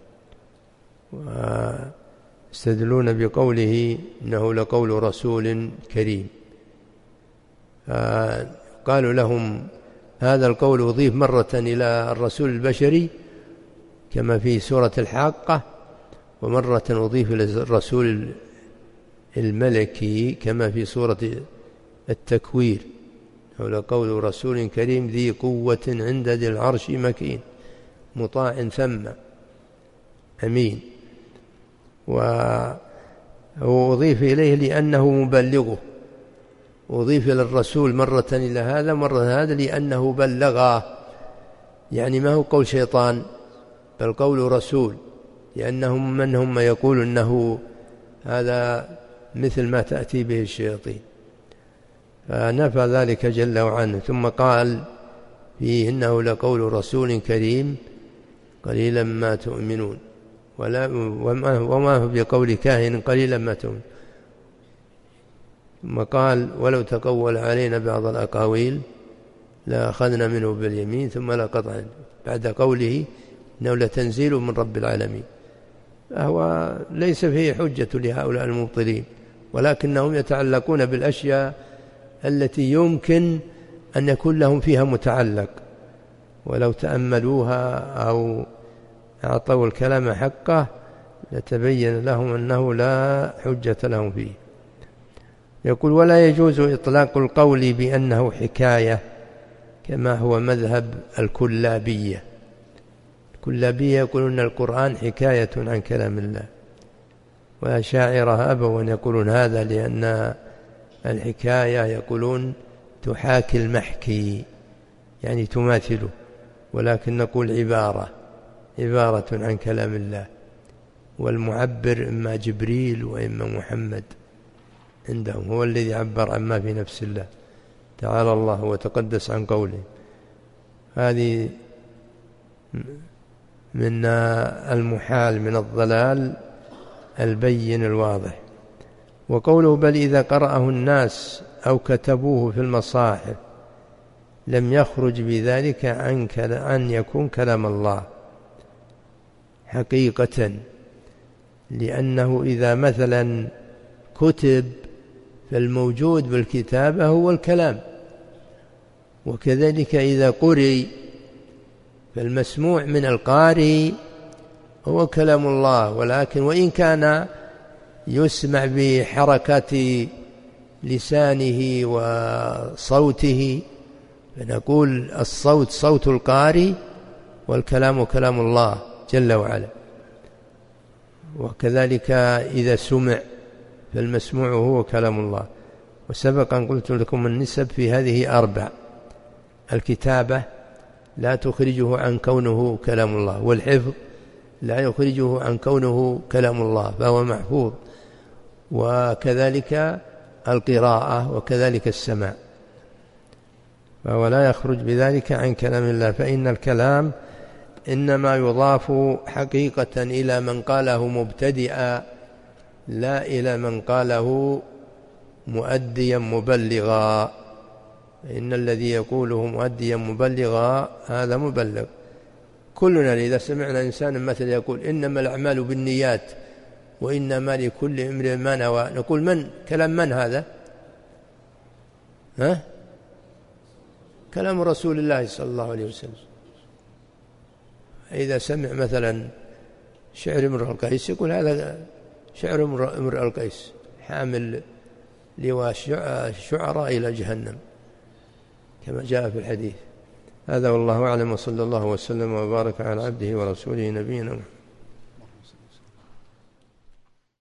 [SPEAKER 2] ويستدلون بقوله إنه لقول رسول كريم. قالوا لهم هذا القول أضيف مرة إلى الرسول البشري كما في سورة الحاقة، ومرة أضيف إلى الرسول الملكي كما في سورة التكوير، ولقول رسول كريم ذي قوة عند ذي العرش مكين مطاع ثم أمين. وأضيف إليه لأنه مبلغه، أضيف إلى الرسول مرة إلى هذا مرة هذا لأنه بلغه، يعني ما هو قول شيطان بل قول رسول، لأنهم من هم يقول أنه هذا مثل ما تأتي به الشياطين، فنفى ذلك جل وعلا. ثم قال فيه إنه لقول رسول كريم قليلا ما تؤمنون ولا وما هو بقول كاهن قليلا ما تؤمنون. ثم قال ولو تقول علينا بعض الأقاويل لأخذنا منه باليمين ثم لقطعنا، بعد قوله إنه لتنزيل من رب العالمين. فهو ليس فيه حجة لهؤلاء المبطلين، ولكنهم يتعلقون بالأشياء التي يمكن أن يكون لهم فيها متعلق، ولو تأملوها أو أعطوا الكلام حقه لتبين لهم أنه لا حجة لهم فيه. يقول ولا يجوز إطلاق القول بأنه حكاية كما هو مذهب الكلابية. الكلابية يقولون القرآن حكاية عن كلام الله، والأشاعرة أبوا أن يقولون هذا، لأن الحكاية يقولون تحاكي المحكي يعني تماثله، ولكن نقول عبارة عبارة عن كلام الله، والمعبر إما جبريل وإما محمد عندهم، هو الذي عبر عما في نفس الله تعالى الله وتقدس عن قوله. هذه من المحال من الضلال البين الواضح. وقوله بل إذا قرأه الناس أو كتبوه في المصاحف لم يخرج بذلك عن أن يكون كلام الله حقيقة، لأنه إذا مثلا كتب فالموجود بالكتابة هو الكلام، وكذلك إذا قرئ فالمسموع من القارئ هو كلام الله، ولكن وإن كان يسمع بحركة لسانه وصوته فنقول الصوت صوت القارئ والكلام كلام الله جل وعلا. وكذلك إذا سمع فالمسموع هو كلام الله. وسبق أن قلت لكم النسب في هذه أربع: الكتابة لا تخرجه عن كونه كلام الله، والحفظ لا يخرجه عن كونه كلام الله فهو محفوظ، وكذلك القراءة وكذلك السماع، فهو لا يخرج بذلك عن كلام الله. فإن الكلام إنما يضاف حقيقة إلى من قاله مبتدئا لا إلى من قاله مؤديا مبلغا. إن الذي يقوله مؤديا مبلغا هذا مبلغ. كلنا إذا سمعنا إنسان مثل يقول إنما الأعمال بالنيات وإنما لكل امرئ ما نوى، نقول من كلام من هذا؟ ها؟ كلام رسول الله صلى الله عليه وسلم. إذا سمع مثلا شعر امرؤ القيس يقول هذا شعر امرؤ القيس حامل لواء الشعراء إلى جهنم كما جاء في الحديث. هذا والله أعلم، وصلى الله وسلم وبارك على عبده ورسوله نبينا محمد.